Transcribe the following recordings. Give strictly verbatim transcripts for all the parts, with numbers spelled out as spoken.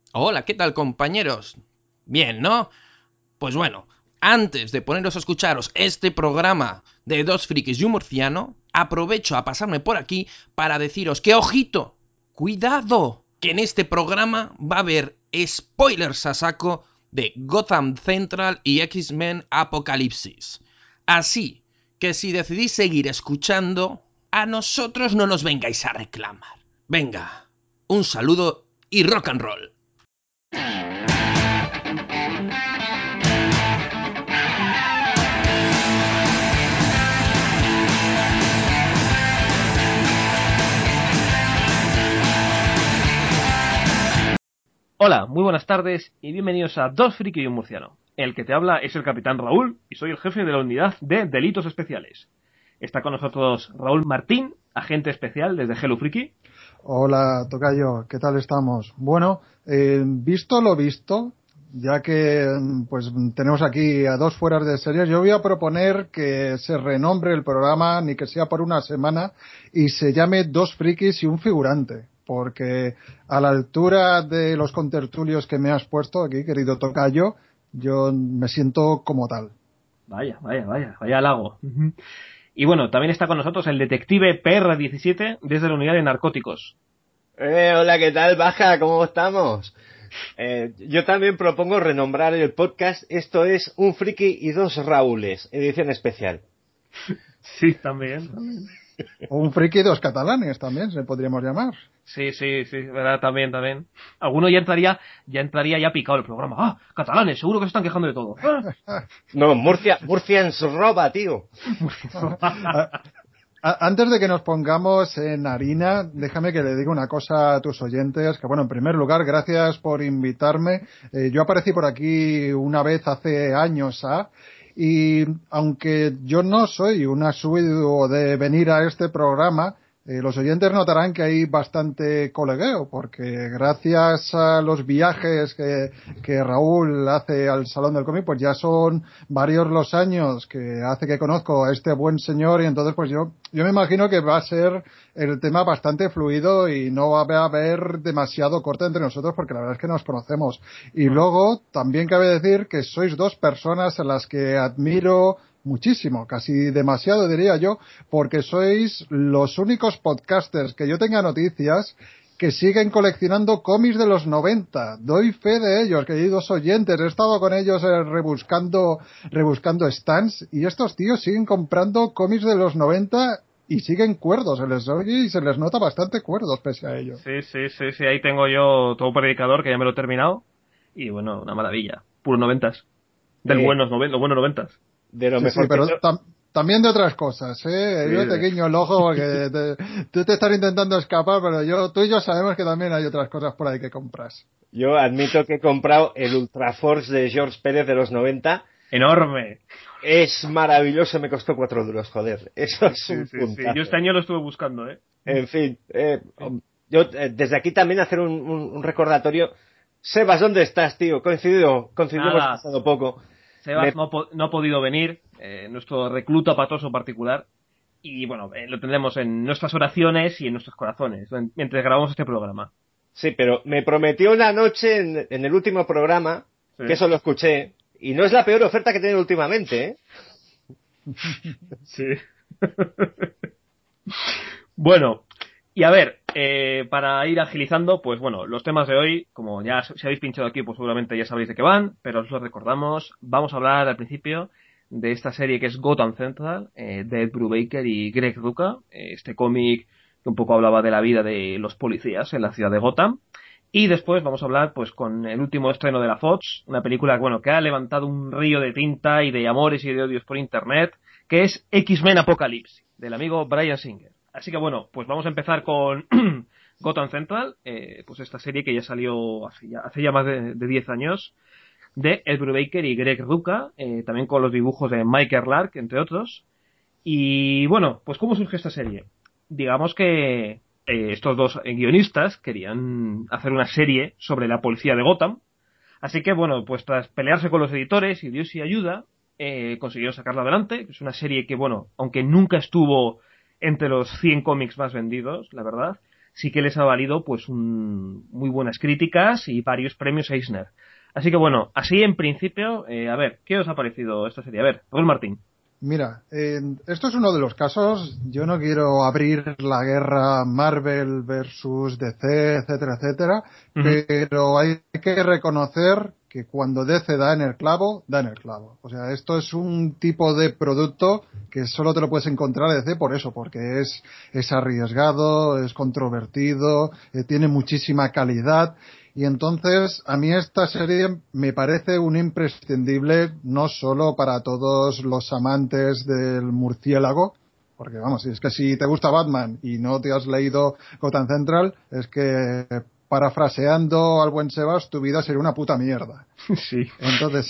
Hola, ¿qué tal, compañeros? Bien, ¿no? Pues bueno, antes de poneros a escucharos este programa de Dos Frikis y un Murciano, aprovecho a pasarme por aquí para deciros que, ojito, cuidado, que en este programa va a haber spoilers a saco de Gotham Central y X-Men Apocalipsis. Así que si decidís seguir escuchando, a nosotros no nos vengáis a reclamar. Venga, un saludo y rock and roll. Hola, muy buenas tardes y bienvenidos a Dos Friki y un Murciano. El que te habla es el Capitán Raúl y soy el jefe de la unidad de Delitos Especiales. Está con nosotros Raúl Martín, agente especial desde Hello Friki. Hola, tocayo, ¿qué tal estamos? Bueno, eh, visto lo visto, ya que pues tenemos aquí a dos fueras de series, yo voy a proponer que se renombre el programa, ni que sea por una semana, y se llame Dos Frikis y un Figurante, porque a la altura de los contertulios que me has puesto aquí, querido tocayo, yo me siento como tal. Vaya, vaya, vaya, vaya halago. Y bueno, también está con nosotros el detective P R diecisiete desde la unidad de narcóticos. Eh, hola, ¿qué tal, Baja? ¿Cómo estamos? Eh, yo también propongo renombrar el podcast. Esto es Un Friki y Dos Raúles, edición especial. Sí, también, también. O un friki y dos catalanes también, se podríamos llamar. Sí, sí, sí, verdad, también, también. Alguno ya entraría, ya entraría ya picado el programa. Ah, catalanes, seguro que se están quejando de todo. Ah. No, Murcia, Murcia en su roba, tío. Antes de que nos pongamos en harina, déjame que le diga una cosa a tus oyentes, que bueno, en primer lugar, gracias por invitarme. Eh, yo aparecí por aquí una vez hace años, ¿ah? Y aunque yo no soy un asiduo de venir a este programa, eh, los oyentes notarán que hay bastante colegueo, porque gracias a los viajes que, que Raúl hace al Salón del Cómic, pues ya son varios los años que hace que conozco a este buen señor y entonces pues yo, yo me imagino que va a ser el tema bastante fluido y no va a haber demasiado corte entre nosotros porque la verdad es que nos conocemos. Y luego también cabe decir que sois dos personas a las que admiro muchísimo, casi demasiado diría yo, porque sois los únicos podcasters que yo tenga noticias que siguen coleccionando cómics de los noventa. Doy fe de ellos, queridos oyentes. He estado con ellos eh, rebuscando, rebuscando stands y estos tíos siguen comprando cómics de los noventa y siguen cuerdos. Se les oye y se les nota bastante cuerdos pese a ello. Sí, sí, sí, sí, ahí tengo yo todo un predicador que ya me lo he terminado. Y bueno, una maravilla. Puro noventas. Del Eh, buenos noventas, buenos noventas. de lo Sí, sí, mejor que... pero tam también de otras cosas, ¿eh? Sí, Yo te guiño el ojo porque te, tú te estás intentando escapar, pero yo, tú y yo sabemos que también hay otras cosas por ahí que compras. Yo admito que he comprado el Ultra Force de George Pérez de los noventa. enorme. Es maravilloso, me costó cuatro duros, joder. Eso es Sí, un sí, sí. Yo puntazo. este año lo estuve buscando, ¿eh? En fin, eh, Sí. yo eh, desde aquí también hacer un, un, un recordatorio. Sebas, ¿dónde estás, tío? Coincidido, coincidimos Nada, pasado poco. Sebas Me, no, po- no ha podido venir, eh, nuestro recluta patoso particular. Y bueno, eh, lo tendremos en nuestras oraciones y en nuestros corazones, en- mientras grabamos este programa. sí, pero me prometió una noche en, en el último programa, Sí. que eso lo escuché, y no es la peor oferta que he tenido últimamente, ¿eh? Sí. Bueno, y a ver, eh, para ir agilizando, pues bueno, los temas de hoy, como ya si habéis pinchado aquí, pues seguramente ya sabéis de qué van, pero os lo recordamos. Vamos a hablar al principio de esta serie que es Gotham Central, eh, de Ed Brubaker y Greg Rucka, eh, este cómic que un poco hablaba de la vida de los policías en la ciudad de Gotham. Y después vamos a hablar pues con el último estreno de la Fox, una película bueno, que ha levantado un río de tinta y de amores y de odios por internet, que es X-Men Apocalypse, del amigo Bryan Singer. Así que bueno, pues vamos a empezar con Gotham Central, eh, pues esta serie que ya salió hace ya, hace ya más de, de diez años, de Ed Brubaker y Greg Rucka, eh, también con los dibujos de Mike Lark, entre otros. Y bueno, pues ¿cómo surge esta serie? Digamos que eh, estos dos eh, guionistas querían hacer una serie sobre la policía de Gotham, así que bueno, pues tras pelearse con los editores y Dios y ayuda, eh, consiguieron sacarla adelante. Es una serie que, bueno, aunque nunca estuvo entre los cien cómics más vendidos, la verdad, sí que les ha valido pues un, muy buenas críticas y varios premios Eisner. Así que bueno, así en principio, eh, a ver, ¿qué os ha parecido esta serie? A ver, Raúl Martín. Mira, eh, esto es uno de los casos, yo no quiero abrir la guerra Marvel versus D C, etcétera, etcétera, Uh-huh. pero hay que reconocer que cuando D C da en el clavo, da en el clavo. O sea, esto es un tipo de producto que solo te lo puedes encontrar en D C por eso, porque es, es arriesgado, es controvertido, eh, tiene muchísima calidad. Y entonces, a mí esta serie me parece un imprescindible no solo para todos los amantes del murciélago, porque vamos, es que si te gusta Batman y no te has leído Gotham Central, es que parafraseando al buen Sebas, tu vida sería una puta mierda. Sí. Entonces,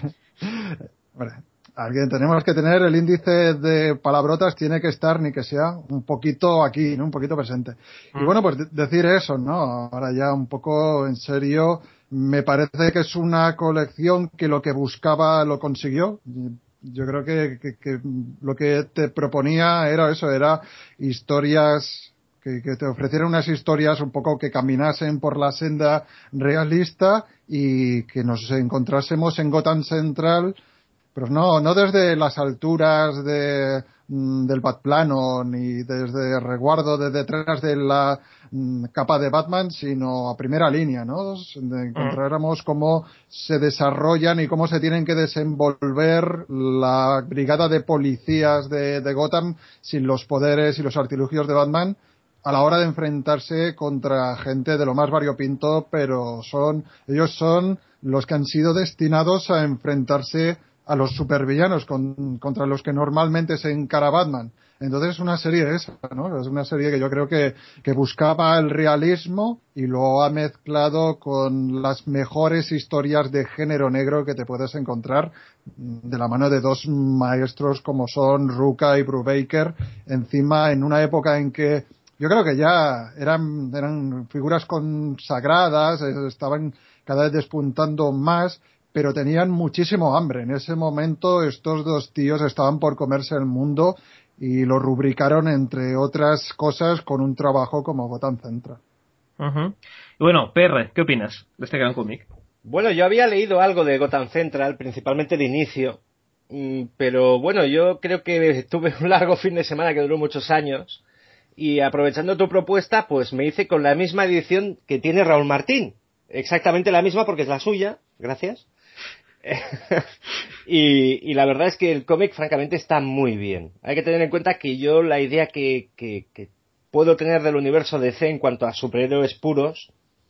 bueno, alguien tenemos que tener el índice de palabrotas, tiene que estar ni que sea un poquito aquí, ¿no? Un poquito presente. Mm. Y bueno, pues de- decir eso, ¿no? Ahora ya un poco en serio, me parece que es una colección que lo que buscaba lo consiguió. Yo creo que, que, que lo que te proponía era eso, era historias que, que te ofrecieran unas historias un poco que caminasen por la senda realista y que nos encontrásemos en Gotham Central, pero no, no desde las alturas de, mm, del Batplano ni desde el resguardo de detrás de la mm, capa de Batman, sino a primera línea, ¿no? De Uh-huh. encontráramos cómo se desarrollan y cómo se tienen que desenvolver la brigada de policías de, de Gotham sin los poderes y los artilugios de Batman a la hora de enfrentarse contra gente de lo más variopinto, pero son, ellos son los que han sido destinados a enfrentarse a los supervillanos con, contra los que normalmente se encara Batman. Entonces es una serie esa, ¿no? Es una serie que yo creo que, que buscaba el realismo y lo ha mezclado con las mejores historias de género negro que te puedes encontrar de la mano de dos maestros como son Rucka y Brubaker, encima en una época en que yo creo que ya eran, eran figuras consagradas, estaban cada vez despuntando más, pero tenían muchísimo hambre. En ese momento estos dos tíos estaban por comerse el mundo y lo rubricaron, entre otras cosas, con un trabajo como Gotham Central. Uh-huh. Y bueno, P R, ¿qué opinas de este gran cómic? Bueno, yo había leído algo de Gotham Central, principalmente el inicio, mm, pero bueno, yo creo que tuve un largo fin de semana que duró muchos años y aprovechando tu propuesta, pues me hice con la misma edición que tiene Raúl Martín, exactamente la misma porque es la suya, gracias. y, y la verdad es que el cómic francamente está muy bien. Hay que tener en cuenta que yo la idea que, que, que puedo tener del universo D C en cuanto a superhéroes puros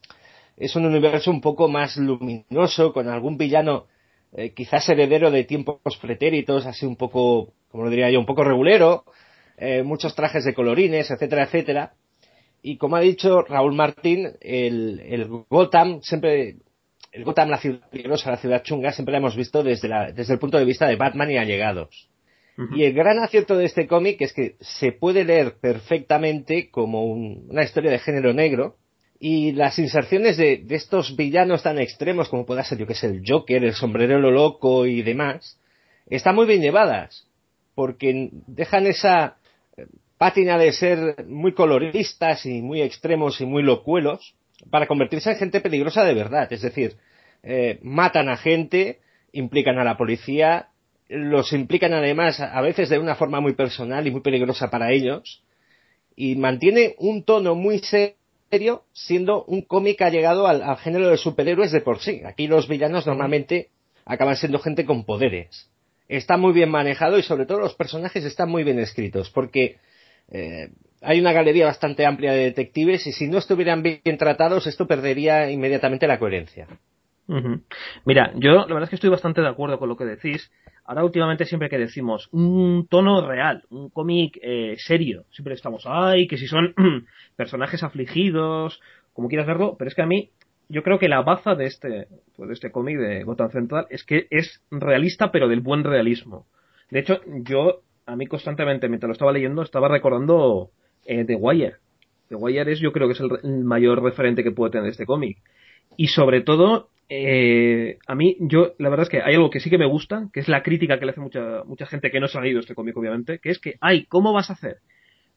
es un universo un poco más luminoso, con algún villano eh, quizás heredero de tiempos pretéritos, así un poco, como lo diría yo, un poco regulero, eh, muchos trajes de colorines, etcétera, etcétera. Y como ha dicho Raúl Martín, el, el Gotham siempre, el Gotham, la ciudad peligrosa, la ciudad chunga, siempre la hemos visto desde, la, desde el punto de vista de Batman y allegados. Uh-huh. Y el gran acierto de este cómic es que se puede leer perfectamente como un, una historia de género negro, y las inserciones de, de estos villanos tan extremos como pueda ser, yo que sé, el Joker, el sombrerero loco y demás, están muy bien llevadas, porque dejan esa eh, pátina de ser muy coloristas y muy extremos y muy locuelos para convertirse en gente peligrosa de verdad. Es decir, eh, matan a gente, implican a la policía, los implican además a veces de una forma muy personal y muy peligrosa para ellos, y mantiene un tono muy serio, siendo un cómic allegado al, al género de superhéroes de por sí. Aquí los villanos Uh-huh. normalmente acaban siendo gente con poderes. Está muy bien manejado y sobre todo los personajes están muy bien escritos, porque eh, hay una galería bastante amplia de detectives y si no estuvieran bien tratados esto perdería inmediatamente la coherencia. Uh-huh. Mira, yo la verdad es que estoy bastante de acuerdo con lo que decís. Ahora últimamente siempre que decimos un tono real, un cómic eh, serio, siempre estamos, ay, que si son personajes afligidos, como quieras verlo, pero es que a mí, yo creo que la baza de este, pues de este cómic de Gotham Central es que es realista, pero del buen realismo. De hecho, yo, a mí constantemente, mientras lo estaba leyendo, estaba recordando eh, The Wire. The Wire es, yo creo que es el, el mayor referente que puede tener este cómic. Y sobre todo, eh, a mí, yo, la verdad es que hay algo que sí que me gusta, que es la crítica que le hace mucha, mucha gente que no se ha leído este cómic, obviamente, que es que, ay, ¿cómo vas a hacer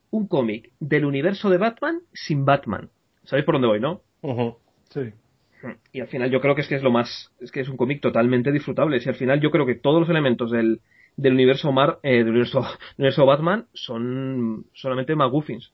un cómic del universo de Batman sin Batman. ¿Sabéis por dónde voy, no? Uh-huh. Sí. Y al final yo creo que es que es lo más, es que es un cómic totalmente disfrutable. Si al final yo creo que todos los elementos del, del universo Mar, eh, del universo, universo Batman son solamente McGuffins.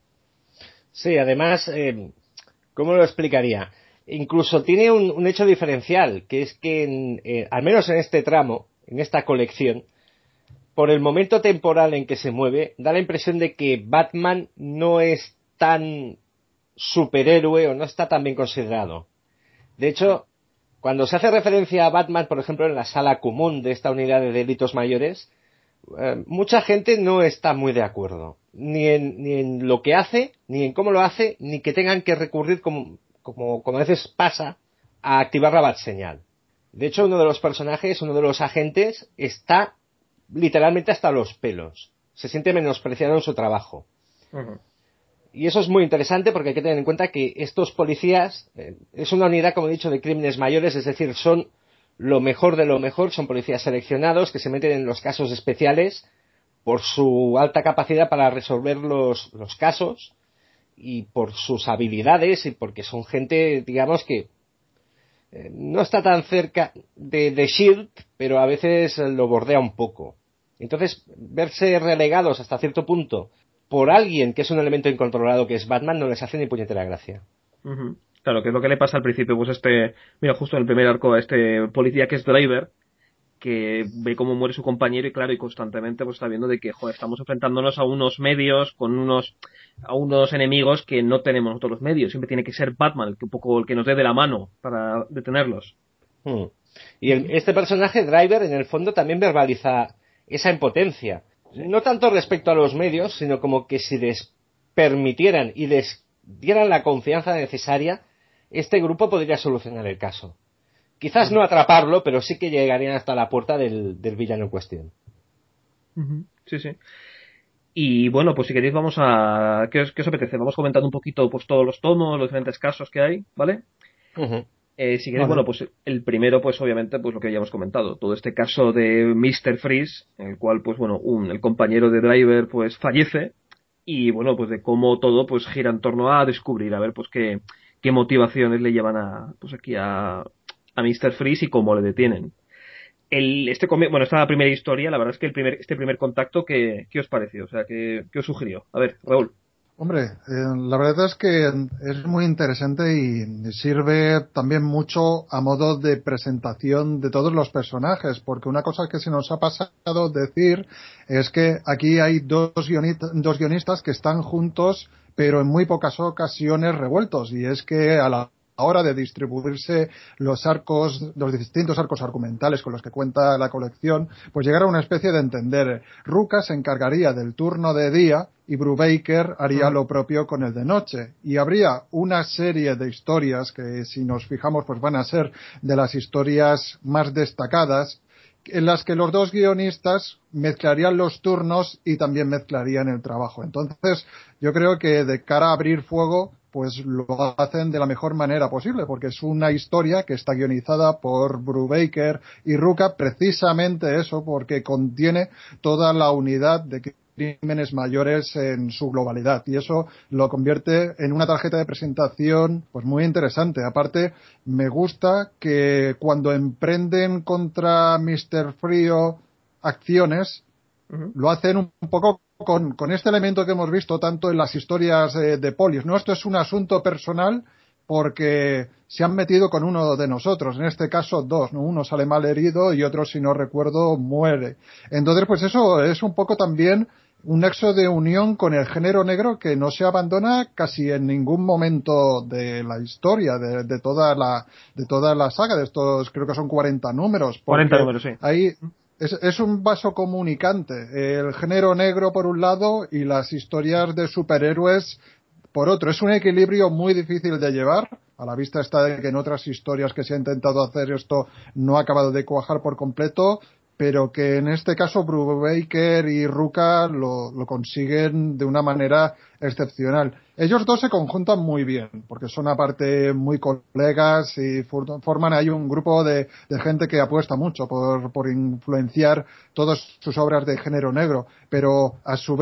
Sí, además, eh, ¿cómo lo explicaría? Incluso tiene un, un hecho diferencial, que es que, en, eh, al menos en este tramo, en esta colección, por el momento temporal en que se mueve, da la impresión de que Batman no es tan superhéroe o no está tan bien considerado. De hecho, cuando se hace referencia a Batman, por ejemplo, en la sala común de esta unidad de delitos mayores, eh, mucha gente no está muy de acuerdo. Ni en, ni en lo que hace, ni en cómo lo hace, ni que tengan que recurrir, como, como, como a veces pasa, a activar la bat-señal. De hecho, uno de los personajes, uno de los agentes, está literalmente hasta los pelos. Se siente menospreciado en su trabajo. Uh-huh. Y eso es muy interesante porque hay que tener en cuenta que estos policías eh, es una unidad, como he dicho, de crímenes mayores, es decir, son lo mejor de lo mejor, son policías seleccionados que se meten en los casos especiales por su alta capacidad para resolver los, los casos y por sus habilidades y porque son gente, digamos, que eh, no está tan cerca de, de Shield, pero a veces lo bordea un poco. Entonces, verse relegados hasta cierto punto por alguien que es un elemento incontrolado que es Batman no les hace ni puñetera gracia. Uh-huh. Claro, que es lo que le pasa al principio, pues este, mira, justo en el primer arco a este policía que es Driver, que ve cómo muere su compañero y claro, y constantemente pues está viendo de que, joder, estamos enfrentándonos a unos medios, con unos, a unos enemigos que no tenemos nosotros los medios, siempre tiene que ser Batman el que un poco el que nos dé de la mano para detenerlos. Hmm. Y el, este personaje, Driver, en el fondo también verbaliza esa impotencia. Sí. No tanto respecto a los medios, sino como que si les permitieran y les dieran la confianza necesaria, este grupo podría solucionar el caso. Quizás Uh-huh. no atraparlo, pero sí que llegarían hasta la puerta del, del villano en cuestión. Uh-huh. Sí, sí. Y bueno, pues si queréis vamos a... ¿Qué os, qué os apetece? Vamos comentando un poquito pues todos los tomos, los diferentes casos que hay, ¿vale? Uh-huh. Eh, si queréis, Vale. bueno, pues el primero, pues obviamente, pues lo que ya hemos comentado, todo este caso de míster Freeze, en el cual, pues bueno, un, el compañero de Driver, pues fallece, y bueno, pues de cómo todo, pues gira en torno a descubrir, a ver, pues qué, qué motivaciones le llevan a, pues aquí a, a míster Freeze y cómo le detienen. El, este come- bueno, esta primera historia, la verdad es que el primer, este primer contacto, ¿qué, qué os pareció? O sea, ¿qué, qué os sugirió? A ver, Raúl. Hombre, eh, la verdad es que es muy interesante y sirve también mucho a modo de presentación de todos los personajes, porque una cosa que se nos ha pasado decir es que aquí hay dos, guionita- dos guionistas que están juntos, pero en muy pocas ocasiones revueltos, y es que a la hora de distribuirse los arcos, los distintos arcos argumentales con los que cuenta la colección, pues llegar a una especie de entender. Rucka se encargaría del turno de día y Brubaker haría lo propio con el de noche. Y habría una serie de historias que, si nos fijamos, pues van a ser de las historias más destacadas, en las que los dos guionistas mezclarían los turnos y también mezclarían el trabajo. Entonces, yo creo que de cara a abrir fuego, pues lo hacen de la mejor manera posible, porque es una historia que está guionizada por Brubaker y Rucka, precisamente eso, porque contiene toda la unidad de crímenes mayores en su globalidad, y eso lo convierte en una tarjeta de presentación pues muy interesante. Aparte, me gusta que cuando emprenden contra míster Frío acciones, Uh-huh. lo hacen un poco con, con este elemento que hemos visto tanto en las historias eh, de Polis. No, esto es un asunto personal porque se han metido con uno de nosotros, en este caso dos, ¿no? Uno sale mal herido y otro, si no recuerdo, muere. Entonces, pues eso es un poco también un nexo de unión con el género negro que no se abandona casi en ningún momento de la historia, de, de toda la de toda la saga, de estos creo que son cuarenta números, cuarenta porque números, sí. ahí es, es un vaso comunicante, el género negro por un lado y las historias de superhéroes por otro. Es un equilibrio muy difícil de llevar. A la vista está de que en otras historias que se ha intentado hacer esto no ha acabado de cuajar por completo, pero que en este caso Brubaker y Rucka lo, lo consiguen de una manera excepcional. Ellos dos se conjuntan muy bien, porque son aparte muy colegas y forman ahí un grupo de, de gente que apuesta mucho por, por influenciar todas sus obras de género negro, pero a su vez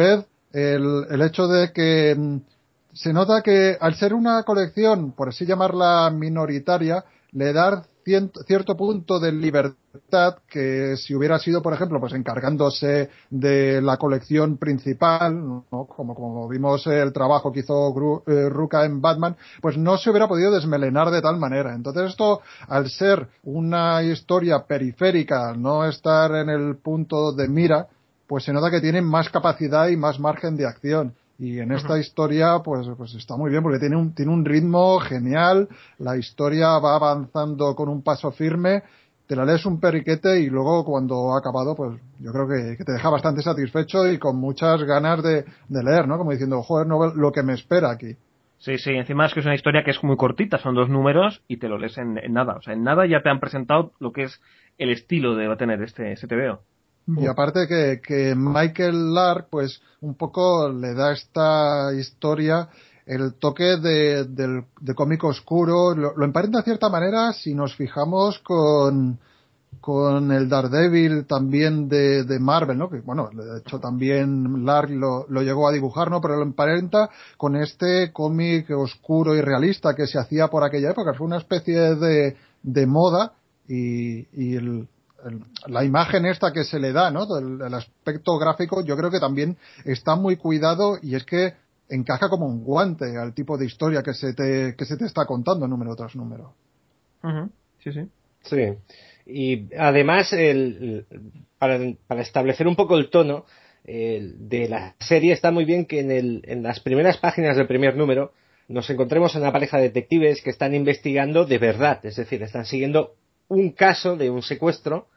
el, el hecho de que mm, se nota que al ser una colección, por así llamarla minoritaria, le da cierto, cierto punto de libertad que si hubiera sido, por ejemplo, pues encargándose de la colección principal, ¿no? como, como vimos el trabajo que hizo Gru, eh, Rucka en Batman, pues no se hubiera podido desmelenar de tal manera. Entonces esto, al ser una historia periférica, al no estar en el punto de mira, pues se nota que tiene más capacidad y más margen de acción. Y en esta Ujú. historia, pues, pues está muy bien, porque tiene un, tiene un ritmo genial, la historia va avanzando con un paso firme, te la lees un periquete y luego cuando ha acabado, pues yo creo que, que te deja bastante satisfecho y con muchas ganas de, de leer, ¿no? Como diciendo, joder, no, lo que me espera aquí. Sí, sí, encima es que es una historia que es muy cortita, son dos números y te lo lees en, en nada. O sea, en nada ya te han presentado lo que es el estilo de va a tener este, este T V O. Y aparte que, que Michael Lark, pues un poco le da a esta historia el toque de, del- de cómic oscuro, lo, lo emparenta de cierta manera si nos fijamos con, con el Daredevil también de, de Marvel, ¿no? Que bueno, de hecho también Lark lo, lo llegó a dibujar, ¿no? Pero lo emparenta con este cómic oscuro y realista que se hacía por aquella época. Fue una especie de, de moda y, y el, el- la imagen esta que se le da, ¿no? El, el aspecto gráfico yo creo que también está muy cuidado y es que encaja como un guante al tipo de historia que se te, que se te está contando número tras número. Ujú. Sí, sí. Sí. Y además, el, el- para, para establecer un poco el tono el, de la serie, está muy bien que en, el, en las primeras páginas del primer número nos encontremos a una pareja de detectives que están investigando de verdad, es decir, están siguiendo un caso de un secuestro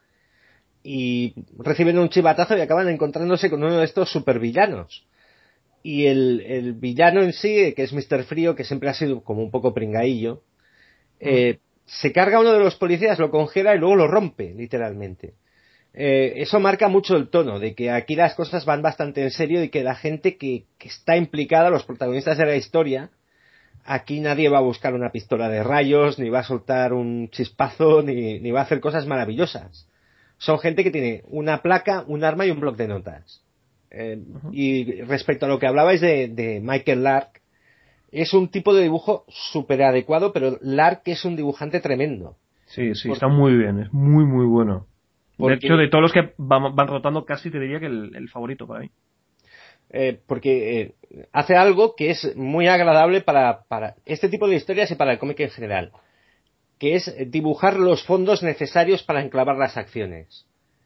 y reciben un chivatazo y acaban encontrándose con uno de estos supervillanos. Y el, el villano en sí, que es míster Frío, que siempre ha sido como un poco pringaillo, Ujú. eh, se carga a uno de los policías, lo congela y luego lo rompe, literalmente. Eh, eso marca mucho el tono, de que aquí las cosas van bastante en serio y que la gente que, que está implicada, los protagonistas de la historia, aquí nadie va a buscar una pistola de rayos, ni va a soltar un chispazo, ni, ni va a hacer cosas maravillosas. Son gente que tiene una placa, un arma y un bloc de notas. Eh, Ujú. y respecto a lo que hablabais de, de Michael Lark, es un tipo de dibujo súper adecuado, pero Lark es un dibujante tremendo. Sí, sí, Por- está muy bien, es muy, muy bueno. De hecho, porque de todos los que van, van rotando, casi te diría que el, el favorito para mí. eh, porque eh, hace algo que es muy agradable para, para este tipo de historias y para el cómic en general, que es dibujar los fondos necesarios para enclavar las acciones.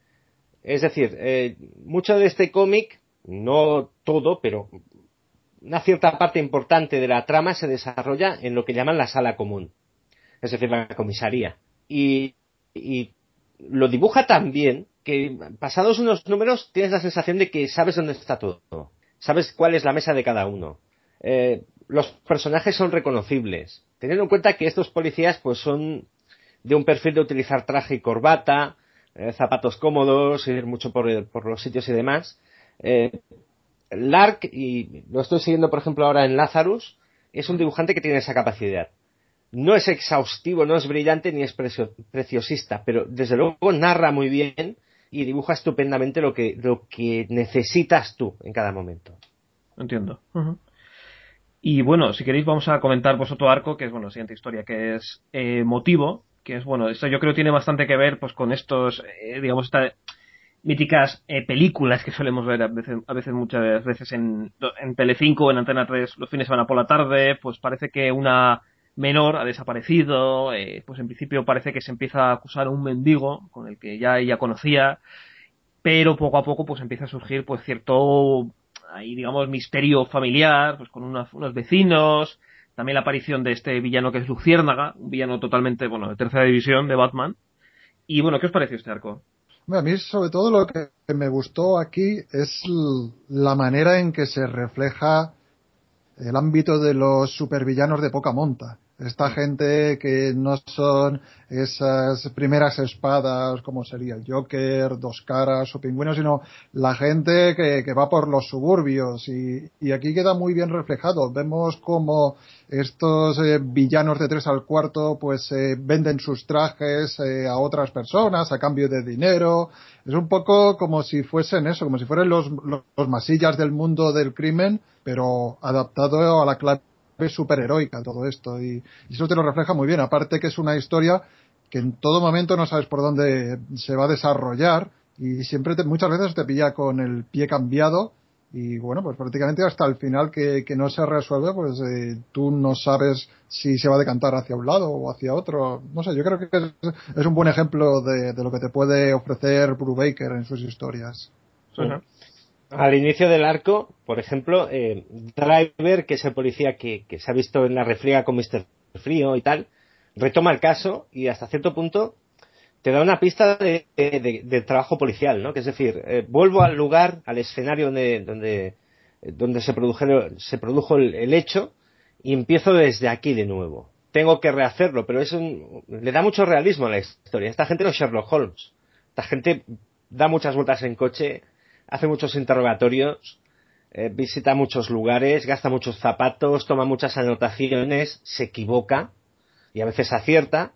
Es decir, eh, mucho de este cómic, no todo, pero una cierta parte importante de la trama se desarrolla en lo que llaman la sala común, es decir, la comisaría. Y, y lo dibuja tan bien que pasados unos números tienes la sensación de que sabes dónde está todo, sabes cuál es la mesa de cada uno. Eh, los personajes son reconocibles, teniendo en cuenta que estos policías pues son de un perfil de utilizar traje y corbata, eh, zapatos cómodos, ir mucho por, el- por los sitios y demás. Eh, Lark, y lo estoy siguiendo por ejemplo ahora en Lazarus, es un Ujú. dibujante que tiene esa capacidad. No es exhaustivo, no es brillante ni es precio- preciosista, pero desde luego narra muy bien y dibuja estupendamente lo que, lo que necesitas tú en cada momento. Entiendo. Ujú. Y bueno, si queréis vamos a comentar pues otro arco, que es, bueno, la siguiente historia, que es eh, Motivo, que es, bueno, esto yo creo tiene bastante que ver pues con estos, eh, digamos, estas míticas eh, películas que solemos ver a veces, a veces muchas veces en, en Telecinco o en Antena tres los fines de semana por la tarde, pues parece que una menor ha desaparecido, eh, pues en principio parece que se empieza a acusar a un mendigo con el que ya ella conocía, pero poco a poco pues empieza a surgir pues cierto ahí digamos misterio familiar pues con unos, unos vecinos, también la aparición de este villano que es Luciérnaga, un villano totalmente bueno de tercera división de Batman. Y bueno, ¿qué os pareció este arco? A mí sobre todo lo que me gustó aquí es l- la manera en que se refleja el ámbito de los supervillanos de poca monta. Esta gente que no son esas primeras espadas como sería el Joker, Dos Caras o Pingüino, sino la gente que, que va por los suburbios y, y aquí queda muy bien reflejado. Vemos como estos eh, villanos de tres al cuarto pues eh, venden sus trajes eh, a otras personas a cambio de dinero. Es un poco como si fuesen eso, como si fueran los, los, los masillas del mundo del crimen, pero adaptado a la clave superheroica todo esto y, y eso te lo refleja muy bien, aparte que es una historia que en todo momento no sabes por dónde se va a desarrollar y siempre te, muchas veces te pilla con el pie cambiado y bueno, pues prácticamente hasta el final que, que no se resuelve, pues eh, tú no sabes si se va a decantar hacia un lado o hacia otro, no sé, yo creo que es, es un buen ejemplo de, de lo que te puede ofrecer Brubaker en sus historias. Sí. Uh-huh. Al inicio del arco, por ejemplo, eh, Driver, que es el policía que, que se ha visto en la refriega con mister Frío y tal, retoma el caso y hasta cierto punto te da una pista de, de, de, de trabajo policial, ¿no? Que es decir, eh, vuelvo al lugar, al escenario donde donde, donde se, produjeron, se produjo el, el hecho y empiezo desde aquí de nuevo. Tengo que rehacerlo, pero es un, le da mucho realismo a la historia. Esta gente no es Sherlock Holmes. Esta gente da muchas vueltas en coche, hace muchos interrogatorios, eh, visita muchos lugares, gasta muchos zapatos, toma muchas anotaciones, se equivoca y a veces acierta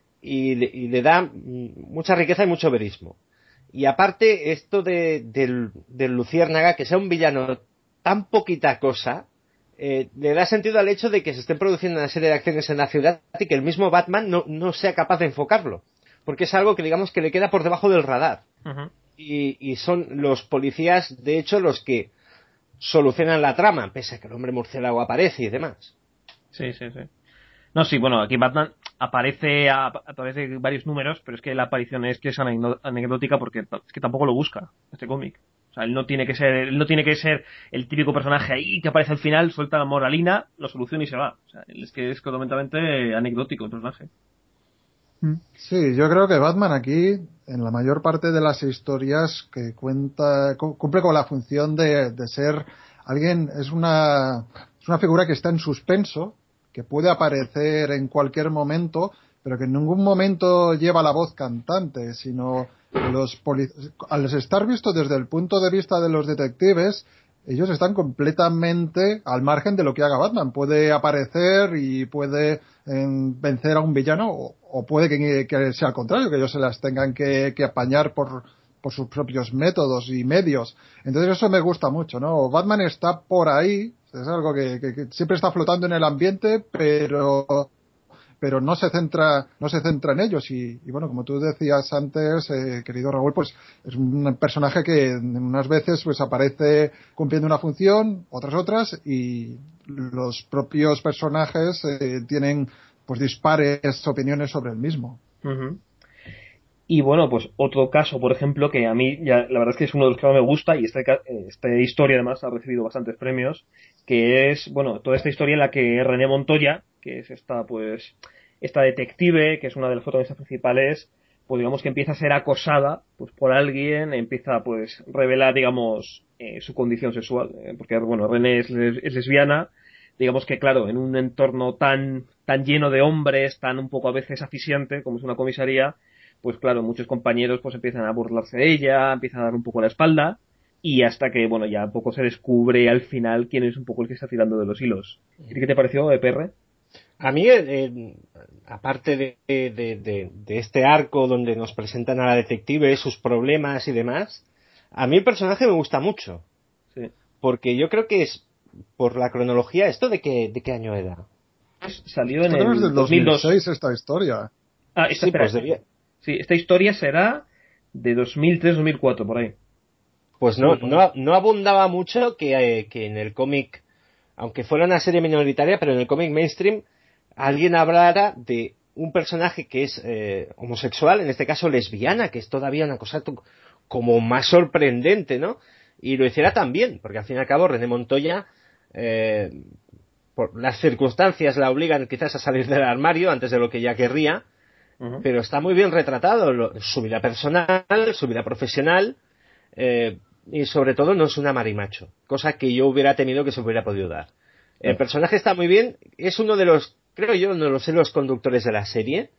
y le, y le da mucha riqueza y mucho verismo. Y aparte esto de, del, del Luciérnaga, que sea un villano tan poquita cosa, eh, le da sentido al hecho de que se estén produciendo una serie de acciones en la ciudad y que el mismo Batman no, no sea capaz de enfocarlo, porque es algo que digamos que le queda por debajo del radar. Uh-huh. Y, y son los policías, de hecho, los que solucionan la trama, pese a que el hombre murciélago aparece y demás. Sí, sí, sí. No, sí, bueno, aquí Batman aparece a, a través de varios números, pero es que la aparición es que es anecdótica porque es que tampoco lo busca este cómic. O sea, él no tiene que ser, él no tiene que ser el típico personaje ahí que aparece al final, suelta la moralina, lo soluciona y se va. O sea, es que es completamente anecdótico el personaje. Sí, yo creo que Batman aquí, en la mayor parte de las historias que cuenta, cumple con la función de, de ser alguien, es una, es una figura que está en suspenso, que puede aparecer en cualquier momento, pero que en ningún momento lleva la voz cantante, sino que los poli- al estar visto desde el punto de vista de los detectives, ellos están completamente al margen de lo que haga Batman. Puede aparecer y puede eh, vencer a un villano o, o puede que, que sea al contrario, que ellos se las tengan que, que apañar por, por sus propios métodos y medios. Entonces eso me gusta mucho, ¿no? Batman está por ahí, es algo que, que, que siempre está flotando en el ambiente, pero pero no se centra no se centra en ellos y, y bueno, como tú decías antes, eh, querido Raúl, pues es un personaje que unas veces pues aparece cumpliendo una función, otras otras y los propios personajes eh, tienen pues dispares opiniones sobre el mismo. Uh-huh. Y bueno, pues otro caso, por ejemplo, que a mí ya la verdad es que es uno de los que más me gusta y esta, esta historia además ha recibido bastantes premios, que es, bueno, toda esta historia en la que René Montoya, que es esta, pues, esta detective, que es una de las protagonistas principales, pues digamos que empieza a ser acosada pues por alguien, empieza pues revelar, digamos, eh, su condición sexual, eh, porque, bueno, René es, es lesbiana, digamos que, claro, en un entorno tan, tan lleno de hombres, tan un poco a veces asfixiante, como es una comisaría, pues claro, muchos compañeros pues empiezan a burlarse de ella, empiezan a dar un poco la espalda, y hasta que, bueno, ya poco se descubre al final quién es un poco el que está tirando de los hilos. ¿Qué te pareció, E P R? A mí, eh, aparte de, de, de, de este arco donde nos presentan a la detective, sus problemas y demás, a mí el personaje me gusta mucho. Sí. Porque yo creo que es, por la cronología, ¿esto de qué, de qué año era? Salió Esto en creo que es el del dos mil dos. dos mil seis esta historia. Ah, esta, Sí, espera. pues debía... Sí, esta historia será de dos mil tres dos mil cuatro, por ahí. Pues no, no, no abundaba mucho que, eh, que en el cómic, aunque fuera una serie minoritaria, pero en el cómic mainstream, alguien hablara de un personaje que es eh, homosexual, en este caso lesbiana, que es todavía una cosa to- como más sorprendente, ¿no? Y lo hiciera también, porque al fin y al cabo René Montoya, eh, por las circunstancias la obligan quizás a salir del armario antes de lo que ya querría, uh-huh. Pero está muy bien retratado lo, su vida personal, su vida profesional, eh, y sobre todo no es una marimacho, cosa que yo hubiera temido que se hubiera podido dar. El personaje está muy bien, es uno de los creo yo, no lo sé, los conductores de la serie.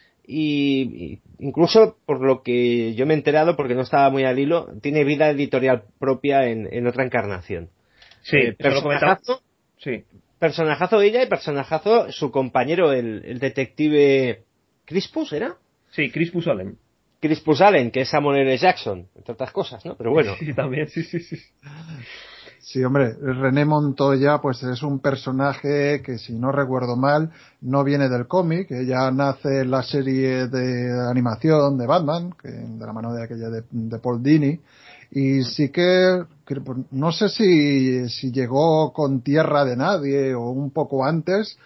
Y incluso por lo que yo me he enterado, porque no estaba muy al hilo, tiene vida editorial propia en, en otra encarnación. Sí, eh, eso lo comentaba. personajazo, Sí. personajazo ella y personajazo su compañero, el, el detective Crispus, ¿era? Sí, Crispus Allen. Crispus Allen, que es Samuel L. Jackson, entre otras cosas, ¿no? Pero bueno. Sí, también, sí, sí, sí. Sí, hombre, René Montoya pues es un personaje que, si no recuerdo mal, no viene del cómic. Ella nace en la serie de animación de Batman, que, de la mano de aquella de, de Paul Dini, y sí que, que pues, no sé si, si llegó con Tierra de Nadie o un poco antes,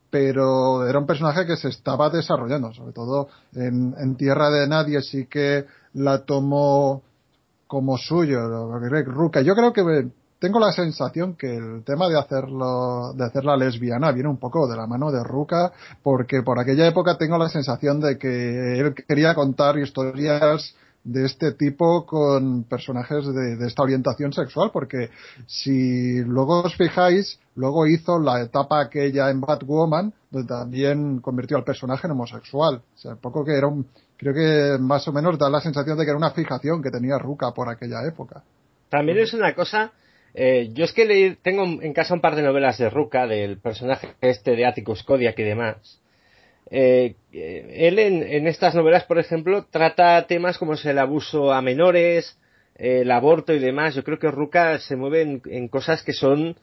pero era un personaje que se estaba desarrollando, sobre todo en, en Tierra de Nadie sí que la tomó como suyo, Greg Rucka. Yo creo que tengo la sensación que el tema de hacerlo, de hacerla lesbiana viene un poco de la mano de Rucka, porque por aquella época tengo la sensación de que él quería contar historias de este tipo con personajes de, de esta orientación sexual, porque si luego os fijáis, luego hizo la etapa aquella en Batwoman, donde también convirtió al personaje en homosexual. O sea, poco que era un, creo que más o menos da la sensación de que era una fijación que tenía Rucka por aquella época. También es una cosa, eh, yo es que leí, tengo en casa un par de novelas de Rucka, del personaje este de Atticus Kodiak y demás. Eh, eh, él en, en estas novelas, por ejemplo, trata temas como es el abuso a menores, eh, el aborto y demás. Yo creo que Rucka se mueve en, en cosas que son,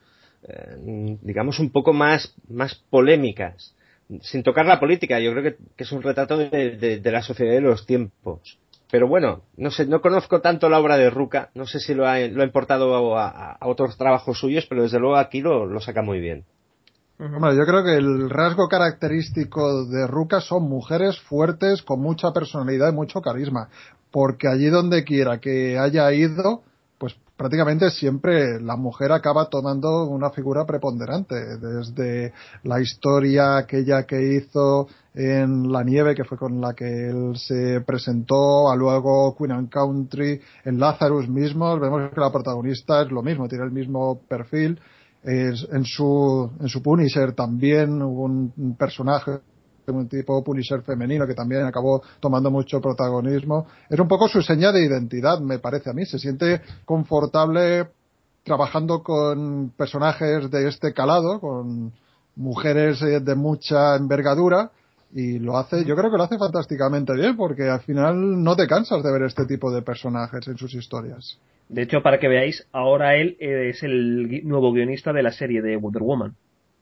eh, digamos, un poco más, más polémicas, sin tocar la política. Yo creo que, que es un retrato de, de, de la sociedad de los tiempos. Pero bueno, no sé, no conozco tanto la obra de Rucka, no sé si lo ha, lo ha importado a, a otros trabajos suyos, pero desde luego aquí lo, lo saca muy bien. Hombre, yo creo que el rasgo característico de Rucka son mujeres fuertes, con mucha personalidad y mucho carisma, porque allí donde quiera que haya ido, pues prácticamente siempre la mujer acaba tomando una figura preponderante, desde la historia aquella que hizo en La Nieve, que fue con la que él se presentó, a luego Queen and Country, en Lazarus mismo, vemos que la protagonista es lo mismo, tiene el mismo perfil. En su, en su Punisher también hubo un personaje, un tipo Punisher femenino, que también acabó tomando mucho protagonismo. Es un poco su seña de identidad, me parece a mí. Se siente confortable trabajando con personajes de este calado, con mujeres de mucha envergadura, y lo hace, yo creo que lo hace fantásticamente bien, porque al final no te cansas de ver este tipo de personajes en sus historias. De hecho, para que veáis, ahora él es el gui- nuevo guionista de la serie de Wonder Woman.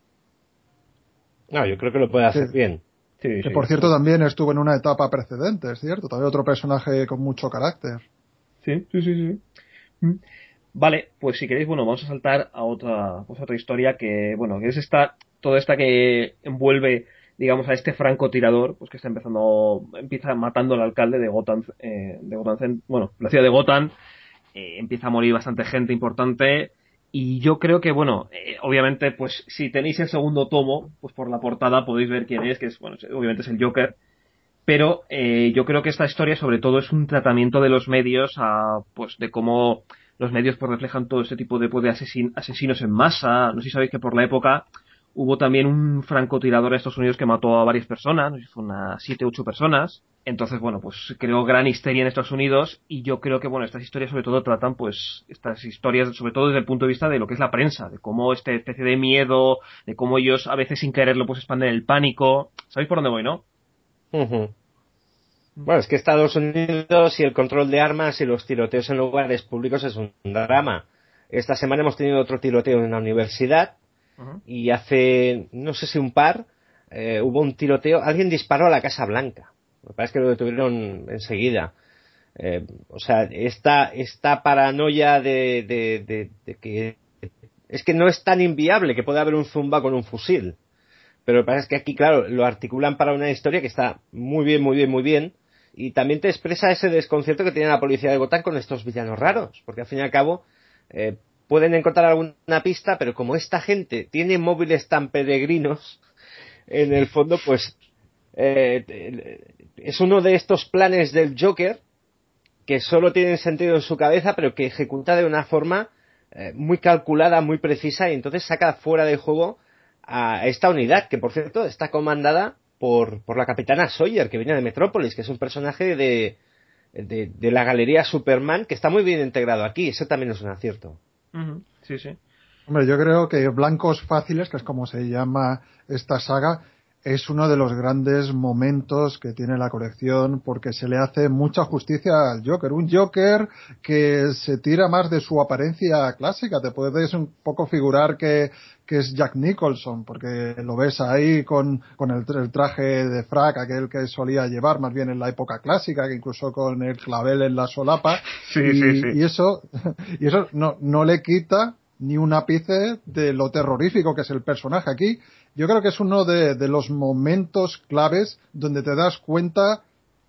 No, yo creo que lo puede Que, hacer bien. Sí, que sí, por cierto también estuvo en una etapa precedente, es cierto, también otro personaje con mucho carácter. sí, sí, sí, sí. Mm. Vale, pues si queréis, bueno, vamos a saltar a otra, pues a otra historia que, bueno, que es esta, toda esta que envuelve, digamos, a este francotirador, pues que está empezando, empieza matando al alcalde de Gotham, eh, de Gotham, Cent- bueno, la ciudad de Gotham, eh, empieza a morir bastante gente importante. Y yo creo que, bueno, eh, obviamente, pues si tenéis el segundo tomo, pues por la portada podéis ver quién es, que es, bueno, obviamente es el Joker. Pero eh, yo creo que esta historia, sobre todo, es un tratamiento de los medios, a, pues de cómo los medios pues, reflejan todo ese tipo de, pues, de asesin- asesinos en masa. No sé si sabéis que por la época hubo también un francotirador en Estados Unidos que mató a varias personas, no sé si fue unas siete, ocho personas. Entonces, bueno, pues creó gran histeria en Estados Unidos y yo creo que, bueno, estas historias sobre todo tratan, pues, estas historias sobre todo desde el punto de vista de lo que es la prensa, de cómo esta especie de miedo, de cómo ellos a veces sin quererlo pues expanden el pánico. ¿Sabéis por dónde voy, no? Ujú. Bueno, es que Estados Unidos y el control de armas y los tiroteos en lugares públicos es un drama. Esta semana hemos tenido otro tiroteo en una universidad Ujú. y hace, no sé si un par, eh, hubo un tiroteo, alguien disparó a la Casa Blanca. Me parece que lo detuvieron enseguida. Eh, o sea, esta, esta paranoia de, de, de, de que es que no es tan inviable que pueda haber un zumba con un fusil. Pero lo que pasa es que aquí, claro, lo articulan para una historia que está muy bien, muy bien, muy bien. Y también te expresa ese desconcierto que tiene la policía de Gotham con estos villanos raros. Porque al fin y al cabo, eh, pueden encontrar alguna pista, pero como esta gente tiene móviles tan peregrinos, en el fondo, pues, eh, es uno de estos planes del Joker que solo tienen sentido en su cabeza, pero que ejecuta de una forma eh, muy calculada, muy precisa, y entonces saca fuera de juego a esta unidad, que por cierto está comandada por, por la capitana Sawyer, que viene de Metrópolis, que es un personaje de, de, de la galería Superman, que está muy bien integrado aquí. Eso también es un acierto. Uh-huh. Sí, sí. Hombre, yo creo que Blancos Fáciles, que es como se llama esta saga, es uno de los grandes momentos que tiene la colección porque se le hace mucha justicia al Joker. Un Joker que se tira más de su apariencia clásica. Te puedes un poco figurar que, que es Jack Nicholson, porque lo ves ahí con, con el, el traje de frac, aquel que solía llevar más bien en la época clásica, que incluso con el clavel en la solapa. Sí, y, sí, sí. y eso, y eso no, no le quita ni un ápice de lo terrorífico que es el personaje aquí. Yo creo que es uno de, de los momentos claves donde te das cuenta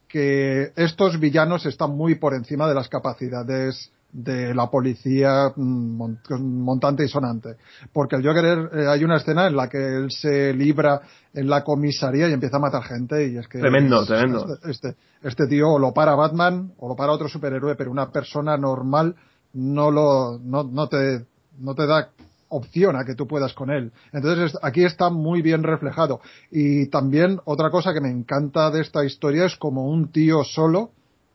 que estos villanos están muy por encima de las capacidades de la policía montante y sonante. Porque el Joker, eh, hay una escena en la que él se libra en la comisaría y empieza a matar gente y es que Tremendo, es, tremendo. Este, este, este tío o lo para Batman o lo para otro superhéroe, pero una persona normal no lo no, no te no te da opción a que tú puedas con él. Entonces aquí está muy bien reflejado. Y también otra cosa que me encanta de esta historia es como un tío solo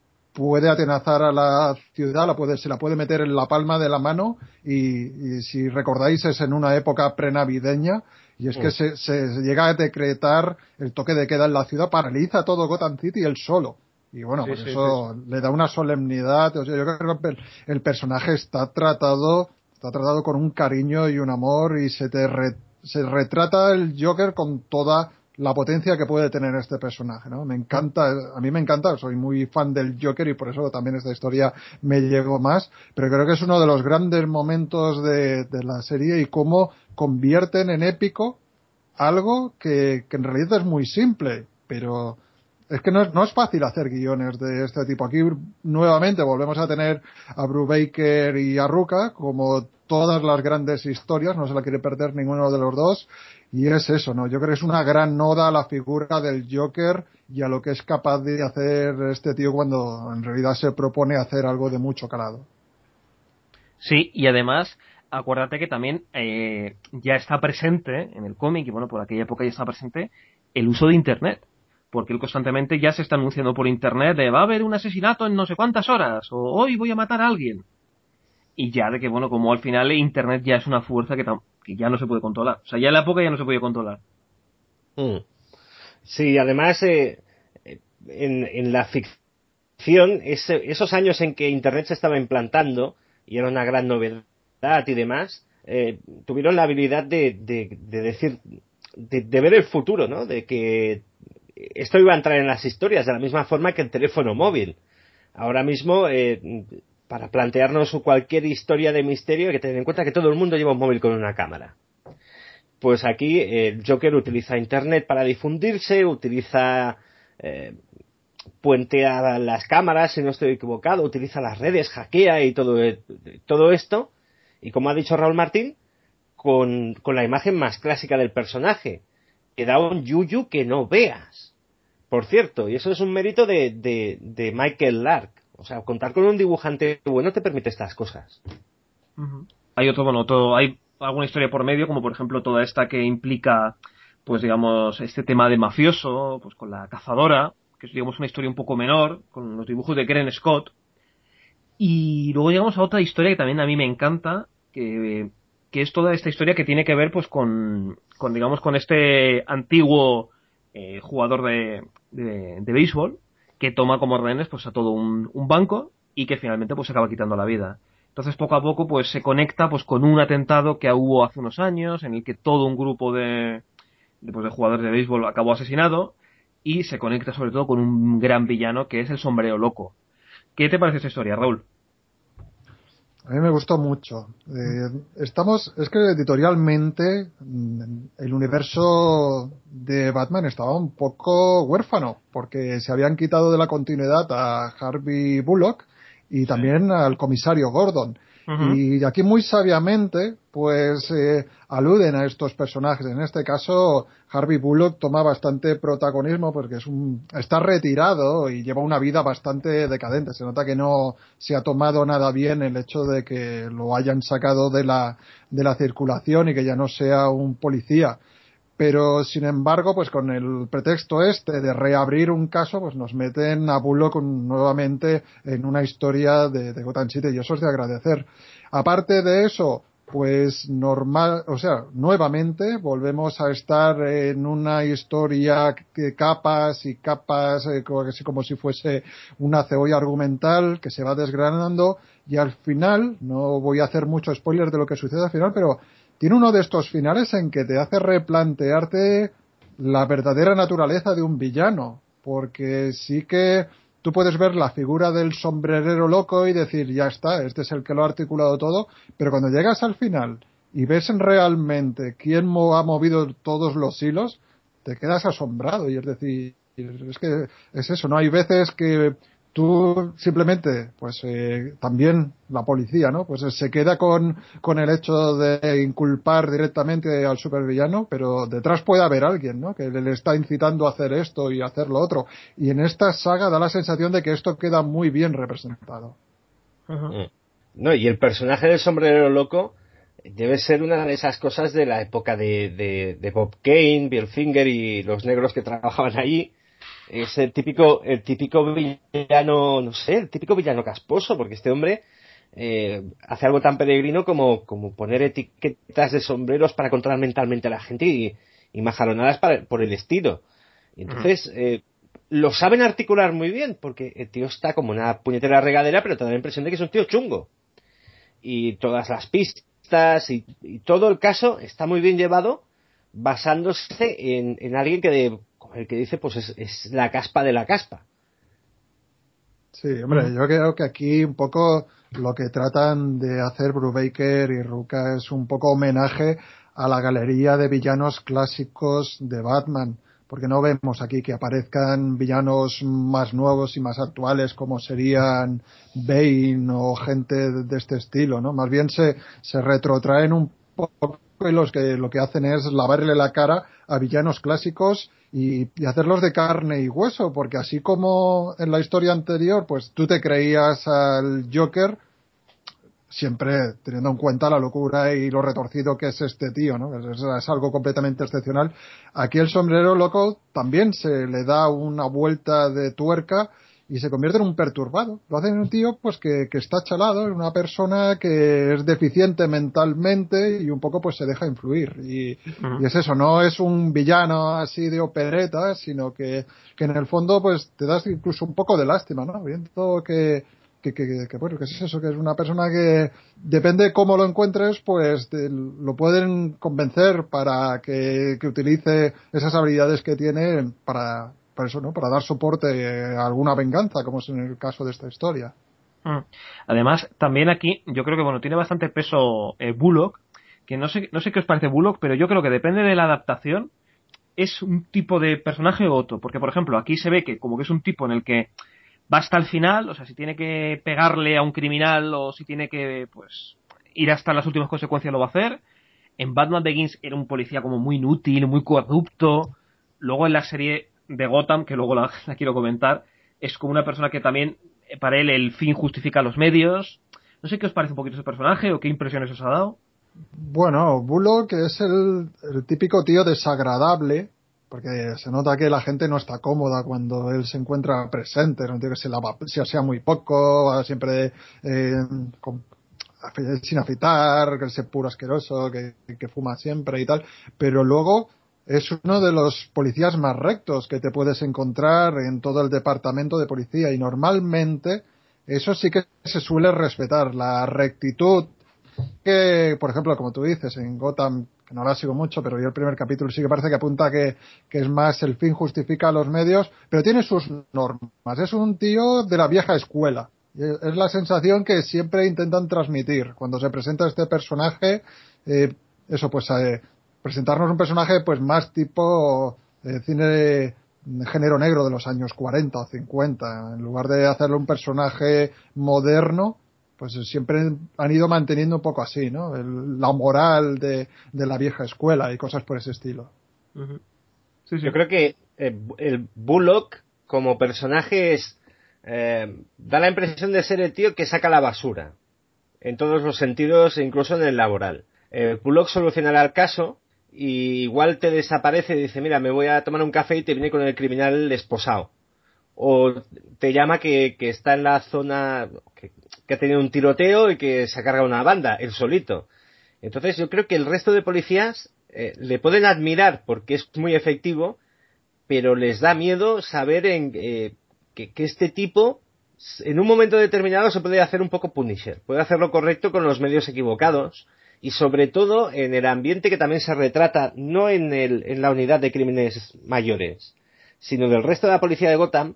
puede atenazar a la ciudad, la puede, se la puede meter en la palma de la mano y, y si recordáis es en una época prenavideña y es que mm. se, se llega a decretar el toque de queda en la ciudad, paraliza todo Gotham City él solo. Y bueno, sí, por sí, eso sí. le da una solemnidad. O sea, yo creo que el, el personaje está tratado Está tratado con un cariño y un amor y se te re, se retrata el Joker con toda la potencia que puede tener este personaje, ¿no? Me encanta, a mí me encanta, soy muy fan del Joker y por eso también esta historia me llegó más, pero creo que es uno de los grandes momentos de, de la serie y cómo convierten en épico algo que, que en realidad es muy simple, pero es que no es, no es fácil hacer guiones de este tipo. Aquí nuevamente volvemos a tener a Brubaker y a Rucka, como todas las grandes historias, no se la quiere perder ninguno de los dos, y es eso, ¿no? Yo creo que es una gran noda a la figura del Joker y a lo que es capaz de hacer este tío cuando en realidad se propone hacer algo de mucho calado. Sí, y además, acuérdate que también eh, ya está presente en el cómic, y bueno, por aquella época ya está presente, el uso de Internet. Porque él constantemente ya se está anunciando por Internet de va a haber un asesinato en no sé cuántas horas, o hoy voy a matar a alguien. Y ya de que, bueno, como al final Internet ya es una fuerza que, que ya no se puede controlar. O sea, ya en la época ya no se podía controlar. Mm. Sí, además, eh, en, en la ficción, ese, esos años en que Internet se estaba implantando, y era una gran novedad y demás, eh, tuvieron la habilidad de, de, de decir, de, de ver el futuro, ¿no? De que esto iba a entrar en las historias de la misma forma que el teléfono móvil. Ahora mismo, eh, para plantearnos cualquier historia de misterio hay que tener en cuenta que todo el mundo lleva un móvil con una cámara. Pues aquí eh, el Joker utiliza Internet para difundirse, utiliza eh, puentea las cámaras, si no estoy equivocado, utiliza las redes, hackea y todo, todo esto, y como ha dicho Raúl Martín, con, con la imagen más clásica del personaje, que da un yuyu que no veas. Por cierto, y eso es un mérito de, de, de Michael Lark. O sea, contar con un dibujante bueno te permite estas cosas. Uh-huh. Hay otro, bueno, todo, hay alguna historia por medio, como por ejemplo toda esta que implica, pues digamos, este tema de mafioso, pues con la cazadora, que es digamos una historia un poco menor, con los dibujos de Gren Scott. Y luego llegamos a otra historia que también a mí me encanta, que, que es toda esta historia que tiene que ver pues con, con digamos, con este antiguo eh, jugador de, de, de béisbol que toma como rehenes pues a todo un, un banco y que finalmente pues se acaba quitando la vida. Entonces poco a poco pues se conecta pues con un atentado que hubo hace unos años en el que todo un grupo de, de, pues, de jugadores de béisbol acabó asesinado y se conecta sobre todo con un gran villano que es el Sombrero Loco. ¿Qué te parece esta historia, Raúl? A mí me gustó mucho. Eh, estamos, es que editorialmente el universo de Batman estaba un poco huérfano, porque se habían quitado de la continuidad a Harvey Bullock y también sí. al comisario Gordon. Uh-huh. Y aquí muy sabiamente, pues, eh, aluden a estos personajes. En este caso, Harvey Bullock toma bastante protagonismo porque es un, está retirado y lleva una vida bastante decadente. Se nota que no se ha tomado nada bien el hecho de que lo hayan sacado de la, de la circulación y que ya no sea un policía. Pero, sin embargo, pues con el pretexto este de reabrir un caso, pues nos meten a Bullock nuevamente en una historia de, de Gotham City, y eso es de agradecer. Aparte de eso, pues normal, o sea, nuevamente volvemos a estar en una historia de capas y capas, eh, casi como si fuese una cebolla argumental que se va desgranando, y al final, no voy a hacer mucho spoiler de lo que sucede al final, pero tiene uno de estos finales en que te hace replantearte la verdadera naturaleza de un villano, porque sí que tú puedes ver la figura del sombrerero loco y decir, ya está, este es el que lo ha articulado todo, pero cuando llegas al final y ves realmente quién mo- ha movido todos los hilos, te quedas asombrado, y es decir, es que es eso, ¿no? Hay veces que tú simplemente, pues eh, también la policía, ¿no? Pues eh, se queda con, con el hecho de inculpar directamente al supervillano, pero detrás puede haber alguien, ¿no? Que le está incitando a hacer esto y a hacer lo otro. Y en esta saga da la sensación de que esto queda muy bien representado. Uh-huh. No, y el personaje del sombrero loco debe ser una de esas cosas de la época de, de, de Bob Kane, Bill Finger y los negros que trabajaban allí. Es el típico, el típico villano, no sé, el típico villano casposo, porque este hombre eh, hace algo tan peregrino como, como poner etiquetas de sombreros para controlar mentalmente a la gente y, y majaronadas para, por el estilo. Y entonces, eh, lo saben articular muy bien, porque el tío está como una puñetera regadera, pero te da la impresión de que es un tío chungo. Y todas las pistas y, y todo el caso está muy bien llevado, basándose en, en alguien que de, como el que dice, pues es, es la caspa de la caspa. Sí, hombre, yo creo que aquí un poco lo que tratan de hacer Brubaker y Rucka es un poco homenaje a la galería de villanos clásicos de Batman, porque no vemos aquí que aparezcan villanos más nuevos y más actuales como serían Bane o gente de este estilo, ¿no? Más bien se, se retrotraen un poco y los que, lo que hacen es lavarle la cara a villanos clásicos y, y hacerlos de carne y hueso, porque así como en la historia anterior, pues tú te creías al Joker, siempre teniendo en cuenta la locura y lo retorcido que es este tío, ¿no? Es, es algo completamente excepcional. Aquí el sombrero loco también se le da una vuelta de tuerca y se convierte en un perturbado. Lo hace en un tío pues que, que está chalado, en una persona que es deficiente mentalmente y un poco pues se deja influir. Y, uh-huh. y es eso, no es un villano así de opereta, sino que, que en el fondo pues te das incluso un poco de lástima, ¿no? Viendo que Que, que, que, bueno, que es eso, que es una persona que depende de cómo lo encuentres, pues te, lo pueden convencer para que, que utilice esas habilidades que tiene para, para eso, ¿no? Para dar soporte a alguna venganza, como es en el caso de esta historia. Además, también aquí, yo creo que bueno, tiene bastante peso eh, Bullock, que no sé, no sé qué os parece Bullock, pero yo creo que depende de la adaptación, es un tipo de personaje u otro, porque por ejemplo, aquí se ve que como que es un tipo en el que va hasta el final, o sea, si tiene que pegarle a un criminal o si tiene que, pues, ir hasta las últimas consecuencias lo va a hacer. En Batman Begins era un policía como muy inútil, muy corrupto. Luego en la serie de Gotham, que luego la, la quiero comentar, es como una persona que también, para él, el fin justifica los medios. No sé qué os parece un poquito ese personaje o qué impresiones os ha dado. Bueno, Bullock es el, el típico tío desagradable, porque se nota que la gente no está cómoda cuando él se encuentra presente, no tiene que se lava, se asea muy poco, siempre eh, con, sin afeitar, que es puro asqueroso, que, que fuma siempre y tal, pero luego es uno de los policías más rectos que te puedes encontrar en todo el departamento de policía, y normalmente eso sí que se suele respetar, la rectitud que, por ejemplo, como tú dices, en Gotham, que no la sigo mucho, pero yo el primer capítulo sí que parece que apunta que, que es más el fin justifica los medios, pero tiene sus normas. Es un tío de la vieja escuela. Es la sensación que siempre intentan transmitir cuando se presenta este personaje. Eh, eso, pues, eh, presentarnos un personaje pues más tipo eh, cine de género negro de los años cuarenta o cincuenta, en lugar de hacerle un personaje moderno pues siempre han ido manteniendo un poco así, ¿no? El, la moral de, de la vieja escuela y cosas por ese estilo. Uh-huh. Sí, sí. Yo creo que eh, el Bullock como personaje es eh, da la impresión de ser el tío que saca la basura en todos los sentidos, incluso en el laboral. Eh, Bullock solucionará el caso y igual te desaparece y dice, mira, me voy a tomar un café, y te viene con el criminal esposado. O te llama que, que está en la zona, que, que ha tenido un tiroteo y que se ha cargado una banda, él solito. Entonces yo creo que el resto de policías eh, le pueden admirar porque es muy efectivo, pero les da miedo saber en, eh, que, que este tipo en un momento determinado se puede hacer un poco Punisher, puede hacer lo correcto con los medios equivocados, y sobre todo en el ambiente que también se retrata, no en, el, en la unidad de crímenes mayores, sino del resto de la policía de Gotham.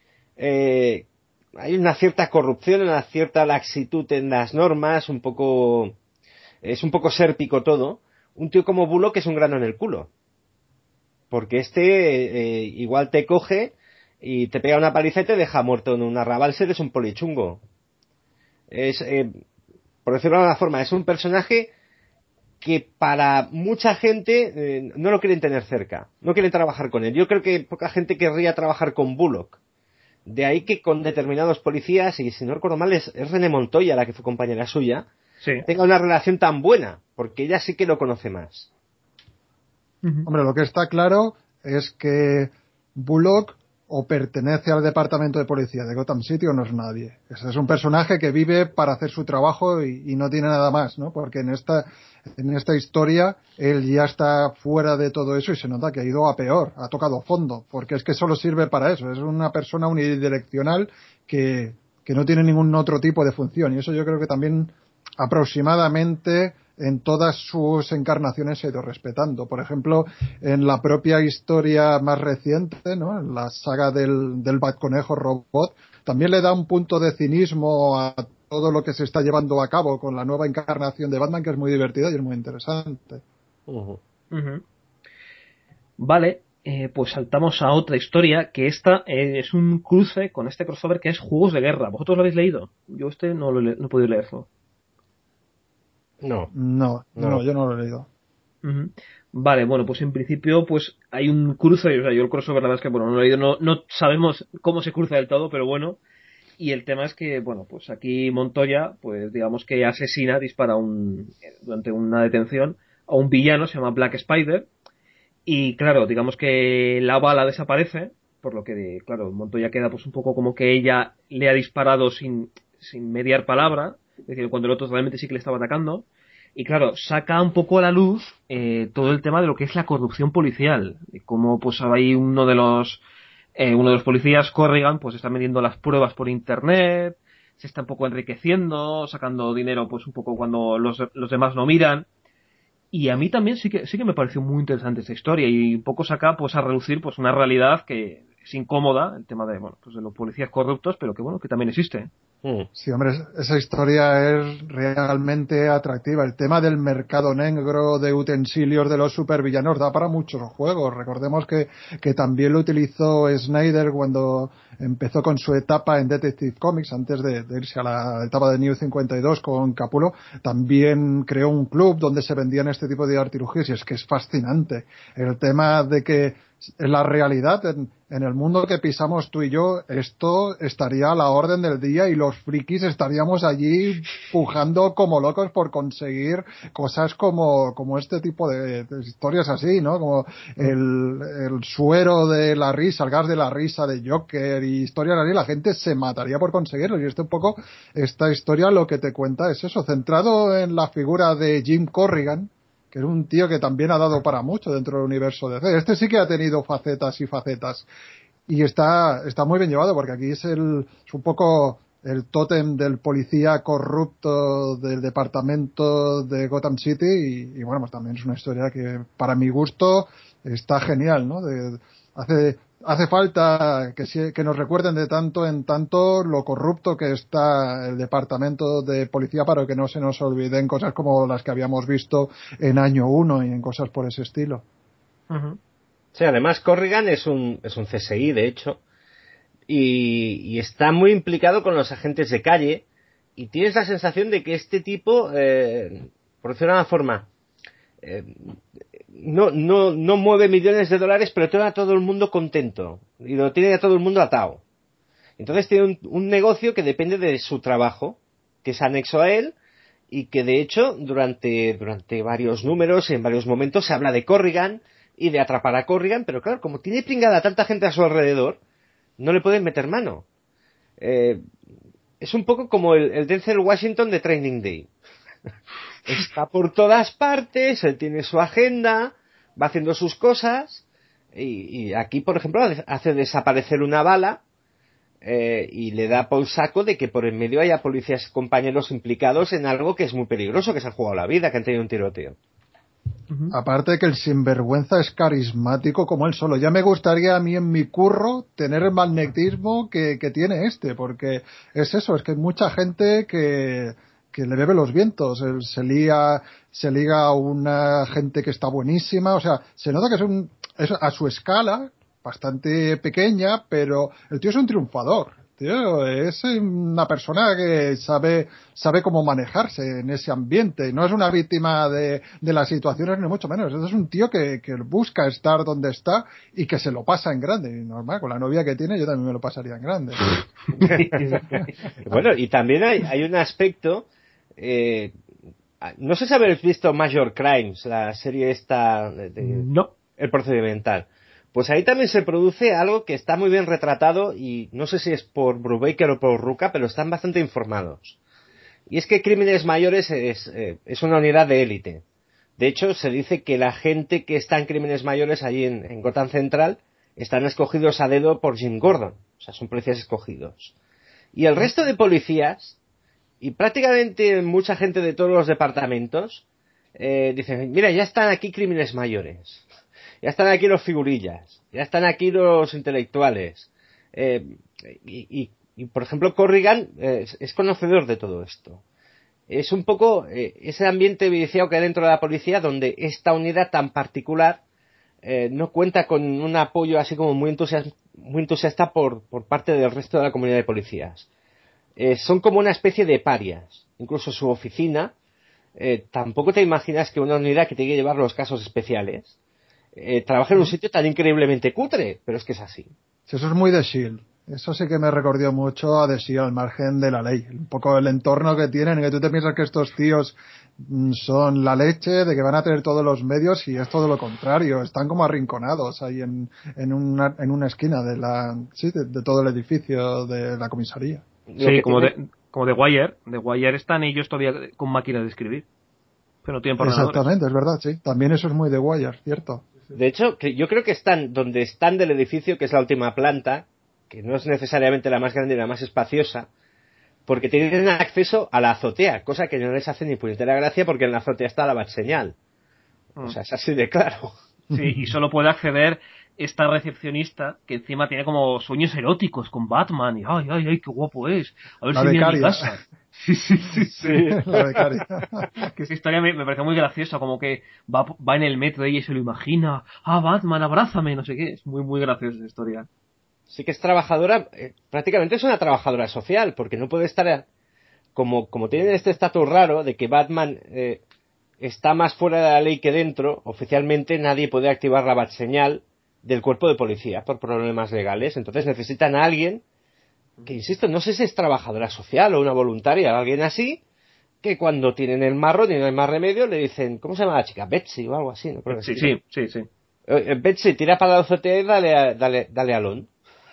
Eh, hay una cierta corrupción, una cierta laxitud en las normas, un poco es un poco sérpico todo. Un tío como Bullock es un grano en el culo, porque este eh, igual te coge y te pega una paliza y te deja muerto en un arrabal si eres un polichungo. Es, eh, por decirlo de alguna forma, es un personaje que para mucha gente eh, no lo quieren tener cerca, no quieren trabajar con él. Yo creo que poca gente querría trabajar con Bullock. De ahí que con determinados policías, y si no recuerdo mal es, es René Montoya la que fue compañera suya, Sí. tenga una relación tan buena, porque ella sí que lo conoce más. Uh-huh. Hombre, lo que está claro es que Bullock o pertenece al departamento de policía de Gotham City o no es nadie. Ese es un personaje que vive para hacer su trabajo y, y no tiene nada más, ¿no? Porque en esta, en esta historia él ya está fuera de todo eso y se nota que ha ido a peor, ha tocado fondo, porque es que solo sirve para eso. Es una persona unidireccional que, que no tiene ningún otro tipo de función, y eso yo creo que también aproximadamente en todas sus encarnaciones se ha ido respetando. Por ejemplo, en la propia historia más reciente, ¿no? En la saga del, del Batconejo Robot, también le da un punto de cinismo a todo lo que se está llevando a cabo con la nueva encarnación de Batman, que es muy divertida y es muy interesante. Uh-huh. Uh-huh. Vale, eh, pues saltamos a otra historia, que esta eh, es un cruce con este crossover que es Juegos de Guerra. ¿Vosotros lo habéis leído? Yo este no, lo he, no he podido leerlo. No, No, no, no. yo no lo he leído. Uh-huh. Vale, bueno, pues en principio pues hay un cruce, o sea, yo el crossover la verdad es que bueno, no lo he leído, no, no sabemos cómo se cruza del todo, pero bueno, y el tema es que, bueno, pues aquí Montoya, pues digamos que asesina, dispara un, durante una detención a un villano, se llama Black Spider, y claro, digamos que la bala desaparece, por lo que, claro, Montoya queda pues un poco como que ella le ha disparado sin, sin mediar palabra, es decir, cuando el otro realmente sí que le estaba atacando. Y claro, saca un poco a la luz eh, todo el tema de lo que es la corrupción policial, de cómo pues hay uno de los eh, uno de los policías, Corrigan, pues está vendiendo las pruebas por internet, se está un poco enriqueciendo, sacando dinero pues un poco cuando los, los demás no miran. Y a mí también sí que sí que me pareció muy interesante esta historia, y un poco saca pues a relucir pues una realidad que es incómoda, el tema de bueno pues de los policías corruptos, pero que bueno que también existe. Mm. Sí, hombre, esa historia es realmente atractiva. El tema del mercado negro de utensilios de los supervillanos da para muchos juegos. Recordemos que, que también lo utilizó Snyder cuando empezó con su etapa en Detective Comics, antes de, de irse a la etapa de New cincuenta y dos con Capullo. También creó un club donde se vendían este tipo de artilugios, y es que es fascinante. El tema de que en la realidad, en, en el mundo que pisamos tú y yo, esto estaría a la orden del día y los frikis estaríamos allí pujando como locos por conseguir cosas como, como este tipo de, de historias así, ¿no? Como el, el suero de la risa, el gas de la risa de Joker y historias así, la gente se mataría por conseguirlo. Y este un poco, esta historia lo que te cuenta es eso, centrado en la figura de Jim Corrigan, que es un tío que también ha dado para mucho dentro del universo de D C. Este sí que ha tenido facetas y facetas. Y está, está muy bien llevado, porque aquí es, el, es un poco el tótem del policía corrupto del departamento de Gotham City, y, y bueno, pues también es una historia que para mi gusto está genial, ¿no? De, hace, hace falta que, si, que nos recuerden de tanto en tanto lo corrupto que está el departamento de policía, para que no se nos olviden cosas como las que habíamos visto en año uno y en cosas por ese estilo. Uh-huh. Sí, además Corrigan es un, es un C S I, de hecho, y, y está muy implicado con los agentes de calle, y tienes la sensación de que este tipo, eh, por decirlo de una forma, eh, no, no, no mueve millones de dólares, pero tiene a todo el mundo contento y lo tiene a todo el mundo atado. Entonces tiene un, un negocio que depende de su trabajo, que es anexo a él, y que de hecho durante, durante varios números, en varios momentos, se habla de Corrigan y de atrapar a Corrigan, pero claro, como tiene pringada tanta gente a su alrededor, no le pueden meter mano. Eh, es un poco como el, el Denzel Washington de Training Day. Está por todas partes, él tiene su agenda, va haciendo sus cosas, y, y aquí, por ejemplo, hace desaparecer una bala, eh, y le da por saco de que por en medio haya policías compañeros implicados en algo que es muy peligroso, que se han jugado la vida, que han tenido un tiroteo. Uh-huh. Aparte de que el sinvergüenza es carismático como él solo. Ya me gustaría a mí en mi curro tener el magnetismo que, que tiene este, porque es eso, es que hay mucha gente que, que le bebe los vientos. Él se liga, se liga a una gente que está buenísima, o sea, se nota que es, un, es a su escala, bastante pequeña, pero el tío es un triunfador. Tío, es una persona que sabe sabe cómo manejarse en ese ambiente. No es una víctima de, de las situaciones, ni mucho menos. Es un tío que, que busca estar donde está y que se lo pasa en grande. Y normal, con la novia que tiene, yo también me lo pasaría en grande. Bueno, y también hay, hay un aspecto... Eh, no sé si habéis visto Major Crimes, la serie esta... De, de, no. El procedimental. Pues ahí también se produce algo que está muy bien retratado y no sé si es por Brubaker o por Ruca, pero están bastante informados. Y es que Crímenes Mayores es, eh, es una unidad de élite. De hecho, se dice que la gente que está en Crímenes Mayores allí en, en Gotham Central están escogidos a dedo por Jim Gordon. O sea, son policías escogidos. Y el resto de policías, y prácticamente mucha gente de todos los departamentos, eh, dicen, mira, ya están aquí Crímenes Mayores. Ya están aquí los figurillas, ya están aquí los intelectuales. Eh, y, y, y, por ejemplo, Corrigan eh, es, es conocedor de todo esto. Es un poco eh, ese ambiente viciado que hay dentro de la policía, donde esta unidad tan particular eh, no cuenta con un apoyo así como muy entusiasta, muy entusiasta por, por parte del resto de la comunidad de policías. Eh, son como una especie de parias. Incluso su oficina, eh, tampoco te imaginas que una unidad que tiene que llevar los casos especiales Eh, trabaja en un sitio tan increíblemente cutre, pero es que es así. Sí, eso es muy de S H I E L D. Eso sí que me recordó mucho a The S H I E L D, al margen de la ley. Un poco el entorno que tienen, que tú te piensas que estos tíos mm, son la leche, de que van a tener todos los medios, y es todo lo contrario. Están como arrinconados ahí en, en, una, en una esquina de la sí, de, de todo el edificio de la comisaría. Sí, como tiene... de, como de Wire. De Wire están ellos todavía con máquinas de escribir. Pero no tienen ordenadores. Exactamente, es verdad, sí. También eso es muy de Wire, cierto. De hecho, que yo creo que están donde están del edificio, que es la última planta, que no es necesariamente la más grande y la más espaciosa, porque tienen acceso a la azotea, cosa que no les hace ni puñetera gracia porque en la azotea está la batseñal. Mm. O sea, es así de claro. Sí, y solo puede acceder esta recepcionista, que encima tiene como sueños eróticos con Batman, y ay, ay, ay, qué guapo es. A ver la si viene a mi casa. Sí, sí, sí, sí. La becaria. Que esa historia me, me parece muy graciosa, como que va, va en el metro y ella se lo imagina. Ah, Batman, abrázame, no sé qué. Es muy, muy graciosa esa historia. Sí que es trabajadora, eh, prácticamente es una trabajadora social, porque no puede estar, como, como tienen este estatus raro de que Batman eh, está más fuera de la ley que dentro, oficialmente nadie puede activar la batseñal del cuerpo de policía por problemas legales, entonces necesitan a alguien que, insisto, no sé si es trabajadora social o una voluntaria, alguien así, que cuando tienen el marrón y no hay más remedio le dicen, ¿cómo se llama la chica? Betsy o algo así, ¿no? Creo que sí, sí, sí, sí, sí. Eh, Betsy, tira para la azotea y dale, a, dale, dale alón.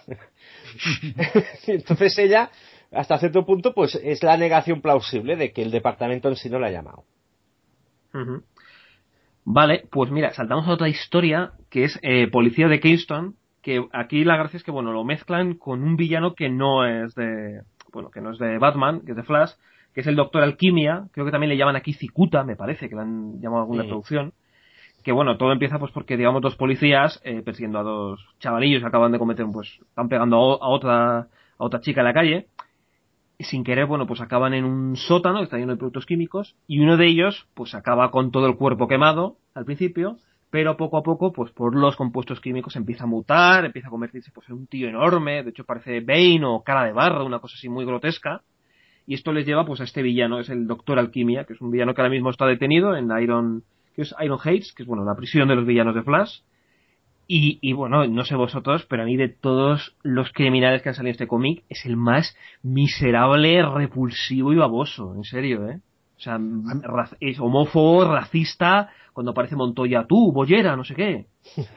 Entonces ella, hasta cierto punto, pues es la negación plausible de que el departamento en sí no la ha llamado. Uh-huh. Vale, pues mira, saltamos a otra historia que es eh, Policía de Kingston, que aquí la gracia es que, bueno, lo mezclan con un villano que no es de, bueno, que no es de Batman, que es de Flash, que es el Doctor Alquimia, creo que también le llaman aquí Cicuta, me parece, que le han llamado alguna mm. traducción, que bueno, todo empieza pues porque, digamos, dos policías eh, persiguiendo a dos chavalillos que acaban de cometer, pues, están pegando a, a otra, a otra chica en la calle, y sin querer, bueno, pues acaban en un sótano que está lleno de productos químicos, y uno de ellos pues acaba con todo el cuerpo quemado al principio, pero poco a poco, pues por los compuestos químicos empieza a mutar, empieza a convertirse pues en un tío enorme, de hecho parece Bane o cara de barro, una cosa así muy grotesca, y esto les lleva pues a este villano, es el Doctor Alquimia, que es un villano que ahora mismo está detenido en Iron, que es Iron Heights, que es bueno, la prisión de los villanos de Flash. Y, y bueno, no sé vosotros, pero a mí de todos los criminales que han salido en este cómic es el más miserable, repulsivo y baboso, en serio, ¿eh? O sea, ra- es homófobo, racista, cuando aparece Montoya, tú, bollera, no sé qué.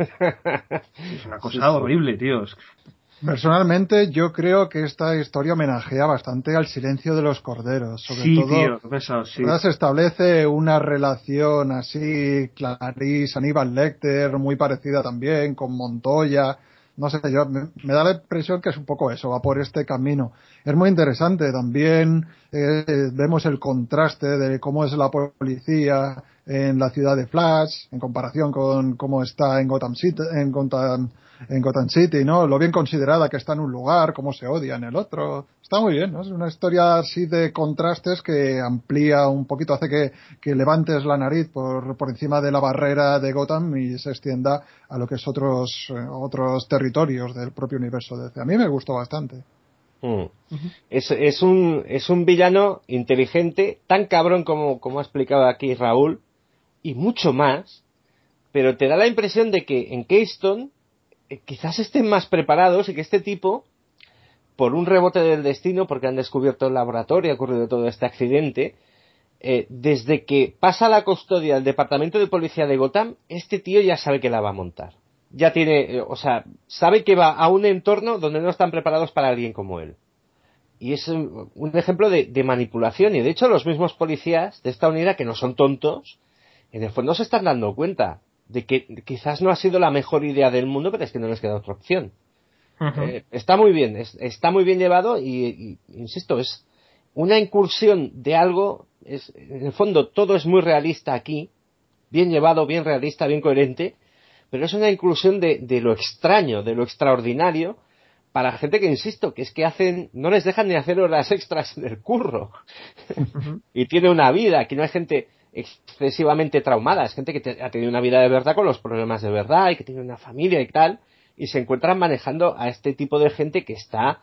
Es una Sí, cosa sí. horrible, tíos. Personalmente, yo creo que esta historia homenajea bastante al Silencio de los Corderos. Sobre Sí, todo, tío, lo he pensado, sí. ¿verdad? Se establece una relación así, Clarice, Aníbal Lecter, muy parecida también, con Montoya. No sé, yo, me, me da la impresión que es un poco eso, va por este camino. Es muy interesante. También eh, vemos el contraste de cómo es la policía en la ciudad de Flash, en comparación con cómo está en Gotham City, en Gotham, en Gotham City, ¿no? Lo bien considerada que está en un lugar, cómo se odia en el otro. Está muy bien, ¿no? Es una historia así de contrastes que amplía un poquito, hace que, que levantes la nariz por, por encima de la barrera de Gotham y se extienda a lo que es otros, eh, otros territorios del propio universo D C. A mí me gustó bastante. Mm. Es, es, un, es un villano inteligente, tan cabrón como, como ha explicado aquí Raúl, y mucho más, pero te da la impresión de que en Keystone eh, quizás estén más preparados y que este tipo, por un rebote del destino, porque han descubierto el laboratorio, ha ocurrido todo este accidente, eh, desde que pasa la custodia del departamento de policía de Gotham, este tío ya sabe que la va a montar. Ya tiene, eh, o sea, sabe que va a un entorno donde no están preparados para alguien como él. Y es un, un ejemplo de, de manipulación. Y de hecho los mismos policías de esta unidad, que no son tontos, en el fondo se están dando cuenta de que quizás no ha sido la mejor idea del mundo, pero es que no les queda otra opción. Ujú. Eh, está muy bien, es, está muy bien llevado y, y, insisto, es una incursión de algo, es, en el fondo todo es muy realista aquí, bien llevado, bien realista, bien coherente, pero es una inclusión de, de lo extraño, de lo extraordinario, para gente que, insisto, que es que hacen, no les dejan ni hacer horas extras en el curro. Ujú. Y tiene una vida, que no hay gente excesivamente traumada, es gente que te, ha tenido una vida de verdad con los problemas de verdad y que tiene una familia y tal, y se encuentran manejando a este tipo de gente que está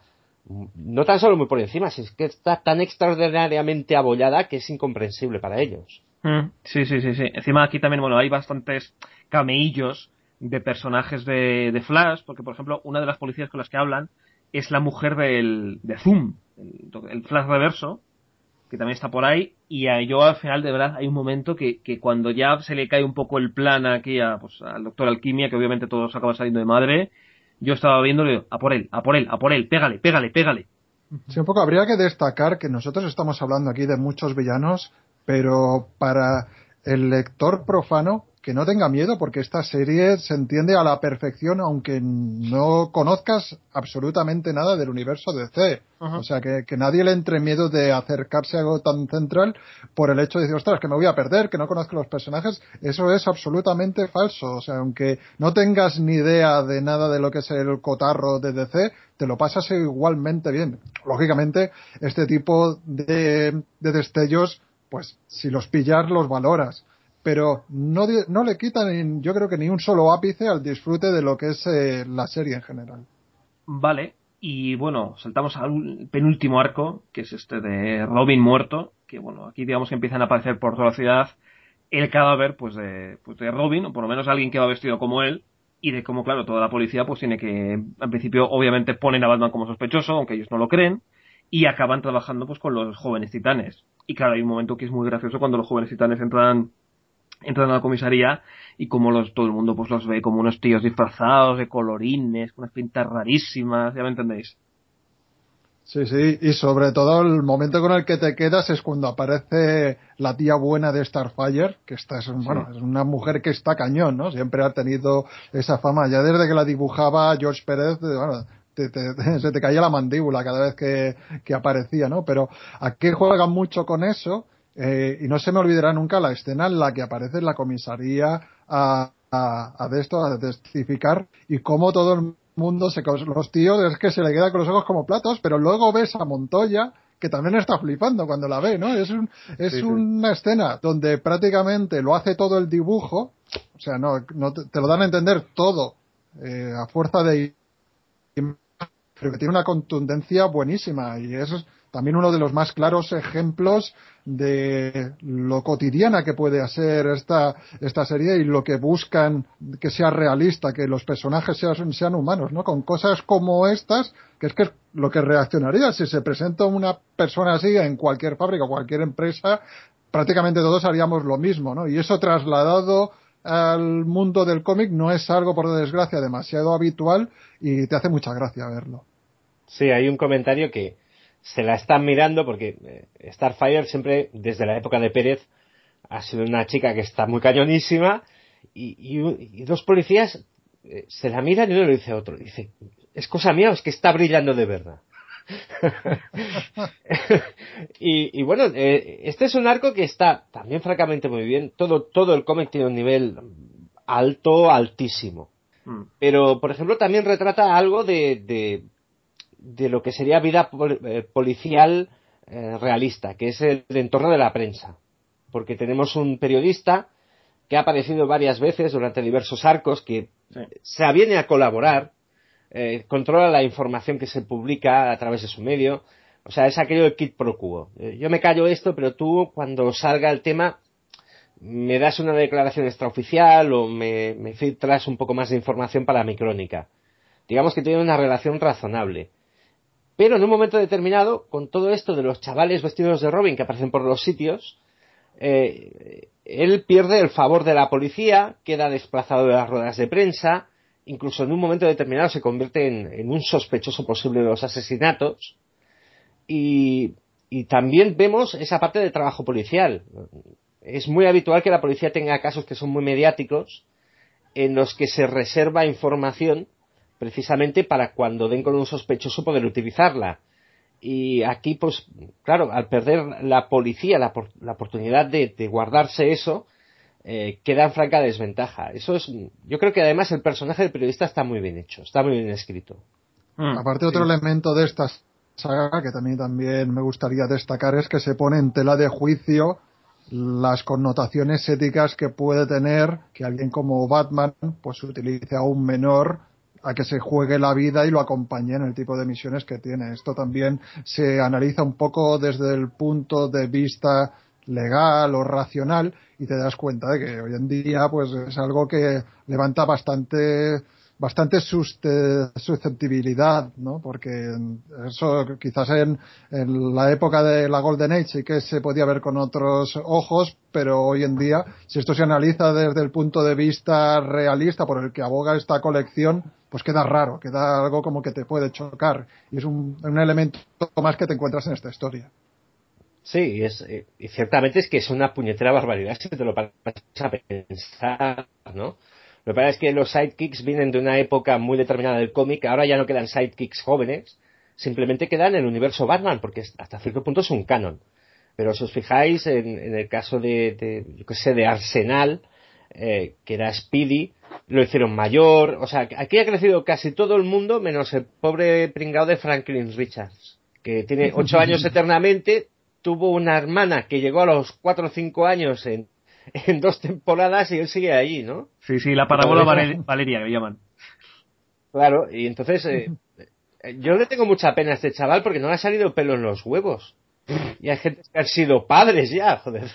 no tan solo muy por encima, sino que está tan extraordinariamente abollada que es incomprensible para ellos. Mm, Sí, sí, sí, sí. Encima aquí también, bueno, hay bastantes cameillos de personajes de, de Flash, porque por ejemplo, una de las policías con las que hablan es la mujer del, de Zoom, el, el Flash reverso, que también está por ahí, y a, yo al final de verdad hay un momento que, que cuando ya se le cae un poco el plan aquí a, pues, al doctor Alquimia, que obviamente todos acaban saliendo de madre, yo estaba viendo y digo, a por él, a por él, a por él, pégale, pégale, pégale. Sí, un poco habría que destacar que nosotros estamos hablando aquí de muchos villanos, pero para el lector profano, que no tenga miedo, porque esta serie se entiende a la perfección, aunque no conozcas absolutamente nada del universo de D C. O Ujú. sea, que, que nadie le entre miedo de acercarse a algo tan central por el hecho de decir, ostras, que me voy a perder, que no conozco los personajes. Eso es absolutamente falso. O sea, aunque no tengas ni idea de nada de lo que es el cotarro de D C, te lo pasas igualmente bien. Lógicamente, este tipo de, de destellos, pues si los pillas, los valoras. Pero no, no le quitan, yo creo que ni un solo ápice al disfrute de lo que es eh, la serie en general. Vale, y bueno, saltamos al penúltimo arco, que es este de Robin muerto, que bueno, aquí digamos que empiezan a aparecer por toda la ciudad el cadáver pues de, pues de Robin, o por lo menos alguien que va vestido como él, y de cómo, claro, toda la policía pues tiene que, en principio, obviamente ponen a Batman como sospechoso, aunque ellos no lo creen, y acaban trabajando pues con los jóvenes titanes. Y claro, hay un momento que es muy gracioso cuando los jóvenes titanes entran entran a la comisaría y como los, todo el mundo pues los ve como unos tíos disfrazados de colorines, con unas pintas rarísimas, ya me entendéis. Sí, sí, y sobre todo el momento con el que te quedas es cuando aparece la tía buena de Starfire, que esta es, Sí. bueno, es una mujer que está cañón, ¿no? Siempre ha tenido esa fama, ya desde que la dibujaba George Pérez, bueno, te, te, te, se te caía la mandíbula cada vez que, que aparecía, ¿no? Pero aquí juegan mucho con eso, eh, y no se me olvidará nunca la escena en la que aparece en la comisaría a, a, a de esto, a testificar, y cómo todo el mundo se los tíos es que se le queda con los ojos como platos, pero luego ves a Montoya que también está flipando cuando la ve, ¿no? Es un, es Sí, sí. una escena donde prácticamente lo hace todo el dibujo, o sea, no, no te, te lo dan a entender todo eh, a fuerza de, pero que tiene una contundencia buenísima y eso es también uno de los más claros ejemplos de lo cotidiana que puede ser esta, esta serie y lo que buscan que sea realista, que los personajes sean, sean humanos, ¿no? Con cosas como estas, que es que es lo que reaccionaría si se presenta una persona así en cualquier fábrica o cualquier empresa, prácticamente todos haríamos lo mismo, ¿no? Y eso trasladado al mundo del cómic no es algo, por desgracia, demasiado habitual y te hace mucha gracia verlo. Sí, hay un comentario que se la están mirando porque Starfire siempre, desde la época de Pérez, ha sido una chica que está muy cañonísima y, y, y dos policías eh, se la miran y uno le dice a otro, dice, ¿es cosa mía o es que está brillando de verdad? y, y bueno, eh, este es un arco que está también francamente muy bien. Todo, todo el cómic tiene un nivel alto, altísimo. Mm. Pero, por ejemplo, también retrata algo de, de, de lo que sería vida pol, eh, policial eh, realista, que es el, el entorno de la prensa. Porque tenemos un periodista que ha aparecido varias veces durante diversos arcos, que sí. se aviene a colaborar, eh, controla la información que se publica a través de su medio. O sea, es aquello de quid pro quo. Eh, yo me callo esto, pero tú, cuando salga el tema, me das una declaración extraoficial o me, me filtras un poco más de información para mi crónica. Digamos que tiene una relación razonable. Pero en un momento determinado, con todo esto de los chavales vestidos de Robin que aparecen por los sitios, eh, él pierde el favor de la policía, queda desplazado de las ruedas de prensa, incluso en un momento determinado se convierte en, en un sospechoso posible de los asesinatos, y, y también vemos esa parte del trabajo policial. Es muy habitual que la policía tenga casos que son muy mediáticos, en los que se reserva información precisamente para cuando den con un sospechoso poder utilizarla. Y aquí, pues, claro, al perder la policía la, la oportunidad de, de guardarse eso, eh, queda en franca desventaja. Eso es, yo creo que además el personaje del periodista está muy bien hecho, está muy bien escrito. Mm, Aparte, otro sí. elemento de esta saga que también, también me gustaría destacar es que se pone en tela de juicio las connotaciones éticas que puede tener que alguien como Batman pues utilice a un menor a que se juegue la vida y lo acompañe en el tipo de misiones que tiene. Esto también se analiza un poco desde el punto de vista legal o racional y te das cuenta de que hoy en día pues es algo que levanta bastante bastante susceptibilidad, ¿no? Porque eso quizás en, en la época de la Golden Age sí que se podía ver con otros ojos, pero hoy en día, si esto se analiza desde el punto de vista realista por el que aboga esta colección, pues queda raro, queda algo como que te puede chocar, y es un, un elemento más que te encuentras en esta historia. Sí, y, es, y ciertamente es que es una puñetera barbaridad si te lo paras a pensar, ¿no? Lo que pasa es que los sidekicks vienen de una época muy determinada del cómic, ahora ya no quedan sidekicks jóvenes, simplemente quedan en el universo Batman, porque hasta cierto punto es un canon. Pero si os fijáis, en, en el caso de, de, yo qué sé, de Arsenal, eh, que era Speedy, lo hicieron mayor, o sea, aquí ha crecido casi todo el mundo, menos el pobre pringao de Franklin Richards, que tiene ocho años eternamente, tuvo una hermana que llegó a los cuatro o cinco años en en dos temporadas y él sigue ahí, ¿no? Sí, sí, la parábola Valeria, Valeria que llaman. Claro, y entonces eh, yo le tengo mucha pena a este chaval porque no le ha salido pelo en los huevos. Y hay gente que han sido padres ya, joder.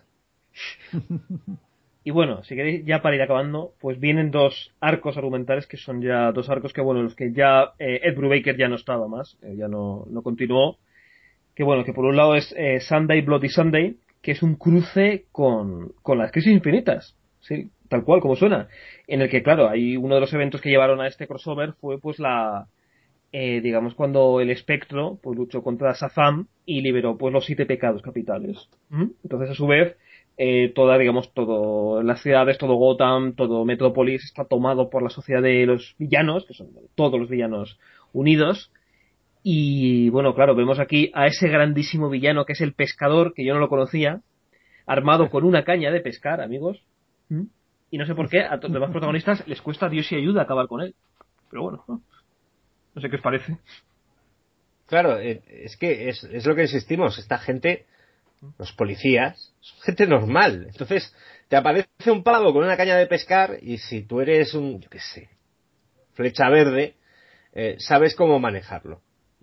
Y bueno, si queréis, ya para ir acabando, pues vienen dos arcos argumentales que son ya dos arcos que, bueno, los que ya eh, Ed Brubaker ya no estaba más, eh, ya no, no continuó. Que bueno, que por un lado es eh, Sunday Bloody Sunday, que es un cruce con, con las Crisis Infinitas, sí, tal cual como suena, en el que claro, hay uno de los eventos que llevaron a este crossover fue pues la eh, digamos cuando el Espectro pues luchó contra Shazam y liberó pues los siete pecados capitales. ¿Mm? Entonces a su vez eh, toda digamos todo las ciudades, todo Gotham, todo Metrópolis está tomado por la sociedad de los villanos, que son todos los villanos unidos. Y bueno, claro, vemos aquí a ese grandísimo villano que es el pescador, que yo no lo conocía, armado con una caña de pescar, amigos. ¿Mm? Y no sé por qué a los demás protagonistas les cuesta Dios y ayuda acabar con él. Pero bueno, no, no sé qué os parece. Claro, es que es, es lo que insistimos, esta gente, los policías, son gente normal. Entonces, te aparece un pavo con una caña de pescar y si tú eres un, yo qué sé, flecha verde, eh, sabes cómo manejarlo.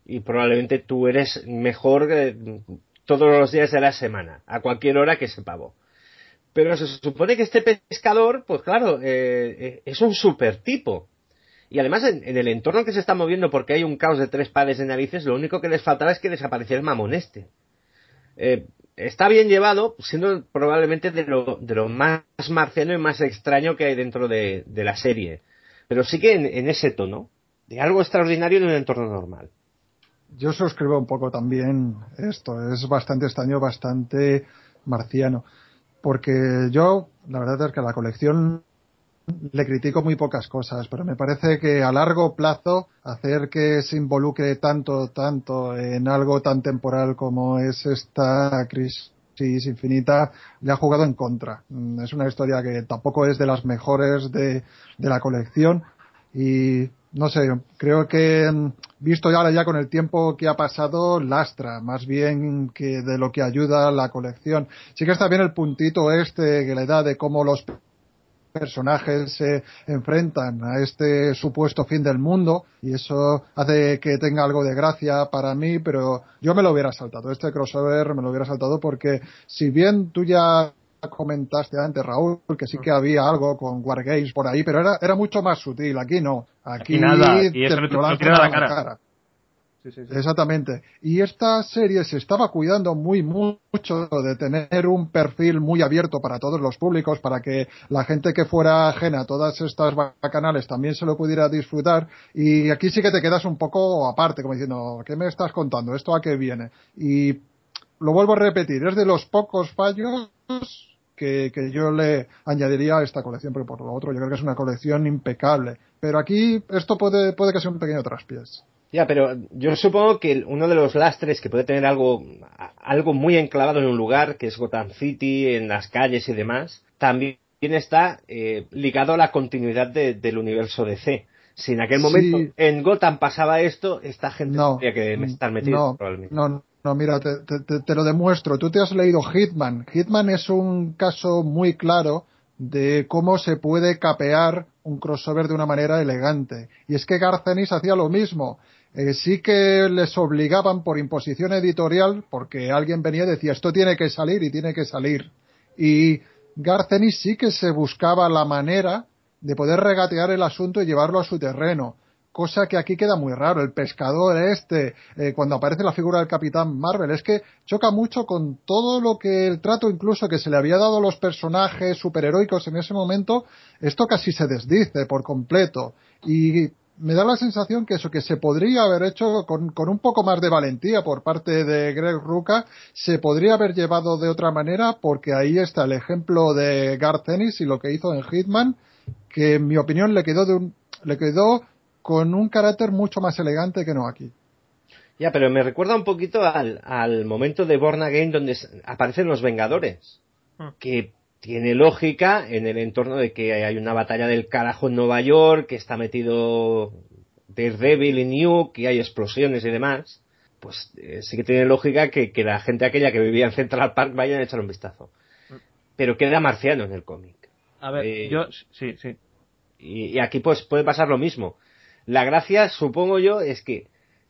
y probablemente tú eres mejor eh, todos los días de la semana, a cualquier hora que ese pavo. Pero se supone que este pescador, pues claro, eh, es un super tipo. Y además en, en el entorno que se está moviendo, porque hay un caos de tres pares de narices, lo único que les faltaba es que desapareciera el mamón este. Eh, está bien llevado, siendo probablemente de lo, de lo más marciano y más extraño que hay dentro de, de la serie. Pero sí que en, en ese tono, de algo extraordinario en un entorno normal. Yo suscribo un poco también esto, es bastante extraño, bastante marciano, porque yo, la verdad es que a la colección le critico muy pocas cosas, pero me parece que a largo plazo hacer que se involucre tanto, tanto en algo tan temporal como es esta crisis infinita, le ha jugado en contra. Es una historia que tampoco es de las mejores de, de la colección y no sé, creo que visto ya ahora ya con el tiempo que ha pasado, lastra, más bien que de lo que ayuda a la colección. Sí que está bien el puntito este que le da de cómo los personajes se enfrentan a este supuesto fin del mundo y eso hace que tenga algo de gracia para mí, pero yo me lo hubiera saltado, este crossover me lo hubiera saltado porque si bien tú ya comentaste antes, Raúl, que sí que había algo con Wargames por ahí, pero era, era mucho más sutil, aquí no, aquí, Aquí nada, y te eso lo, lo lo lanzan tiran a a la la cara. cara. Sí, sí, sí. Exactamente. Y esta serie se estaba cuidando muy mucho de tener un perfil muy abierto para todos los públicos, para que la gente que fuera ajena a todas estas bacanales también se lo pudiera disfrutar. Y aquí sí que te quedas un poco aparte, como diciendo, ¿qué me estás contando? ¿Esto a qué viene? Y lo vuelvo a repetir, es de los pocos fallos que, que yo le añadiría a esta colección, pero por lo otro yo creo que es una colección impecable. Pero aquí esto puede, puede que sea un pequeño traspiés. Ya, pero yo supongo que uno de los lastres que puede tener algo, algo muy enclavado en un lugar, que es Gotham City, en las calles y demás, también está eh, ligado a la continuidad de, del universo D C. Si en aquel momento Sí, en Gotham pasaba esto, esta gente no, tendría que mm, estar metida, no, probablemente. no, no, mira, te, te, te lo demuestro. Tú te has leído Hitman. Hitman es un caso muy claro de cómo se puede capear un crossover de una manera elegante. Y es que Garth Ennis hacía lo mismo. Eh, sí que les obligaban por imposición editorial, porque alguien venía y decía, esto tiene que salir y tiene que salir. Y Garth Ennis sí que se buscaba la manera de poder regatear el asunto y llevarlo a su terreno. Cosa que aquí queda muy raro. El pescador este, eh, cuando aparece la figura del Capitán Marvel, es que choca mucho con todo lo que el trato incluso que se le había dado a los personajes superheroicos en ese momento, esto casi se desdice por completo. Y me da la sensación que eso que se podría haber hecho con, con un poco más de valentía por parte de Greg Rucka, se podría haber llevado de otra manera, porque ahí está el ejemplo de Garth Ennis y lo que hizo en Hitman, que en mi opinión le quedó de un, le quedó con un carácter mucho más elegante que no aquí. Ya, pero me recuerda un poquito al, al momento de Born Again donde aparecen los Vengadores, que tiene lógica en el entorno de que hay una batalla del carajo en Nueva York, que está metido Daredevil y Nuke, que hay explosiones y demás. Pues eh, sí que tiene lógica que, que la gente aquella que vivía en Central Park vayan a echar un vistazo. Pero queda marciano en el cómic. A ver, Eh, yo sí, sí. y, y aquí pues puede pasar lo mismo. La gracia, supongo yo, es que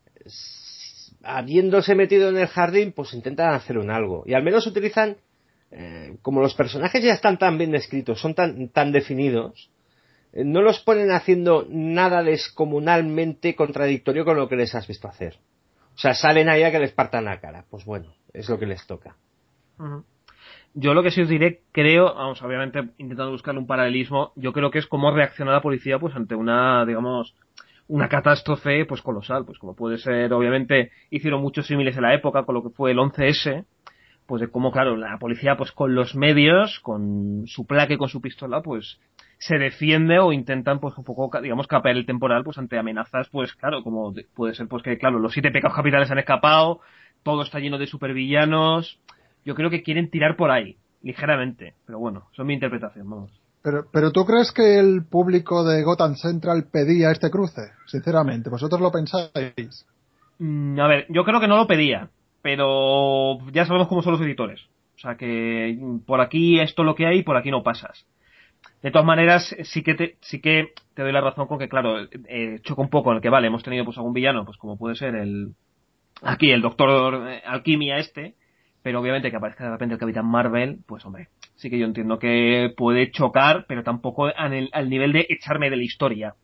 habiéndose metido en el jardín, pues intentan hacer un algo. Y al menos utilizan, eh, como los personajes ya están tan bien descritos, son tan, tan definidos, eh, no los ponen haciendo nada descomunalmente contradictorio con lo que les has visto hacer. O sea, salen ahí a que les partan la cara. Pues bueno, es lo que les toca. Uh-huh. Yo lo que sí os diré, creo, vamos, obviamente intentando buscarle un paralelismo, yo creo que es cómo reacciona la policía pues ante una, digamos, una catástrofe pues colosal, pues como puede ser, obviamente hicieron muchos símiles en la época con lo que fue el once ese, pues de cómo, claro, la policía pues con los medios, con su placa y con su pistola, pues se defiende o intentan pues un poco, digamos, capear el temporal pues ante amenazas, pues claro, como de, puede ser pues que, claro, los siete pecados capitales han escapado, todo está lleno de supervillanos, yo creo que quieren tirar por ahí, ligeramente, pero bueno, eso es mi interpretación, vamos. Pero, pero ¿tú crees que el público de Gotham Central pedía este cruce? Sinceramente, ¿vosotros lo pensáis? Mm, a ver, yo creo que no lo pedía, pero ya sabemos cómo son los editores. O sea que mm, por aquí esto es lo que hay, por aquí no pasas. De todas maneras, sí que te, sí que te doy la razón con que, claro, eh, choca un poco en el que, vale, hemos tenido pues algún villano, pues como puede ser el, aquí el doctor eh, Alquimia este, pero obviamente que aparezca de repente el Capitán Marvel, pues hombre, sí que yo entiendo que puede chocar, pero tampoco al, al nivel de echarme de la historia.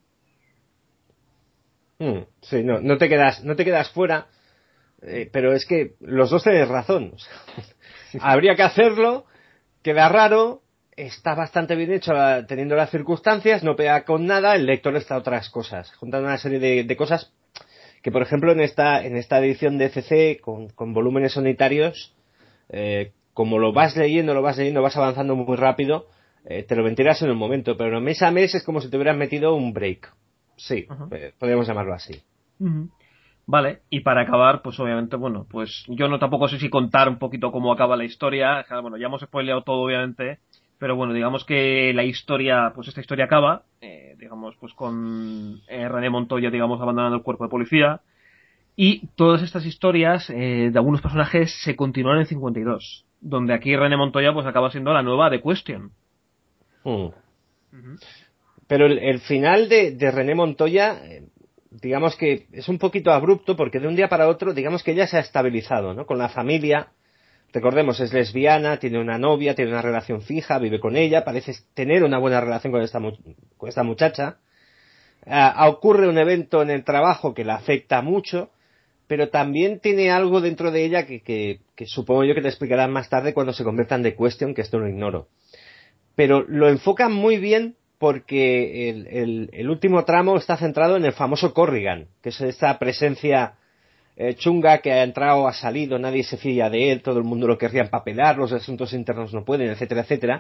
Hmm, sí, no, no te quedas, no te quedas fuera, eh, pero es que los dos tenéis razón. O sea, Sí, sí. habría que hacerlo, queda raro, está bastante bien hecho la- teniendo las circunstancias, no pega con nada, el lector está a otras cosas, juntando una serie de, de cosas que, por ejemplo, en esta, en esta edición de F C, con, con volúmenes unitarios, eh, como lo vas leyendo, lo vas leyendo, vas avanzando muy rápido, eh, te lo mentirás en un momento, pero mes a mes es como si te hubieran metido un break. Sí, Ajá. eh, podríamos llamarlo así. Ujú. Vale, y para acabar, pues obviamente, bueno, pues yo no tampoco sé si contar un poquito cómo acaba la historia. Ja, Bueno, ya hemos spoileado todo, obviamente, pero bueno, digamos que la historia, pues esta historia acaba, eh, digamos, pues con eh, René Montoya, digamos, abandonando el cuerpo de policía. Y todas estas historias eh, de algunos personajes se continúan en cincuenta y dos, donde aquí René Montoya pues acaba siendo la nueva The Question. Hmm. Ujú. Pero el, el final de, de René Montoya, eh, digamos que es un poquito abrupto porque de un día para otro, digamos que ella se ha estabilizado, ¿no? Con la familia. Recordemos, es lesbiana, tiene una novia, tiene una relación fija, vive con ella, parece tener una buena relación con esta, mu- con esta muchacha. Ah, ocurre un evento en el trabajo que la afecta mucho, pero también tiene algo dentro de ella que, que, que supongo yo que te explicarán más tarde cuando se convierta en The Question, que esto lo ignoro. Pero lo enfocan muy bien porque el, el, el último tramo está centrado en el famoso Corrigan, que es esta presencia eh, chunga que ha entrado, ha salido, nadie se fía de él, todo el mundo lo querría empapelar, los asuntos internos no pueden, etcétera, etcétera.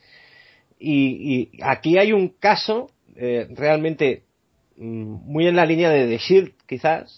Y, y aquí hay un caso eh, realmente mm, muy en la línea de The Shield, quizás,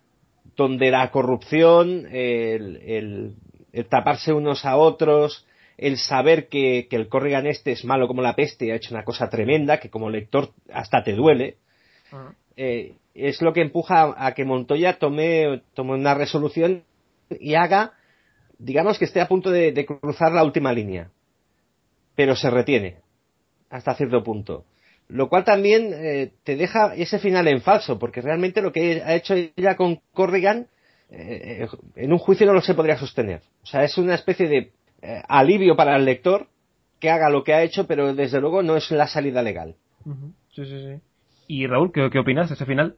donde la corrupción, el, el, el taparse unos a otros, el saber que, que el Corrigan este es malo como la peste y ha hecho una cosa tremenda, que como lector hasta te duele, Ajá. eh, es lo que empuja a que Montoya tome, tome una resolución y haga, digamos que esté a punto de, de cruzar la última línea, pero se retiene hasta cierto punto. Lo cual también eh, te deja ese final en falso, porque realmente lo que ha hecho ella con Corrigan eh, en un juicio no lo se podría sostener. O sea, es una especie de eh, alivio para el lector que haga lo que ha hecho, pero desde luego no es la salida legal. Ujú. Sí, sí, sí. Y Raúl, ¿qué, qué opinas de ese final?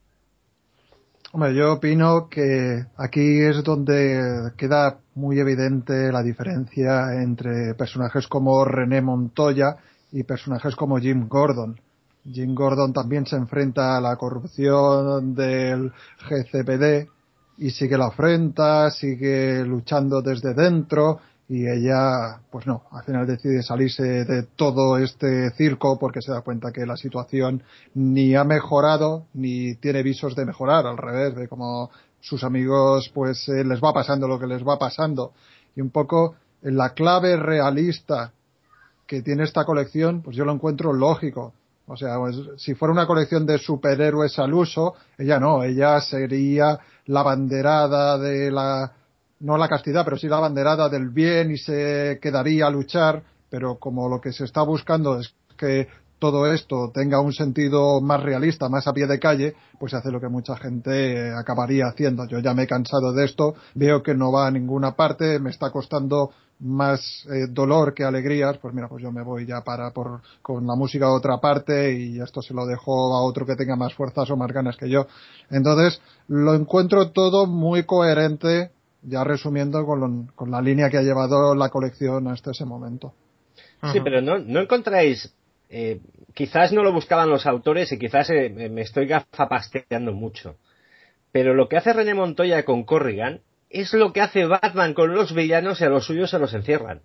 Hombre, yo opino que aquí es donde queda muy evidente la diferencia entre personajes como René Montoya y personajes como Jim Gordon. Jim Gordon también se enfrenta a la corrupción del G C P D y sigue la afrenta, sigue luchando desde dentro y ella, pues no, al final decide salirse de todo este circo porque se da cuenta que la situación ni ha mejorado ni tiene visos de mejorar, al revés, de como sus amigos pues eh, les va pasando lo que les va pasando. Y un poco en la clave realista que tiene esta colección, pues yo lo encuentro lógico. O sea, pues, si fuera una colección de superhéroes al uso, ella no, ella sería la banderada de la, no la castidad, pero sí la banderada del bien y se quedaría a luchar, pero como lo que se está buscando es que todo esto tenga un sentido más realista, más a pie de calle, pues hace lo que mucha gente acabaría haciendo. Yo ya me he cansado de esto, veo que no va a ninguna parte, me está costando más eh, dolor que alegrías, pues mira, pues yo me voy ya para por con la música a otra parte y esto se lo dejo a otro que tenga más fuerzas o más ganas que yo. Entonces, lo encuentro todo muy coherente, ya resumiendo con, lo, con la línea que ha llevado la colección hasta ese momento. Sí, Ujú. pero no, no encontráis, eh, quizás no lo buscaban los autores y quizás eh, me estoy gafapasteando mucho. Pero lo que hace René Montoya con Corrigan es lo que hace Batman con los villanos y a los suyos se los encierran.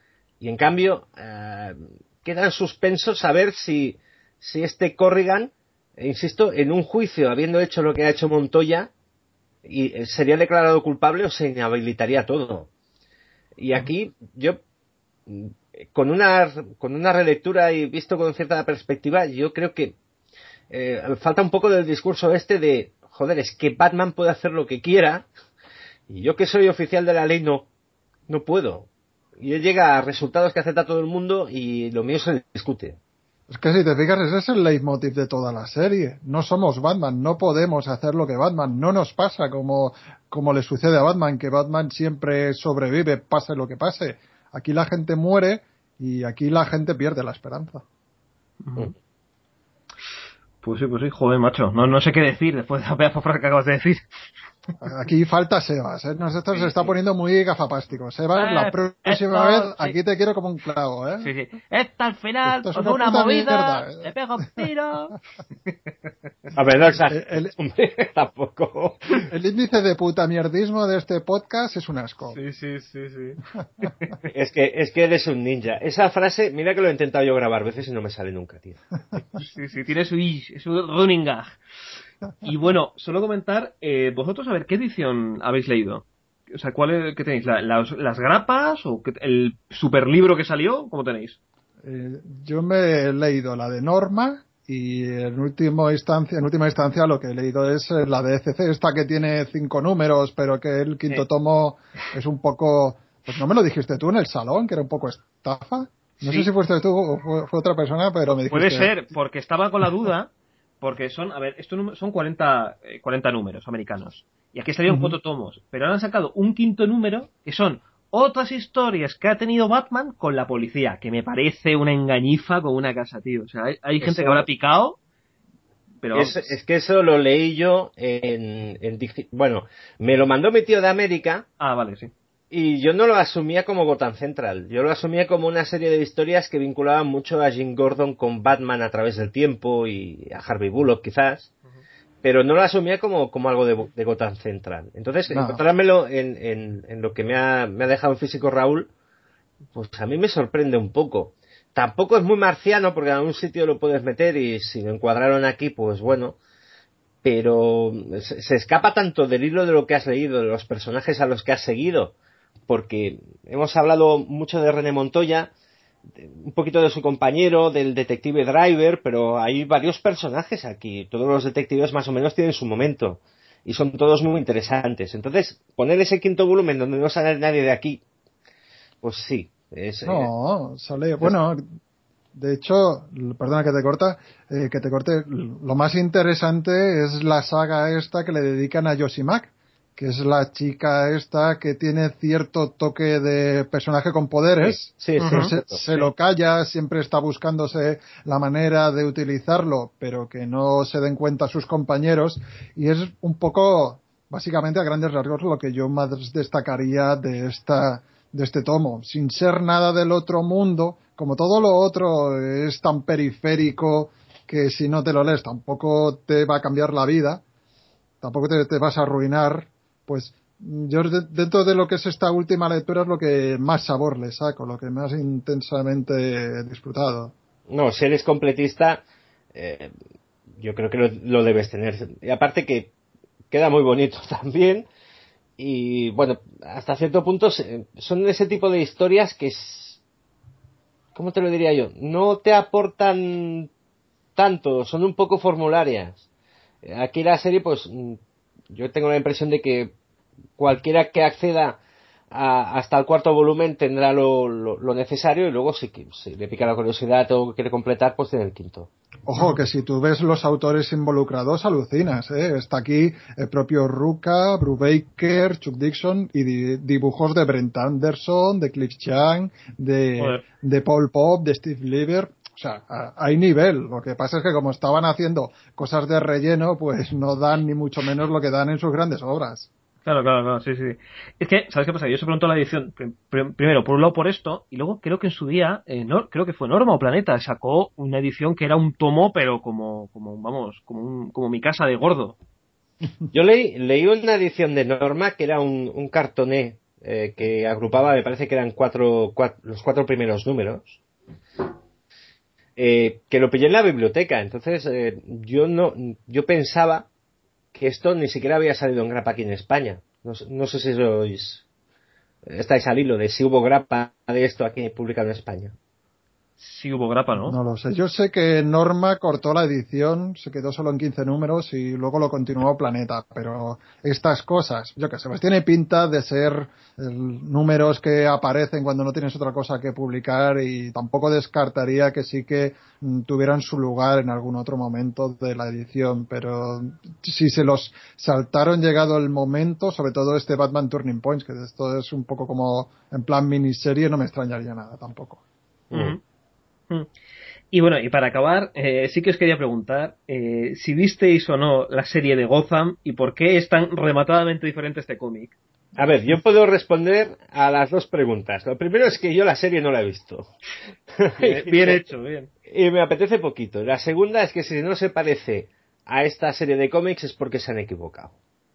Y en cambio, eh, queda en suspenso saber si, si este Corrigan, eh, insisto, en un juicio, habiendo hecho lo que ha hecho Montoya, y, eh, sería declarado culpable o se inhabilitaría todo. Y Ujú. aquí yo, mm, con una, con una relectura y visto con cierta perspectiva, yo creo que eh, falta un poco del discurso este de, joder, es que Batman puede hacer lo que quiera y yo que soy oficial de la ley no, no puedo. Y él llega a resultados que acepta todo el mundo y lo mío se discute. Es que si te fijas, ese es el leitmotiv de toda la serie. No somos Batman, no podemos hacer lo que Batman. No nos pasa como, como le sucede a Batman, que Batman siempre sobrevive, pase lo que pase. Aquí la gente muere y aquí la gente pierde la esperanza. Uh-huh. Pues sí, pues sí, joder, macho. No, no sé qué decir después de la pedazo frase que acabas de decir. Aquí falta Sebas, ¿eh? Esto sí, se está sí. poniendo muy gafapástico. Sebas, eh, la próxima esto, vez sí. aquí te quiero como un clavo, ¿eh? Sí, sí. Esta al final, esto es una, una, una movida, mierda. te pega un tiro. A ver, no exageres, hombre, tampoco. El índice de putamierdismo de este podcast es un asco. Sí, sí, sí, sí. es que es que eres un ninja. Esa frase, mira que lo he intentado yo grabar veces y no me sale nunca, tío. Sí, sí, tiene su, su running gag. Y bueno, solo comentar, eh, vosotros a ver, ¿qué edición habéis leído? O sea, ¿cuál es, qué tenéis? ¿La, las, ¿Las grapas o qué, el super libro que salió? ¿Cómo tenéis? Eh, yo me he leído la de Norma y en última instancia, en última instancia lo que he leído es la de E C C, esta que tiene cinco números, pero que el quinto sí. tomo es un poco, pues no me lo dijiste tú en el salón, que era un poco estafa. No sí. sé si fuiste tú o fue, fue otra persona, pero me dijiste. Puede ser, porque estaba con la duda. Porque son, a ver, estos son cuarenta, eh, cuarenta números americanos. Y aquí salieron uh-huh. cuatro tomos. Pero ahora han sacado un quinto número que son otras historias que ha tenido Batman con la policía. Que me parece una engañifa con una casa, tío. O sea, hay, hay gente eso, que habrá picado. Pero es, es que eso lo leí yo en, en. Bueno, me lo mandó mi tío de América. Ah, vale, sí. Y yo no lo asumía como Gotham Central, yo lo asumía como una serie de historias que vinculaban mucho a Jim Gordon con Batman a través del tiempo y a Harvey Bullock quizás, uh-huh. pero no lo asumía como, como algo de, de Gotham Central. Entonces, no. encontrármelo en, en, en lo que me ha, me ha dejado el físico Raúl, pues a mí me sorprende un poco. Tampoco es muy marciano porque en algún sitio lo puedes meter y si lo encuadraron aquí, pues bueno, pero se, se escapa tanto del hilo de lo que has leído, de los personajes a los que has seguido, porque hemos hablado mucho de René Montoya, un poquito de su compañero, del detective Driver, pero hay varios personajes aquí. Todos los detectives más o menos tienen su momento y son todos muy interesantes. Entonces, poner ese quinto volumen donde no sale nadie de aquí, pues sí. Es, no, sale... Es, bueno, de hecho, perdona que te corta, eh, que te corte, lo más interesante es la saga esta que le dedican a Yoshimak, que es la chica esta que tiene cierto toque de personaje con poderes, sí, sí, pero sí, se, sí. se lo calla, siempre está buscándose la manera de utilizarlo, pero que no se den cuenta sus compañeros, y es un poco, básicamente a grandes rasgos, lo que yo más destacaría de esta, de este tomo, sin ser nada del otro mundo. Como todo lo otro es tan periférico que si no te lo lees tampoco te va a cambiar la vida, tampoco te, te vas a arruinar, pues yo de, dentro de lo que es esta última lectura es lo que más sabor le saco, lo que más intensamente he disfrutado. No, si eres completista, eh, yo creo que lo, lo debes tener. Y aparte que queda muy bonito también. Y bueno, hasta cierto punto son ese tipo de historias que es, ¿cómo te lo diría yo? No te aportan tanto, son un poco formularias. Aquí la serie, pues yo tengo la impresión de que cualquiera que acceda a, hasta el cuarto volumen tendrá lo, lo, lo necesario y luego si, si le pica la curiosidad o quiere completar, pues tiene el quinto. Ojo, que si tú ves los autores involucrados, alucinas, ¿eh? Está aquí el propio Rucka, Brubaker, Chuck Dixon y di- dibujos de Brent Anderson, de Cliff Chiang, de, de Paul Pop, de Steve Lieber. O sea, hay nivel. Lo que pasa es que como estaban haciendo cosas de relleno, pues no dan ni mucho menos lo que dan en sus grandes obras. Claro, claro, claro, sí, sí. Es que, ¿sabes qué pasa? Yo se preguntó la edición, pr- primero, por un lado por esto, y luego creo que en su día, eh, no, creo que fue Norma o Planeta, sacó una edición que era un tomo, pero como, como vamos, como, un, como mi casa de gordo. Yo leí, leí una edición de Norma que era un, un cartoné eh, que agrupaba, me parece que eran cuatro, cuatro los cuatro primeros números. Eh, que lo pillé en la biblioteca, entonces eh, yo no, yo pensaba que esto ni siquiera había salido en grapa aquí en España. No, no sé si sois, estáis al hilo de si hubo grapa de esto aquí publicado en España. Sí hubo grapa, ¿no? No lo sé. Yo sé que Norma cortó la edición, se quedó solo en quince números y luego lo continuó Planeta, pero estas cosas, yo qué sé, pues tiene pinta de ser el, números que aparecen cuando no tienes otra cosa que publicar y tampoco descartaría que sí que mm, tuvieran su lugar en algún otro momento de la edición, pero si se los saltaron llegado el momento, sobre todo este Batman Turning Points, que esto es un poco como en plan miniserie, no me extrañaría nada tampoco. Uh-huh. Uh-huh. Y bueno, y para acabar, eh, sí que os quería preguntar eh, si visteis o no la serie de Gotham y por qué es tan rematadamente diferente este cómic. A ver, yo puedo responder a las dos preguntas. Lo primero es que yo la serie no la he visto. Bien, bien hecho, bien. Y me apetece poquito. La segunda es que si no se parece a esta serie de cómics es porque se han equivocado.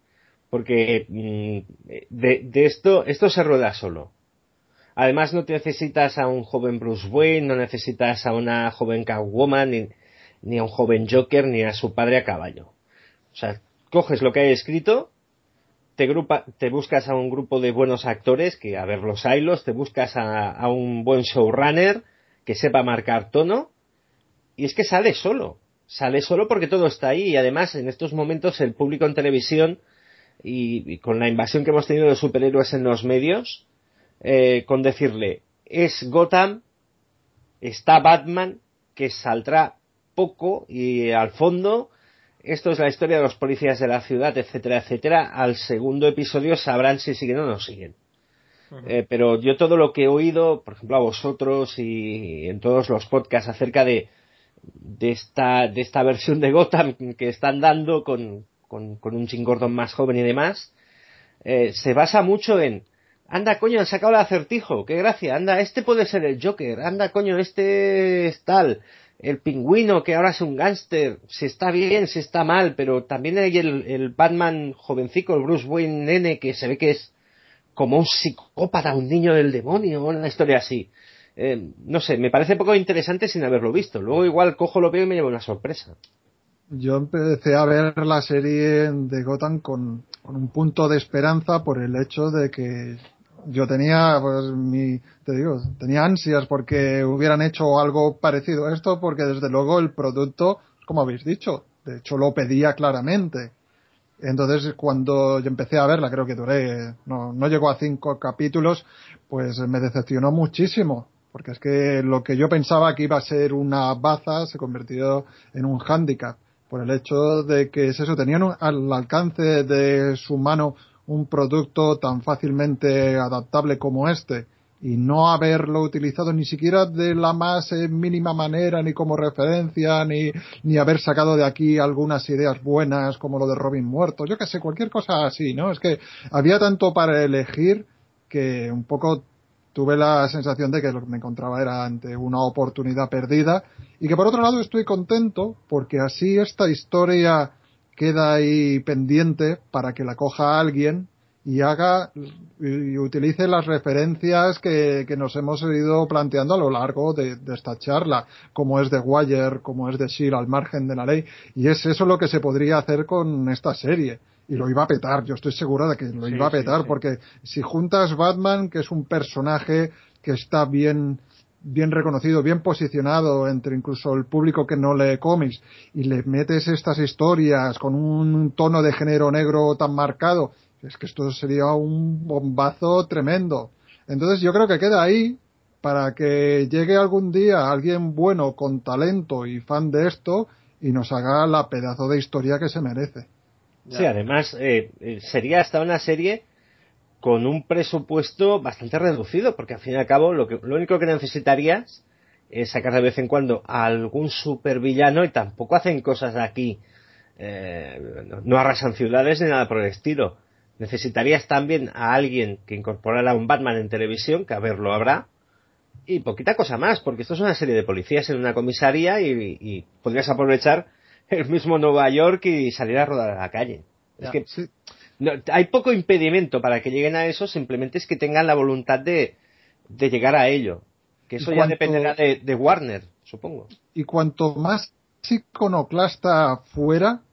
Porque mmm, de, de esto, esto se rueda solo. Además no necesitas a un joven Bruce Wayne, no necesitas a una joven Catwoman, ni, ni a un joven Joker, ni a su padre a caballo. O sea, coges lo que hay escrito, te, grupa, te buscas a un grupo de buenos actores, que a ver los haylos, te buscas a, a un buen showrunner que sepa marcar tono, y es que sale solo. Sale solo porque todo está ahí, y además en estos momentos el público en televisión, y, y con la invasión que hemos tenido de superhéroes en los medios, Eh, con decirle, es Gotham, está Batman, que saldrá poco y al fondo, esto es la historia de los policías de la ciudad, etcétera, etcétera. Al segundo episodio sabrán si siguen o no siguen. Uh-huh. Eh, pero yo todo lo que he oído, por ejemplo a vosotros y en todos los podcasts acerca de, de, esta, de esta versión de Gotham que están dando con, con, con un Jim Gordon más joven y demás, eh, se basa mucho en anda coño, han sacado el acertijo, qué gracia, anda, este puede ser el Joker, anda coño, este es tal, el pingüino que ahora es un gángster, si está bien, si está mal, pero también hay el, el Batman jovencico, el Bruce Wayne nene, que se ve que es como un psicópata, un niño del demonio, una historia así. Eh, no sé, me parece poco interesante sin haberlo visto, luego igual cojo lo veo y me llevo una sorpresa. Yo empecé a ver la serie de Gotham con, con un punto de esperanza por el hecho de que yo tenía, pues, mi, te digo, tenía ansias porque hubieran hecho algo parecido a esto, porque desde luego el producto, como habéis dicho, de hecho lo pedía claramente. Entonces, cuando yo empecé a verla, creo que duré, no, no llegó a cinco capítulos, pues me decepcionó muchísimo. Porque es que lo que yo pensaba que iba a ser una baza se convirtió en un hándicap. Por el hecho de que es eso, tenían un, al alcance de su mano un producto tan fácilmente adaptable como este y no haberlo utilizado ni siquiera de la más eh, mínima manera, ni como referencia, ni, ni haber sacado de aquí algunas ideas buenas como lo de Robin muerto, yo qué sé, cualquier cosa así, ¿no? Es que había tanto para elegir que un poco tuve la sensación de que lo que me encontraba era ante una oportunidad perdida y que por otro lado estoy contento porque así esta historia queda ahí pendiente para que la coja alguien y haga y utilice las referencias que, que nos hemos ido planteando a lo largo de, de esta charla, como es de Wire, como es de S H I E L D al margen de la ley, y es eso lo que se podría hacer con esta serie. Y lo iba a petar, yo estoy seguro de que lo sí, iba a petar, sí, sí. porque si juntas Batman, que es un personaje que está bien bien reconocido, bien posicionado entre incluso el público que no lee cómics, y le metes estas historias con un tono de género negro tan marcado, es que esto sería un bombazo tremendo. Entonces yo creo que queda ahí para que llegue algún día alguien bueno, con talento y fan de esto, y nos haga la pedazo de historia que se merece. Ya. Sí, además eh, sería hasta una serie con un presupuesto bastante reducido, porque al fin y al cabo lo, que, lo único que necesitarías es sacar de vez en cuando a algún supervillano y tampoco hacen cosas aquí, eh, no, no arrasan ciudades ni nada por el estilo. Necesitarías también a alguien que incorporara un Batman en televisión, que a ver, lo habrá, y poquita cosa más, porque esto es una serie de policías en una comisaría y, y podrías aprovechar el mismo Nueva York y salir a rodar a la calle. Ya, es que sí. No, hay poco impedimento para que lleguen a eso, simplemente es que tengan la voluntad de, de llegar a ello. Que eso cuanto, ya dependerá de, de Warner, supongo. Y cuanto más iconoclasta fuera,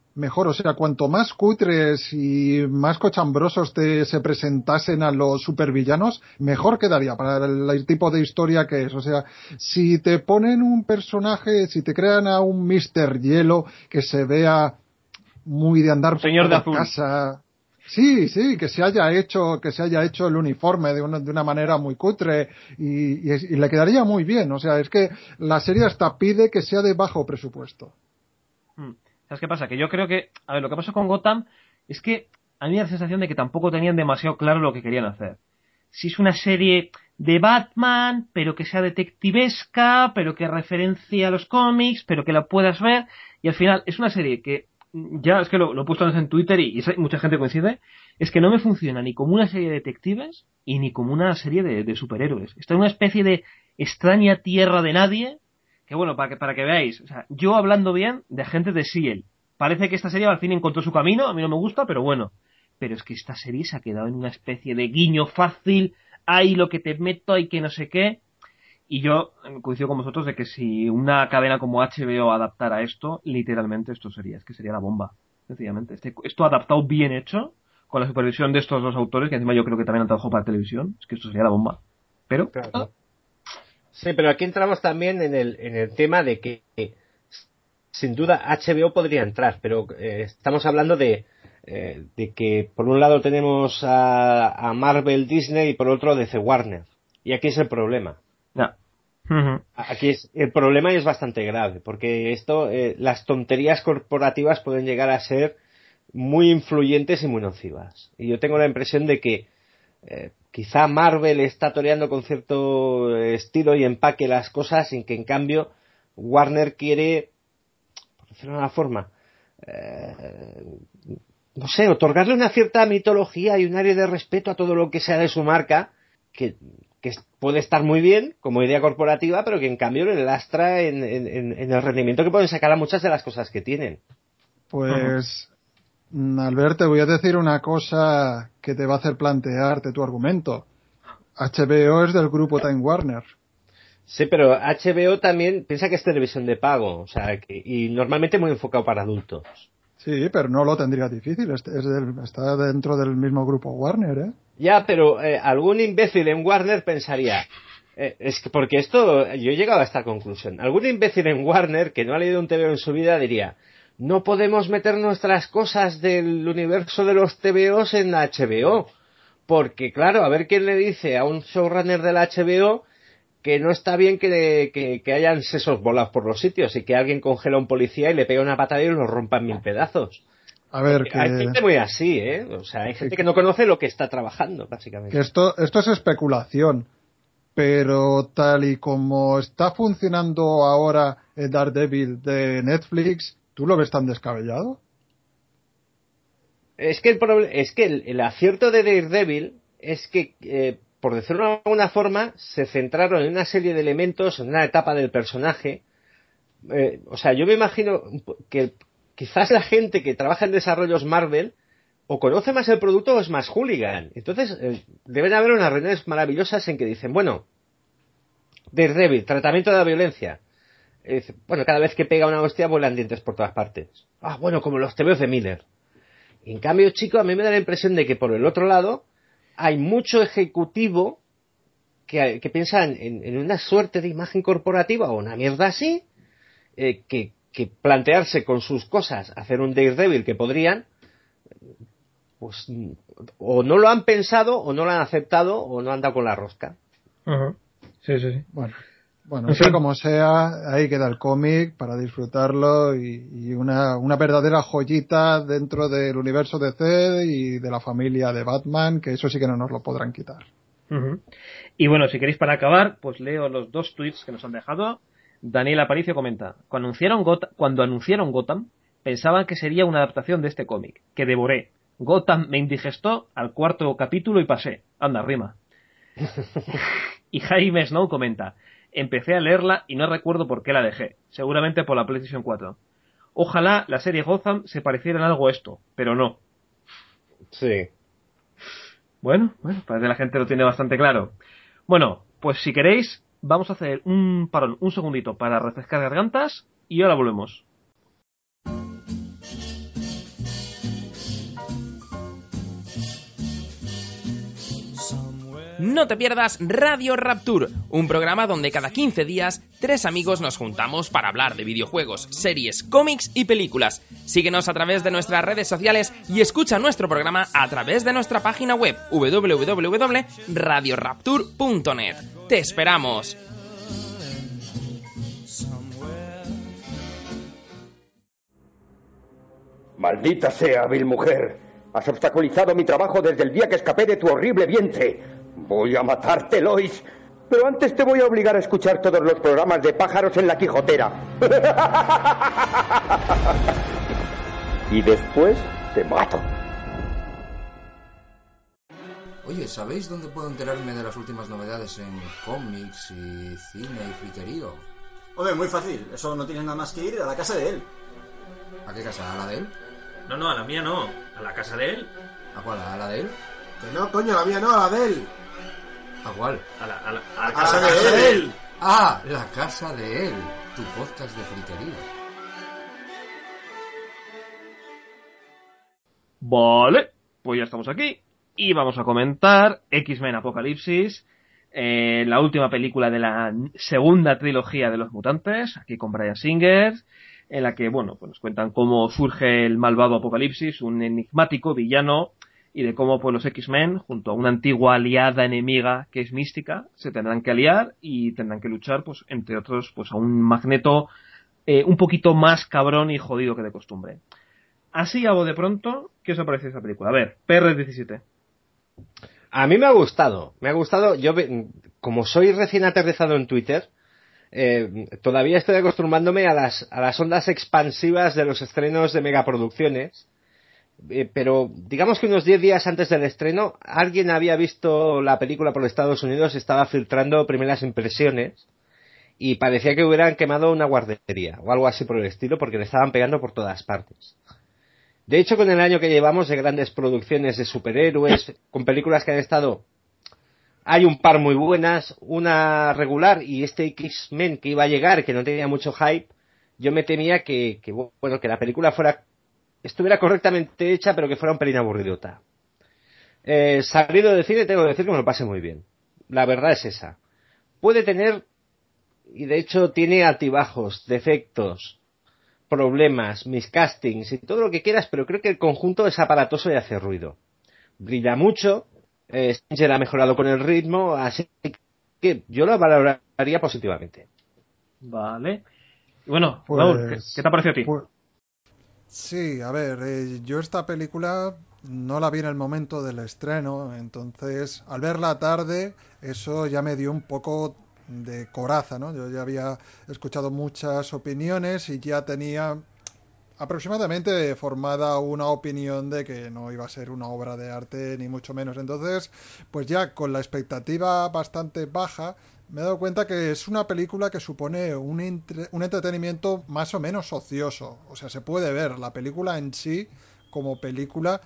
mejor. O sea, cuanto más cutres y más cochambrosos te se presentasen a los supervillanos, mejor quedaría para el, el tipo de historia que es. O sea, si te ponen un personaje, si te crean a un míster Hielo que se vea muy de andar un señor por de azul. casa. Sí, sí, que se haya hecho, que se haya hecho el uniforme de una, de una manera muy cutre y, y, y le quedaría muy bien. O sea, es que la serie hasta pide que sea de bajo presupuesto. Hmm. ¿Sabes qué pasa? Que yo creo que, a ver, lo que pasa con Gotham es que a mí me da la sensación de que tampoco tenían demasiado claro lo que querían hacer. Si es una serie de Batman, pero que sea detectivesca, pero que referencie a los cómics, pero que la puedas ver, y al final es una serie que, ya es que lo, lo he puesto antes en Twitter y, y mucha gente coincide, es que no me funciona ni como una serie de detectives y ni como una serie de, de superhéroes. Está en una especie de extraña tierra de nadie, que bueno, para que, para que veáis, o sea, yo hablando bien de agentes de S E A L, parece que esta serie al fin encontró su camino, a mí no me gusta, pero bueno. Pero es que esta serie se ha quedado en una especie de guiño fácil, hay lo que te meto, hay que no sé qué. Y yo coincido con vosotros de que si una cadena como H B O adaptara esto, literalmente esto sería, es que sería la bomba, sencillamente. Este, esto adaptado bien hecho, con la supervisión de estos dos autores, que encima yo creo que también han trabajado para televisión, es que esto sería la bomba. Pero... Claro. Ah. Sí, pero aquí entramos también en el, en el tema de que, que sin duda H B O podría entrar, pero eh, estamos hablando de, eh, de que por un lado tenemos a, a Marvel, Disney y por otro D C Warner. Y aquí es el problema. Ya. Uh-huh. Aquí es el problema y es bastante grave, porque esto, eh, las tonterías corporativas pueden llegar a ser muy influyentes y muy nocivas. Y yo tengo la impresión de que eh, quizá Marvel está toreando con cierto estilo y empaque las cosas, sin que en cambio Warner quiere, por decirlo de una forma, eh, no sé, otorgarle una cierta mitología y un área de respeto a todo lo que sea de su marca, que, que puede estar muy bien como idea corporativa, pero que en cambio le lastra en, en, en el rendimiento que pueden sacar a muchas de las cosas que tienen. Pues, Albert, te voy a decir una cosa que te va a hacer plantearte tu argumento. H B O es del grupo Time Warner. Sí, pero H B O también piensa que es televisión de pago, o sea, que, y normalmente muy enfocado para adultos. Sí, pero no lo tendría difícil. Es, es del, está dentro del mismo grupo Warner, ¿eh? Ya, pero eh, algún imbécil en Warner pensaría, eh, es que porque esto, yo he llegado a esta conclusión, algún imbécil en Warner que no ha leído un T V O en su vida diría, no podemos meter nuestras cosas del universo de los T V Os en H B O, porque claro, a ver quién le dice a un showrunner de la H B O que no está bien que, que, que hayan sesos volados por los sitios y que alguien congela a un policía y le pega una patada y lo rompa en mil pedazos. A ver, Porque que, hay gente muy así, ¿eh? O sea, hay que, gente que no conoce lo que está trabajando, básicamente. que esto, esto es especulación, pero tal y como está funcionando ahora el Daredevil de Netflix, ¿tú lo ves tan descabellado? Es que el, proble- es que el, el acierto de Daredevil es que, eh, por decirlo de alguna forma, se centraron en una serie de elementos, en una etapa del personaje. Eh, o sea, yo me imagino que quizás la gente que trabaja en desarrollos Marvel o conoce más el producto o es más hooligan. Entonces, eh, deben haber unas reuniones maravillosas en que dicen, bueno, Daredevil, tratamiento de la violencia. Eh, dice, bueno, cada vez que pega una hostia vuelan dientes por todas partes. Ah, bueno, como los tebeos de Miller. En cambio, chico, a mí me da la impresión de que por el otro lado hay mucho ejecutivo que, que piensa en, en una suerte de imagen corporativa o una mierda así, eh, que, que plantearse con sus cosas hacer un Daredevil que podrían, pues o no lo han pensado o no lo han aceptado o no han dado con la rosca. Uh-huh. Sí, sí, sí. Bueno, bueno, En sea fin. como sea, ahí queda el cómic para disfrutarlo y, y una, una verdadera joyita dentro del universo D C y de la familia de Batman, que eso sí que no nos lo podrán quitar. Uh-huh. Y bueno, si queréis para acabar, pues leo los dos tweets que nos han dejado. Daniel Aparicio comenta, cuando anunciaron, Got- cuando anunciaron Gotham, pensaban que sería una adaptación de este cómic, que devoré. Gotham me indigestó al cuarto capítulo y pasé. Anda, rima. Y Jaime Snow comenta, empecé a leerla y no recuerdo por qué la dejé, seguramente por la PlayStation cuatro. Ojalá la serie Gotham se pareciera en algo a esto, pero no. Sí. Bueno, bueno, parece que la gente lo tiene bastante claro. Bueno, pues si queréis, vamos a hacer un parón, un segundito para refrescar gargantas y ahora volvemos. no te pierdas Radio Rapture, un programa donde cada quince días tres amigos nos juntamos para hablar de videojuegos, series, cómics y películas. Síguenos a través de nuestras redes sociales y escucha nuestro programa a través de nuestra página web doble u doble u doble u punto radio rapture punto net. ¡Te esperamos! Maldita sea, vil mujer. Has obstaculizado mi trabajo desde el día que escapé de tu horrible vientre. Voy a matarte, Lois. Pero antes te voy a obligar a escuchar todos los programas de Pájaros en la Quijotera. Y después te mato. Oye, ¿sabéis dónde puedo enterarme de las últimas novedades en cómics y cine y friquerío? Hombre, muy fácil. Eso no tienes nada más que ir a la casa de él. ¿A qué casa? ¿A la de él? No, no, a la mía no. ¿A la casa de él? ¿A cuál? ¿A la de él? Que no, coño, la mía no, a la de él. ¿A cuál? A la, a la, a la A casa, la de, casa él. de él. Ah, la casa de él. Tu podcast de friquerío. Vale, pues ya estamos aquí. Y vamos a comentar X-Men Apocalipsis, eh, la última película de la segunda trilogía de los mutantes, aquí con Bryan Singer, en la que, bueno, pues nos cuentan cómo surge el malvado Apocalipsis, un enigmático villano, y de cómo pues los X-Men, junto a una antigua aliada enemiga que es Mística, se tendrán que aliar y tendrán que luchar, pues entre otros, pues a un Magneto eh, un poquito más cabrón y jodido que de costumbre. Así a de pronto, ¿qué os ha parecido esa película? A ver, P R diecisiete. A mí me ha gustado, me ha gustado. Yo, como soy recién aterrizado en Twitter, eh, todavía estoy acostumbrándome a las, a las ondas expansivas de los estrenos de megaproducciones. Eh, pero digamos que unos diez días antes del estreno, alguien había visto la película por Estados Unidos, estaba filtrando primeras impresiones y parecía que hubieran quemado una guardería o algo así por el estilo, porque le estaban pegando por todas partes. De hecho, con el año que llevamos de grandes producciones de superhéroes, con películas que han estado... Hay un par muy buenas, una regular, y este X-Men que iba a llegar, que no tenía mucho hype, yo me temía que, que bueno, que la película fuera estuviera correctamente hecha, pero que fuera un pelín aburridota. Eh, salido de cine, tengo que decir que me lo pasé muy bien. La verdad es esa. Puede tener, y de hecho tiene altibajos, defectos, problemas, miscastings y todo lo que quieras, pero creo que el conjunto es aparatoso y hace ruido. Brilla mucho, eh, Stinger ha mejorado con el ritmo, así que yo lo valoraría positivamente. Vale. Y bueno, Pues, Raúl, ¿qué, ¿qué te ha parecido a ti? Pues, sí, a ver, eh, yo esta película no la vi en el momento del estreno, entonces al verla tarde, eso ya me dio un poco de coraza, ¿no? Yo ya había escuchado muchas opiniones y ya tenía aproximadamente formada una opinión de que no iba a ser una obra de arte ni mucho menos. Entonces, pues ya con la expectativa bastante baja, me he dado cuenta que es una película que supone un, entre- un entretenimiento más o menos ocioso. O sea, se puede ver la película en sí como película,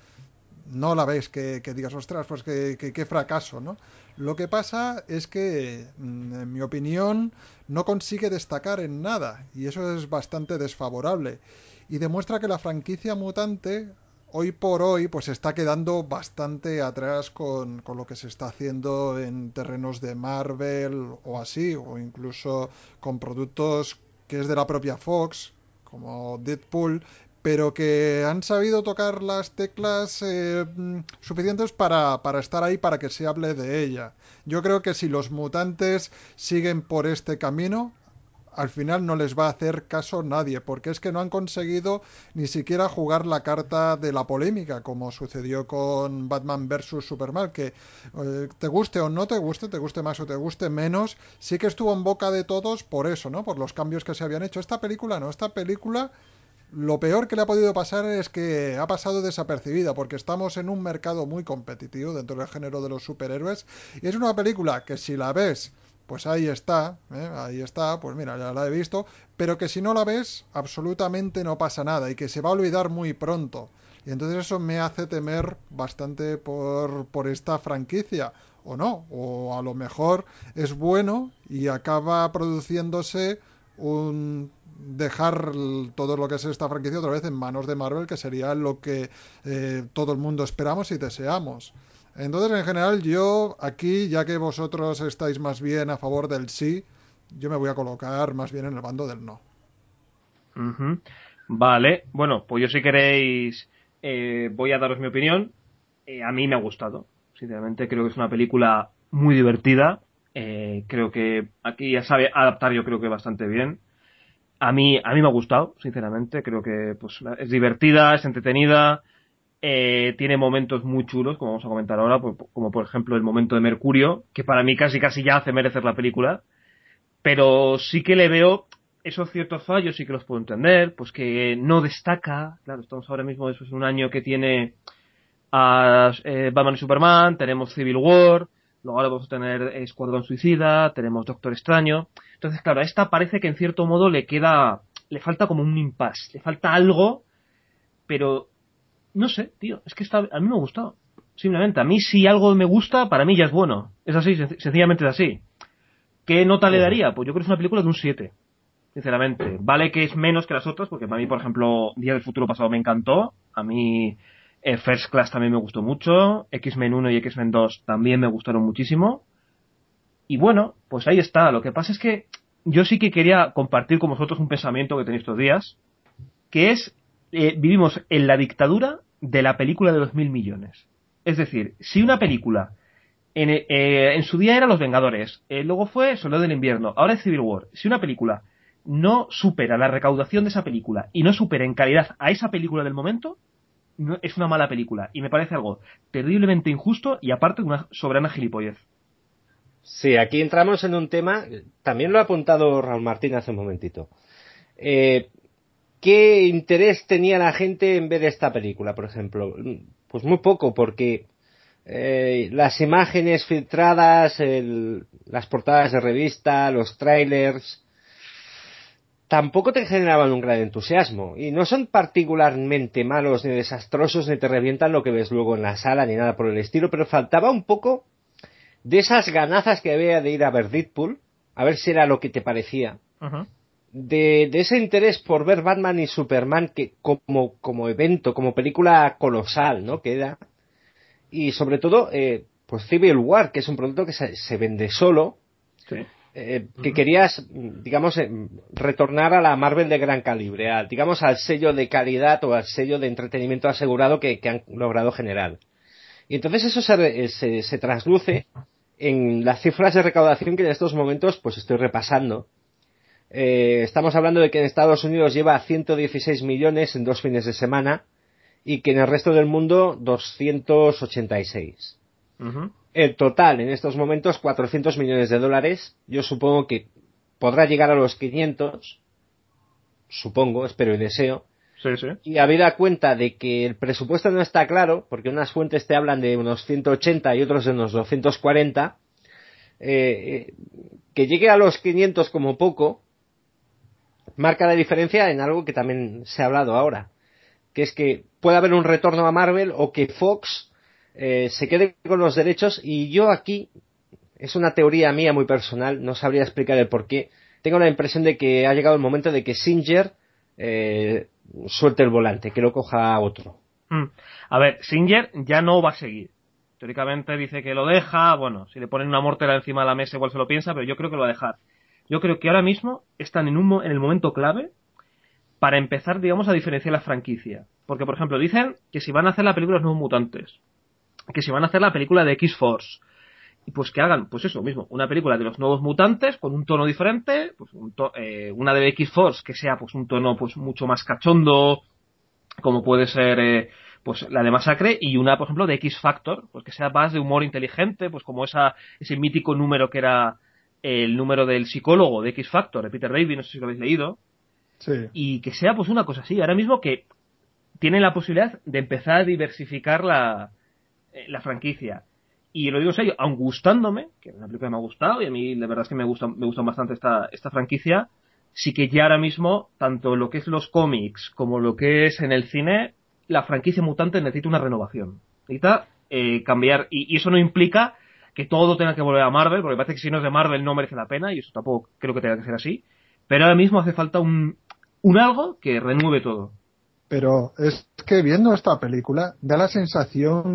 no la ves que, que digas, ostras, pues qué que, que fracaso, ¿no? Lo que pasa es que, mm, en mi opinión, no consigue destacar en nada y eso es bastante desfavorable. Y demuestra que la franquicia mutante, hoy por hoy, pues está quedando bastante atrás con, con lo que se está haciendo en terrenos de Marvel o así, o incluso con productos que es de la propia Fox, como Deadpool, pero que han sabido tocar las teclas eh, suficientes para, para estar ahí, para que se hable de ella. Yo creo que si los mutantes siguen por este camino, al final no les va a hacer caso nadie, porque es que no han conseguido ni siquiera jugar la carta de la polémica, como sucedió con Batman versus Superman, que eh, te guste o no te guste, te guste más o te guste menos, sí que estuvo en boca de todos por eso, ¿no? Por los cambios que se habían hecho. Esta película no, esta película lo peor que le ha podido pasar es que ha pasado desapercibida, porque estamos en un mercado muy competitivo dentro del género de los superhéroes, y es una película que si la ves, pues ahí está, ¿eh? Ahí está, pues mira, ya la he visto, pero que si no la ves, absolutamente no pasa nada, y que se va a olvidar muy pronto. Y entonces eso me hace temer bastante por, por esta franquicia, o no, o a lo mejor es bueno y acaba produciéndose un dejar todo lo que es esta franquicia otra vez en manos de Marvel, que sería lo que eh, todo el mundo esperamos y deseamos. Entonces, en general, yo aquí, ya que vosotros estáis más bien a favor del sí, yo me voy a colocar más bien en el bando del no. Uh-huh. Vale, bueno, pues yo si queréis eh, voy a daros mi opinión. Eh, a mí me ha gustado, sinceramente creo que es una película muy divertida. Eh, creo que aquí ya sabe adaptar, yo creo que bastante bien. A mí, a mí me ha gustado, sinceramente. Creo que pues es divertida, es entretenida, eh, tiene momentos muy chulos, como vamos a comentar ahora, como por ejemplo el momento de Mercurio, que para mí casi casi ya hace merecer la película. Pero sí que le veo esos ciertos fallos, sí que los puedo entender, pues que no destaca. Claro, estamos ahora mismo, eso es un año que tiene a eh, Batman y Superman, tenemos Civil War, luego ahora vamos a tener Escuadrón Suicida, tenemos Doctor Extraño. Entonces, claro, a esta parece que en cierto modo le queda, le falta como un impasse, le falta algo, pero no sé, tío, es que está, a mí me ha gustado. Simplemente, a mí si algo me gusta, para mí ya es bueno. Es así, sen- sencillamente es así. ¿Qué nota le daría? Pues yo creo que es una película de un siete, sinceramente. Vale que es menos que las otras, porque para mí, por ejemplo, Día del Futuro Pasado me encantó. A mí eh, First Class también me gustó mucho. X-Men uno y X-Men dos también me gustaron muchísimo. Y bueno, pues ahí está. Lo que pasa es que yo sí que quería compartir con vosotros un pensamiento que tenéis estos días, que es, eh, vivimos en la dictadura de la película de los mil millones. Es decir, si una película en, eh, en su día era Los Vengadores, eh, luego fue Soldado del Invierno, ahora es Civil War. Si una película no supera la recaudación de esa película y no supera en calidad a esa película del momento, no, es una mala película. Y me parece algo terriblemente injusto y aparte de una soberana gilipollez. Sí, aquí entramos en un tema, también lo ha apuntado Raúl Martín hace un momentito. Eh, ¿Qué interés tenía la gente en ver esta película, por ejemplo? Pues muy poco, porque eh, las imágenes filtradas, el, las portadas de revista, los trailers, tampoco te generaban un gran entusiasmo. Y no son particularmente malos ni desastrosos, ni te revientan lo que ves luego en la sala, ni nada por el estilo, pero faltaba un poco de esas ganazas que había de ir a ver Deadpool, a ver si era lo que te parecía. Uh-huh. De, de ese interés por ver Batman y Superman que como, como evento, como película colosal, ¿no? Que era. Y sobre todo, eh, pues Civil War, que es un producto que se, se vende solo, Sí. eh, que querías, digamos, eh, retornar a la Marvel de gran calibre, a, digamos, al sello de calidad o al sello de entretenimiento asegurado que, que han logrado generar. Y entonces eso se, se, se trasluce en las cifras de recaudación que en estos momentos pues estoy repasando. Eh, estamos hablando de que en Estados Unidos lleva ciento dieciséis millones en dos fines de semana y que en el resto del mundo doscientos ochenta y seis. Uh-huh. El total en estos momentos cuatrocientos millones de dólares. Yo supongo que podrá llegar a los quinientos. Supongo, espero y deseo. Sí, sí. Y habida cuenta de que el presupuesto no está claro, porque unas fuentes te hablan de unos ciento ochenta y otros de unos doscientos cuarenta, eh, eh, que llegue a los quinientos como poco, marca la diferencia en algo que también se ha hablado ahora, que es que puede haber un retorno a Marvel o que Fox eh, se quede con los derechos. Y yo aquí, es una teoría mía muy personal, no sabría explicar el por qué, tengo la impresión de que ha llegado el momento de que Singer eh, suelte el volante, que lo coja otro. Mm. A ver, Singer ya no va a seguir. Teóricamente dice que lo deja, bueno, si le ponen una mortera encima de la mesa igual se lo piensa, pero yo creo que lo va a dejar. Yo creo que ahora mismo están en, un, mo- en el momento clave para empezar, digamos, a diferenciar la franquicia. Porque, por ejemplo, dicen que si van a hacer la película de los nuevos mutantes, que si van a hacer la película de X-Force, y pues que hagan, pues eso mismo, una película de los nuevos mutantes con un tono diferente, pues un to- eh, una de X-Force que sea pues un tono pues mucho más cachondo, como puede ser eh, pues la de Masacre, y una, por ejemplo, de X-Factor, pues que sea más de humor inteligente, pues como esa ese mítico número que era el número del psicólogo de X-Factor, de Peter Davey, no sé si lo habéis leído, Sí. y que sea pues una cosa así. Ahora mismo que tienen la posibilidad de empezar a diversificar la, eh, la franquicia. Y lo digo en serio, aun gustándome, que es una película que me ha gustado, y a mí la verdad es que me gusta, me gustan bastante esta, esta franquicia, sí que ya ahora mismo, tanto lo que es los cómics como lo que es en el cine, la franquicia mutante necesita una renovación. Necesita eh, cambiar, y, y eso no implica que todo tenga que volver a Marvel, porque parece que si no es de Marvel no merece la pena, y eso tampoco creo que tenga que ser así. Pero ahora mismo hace falta un, un algo que renueve todo. Pero es que viendo esta película da la sensación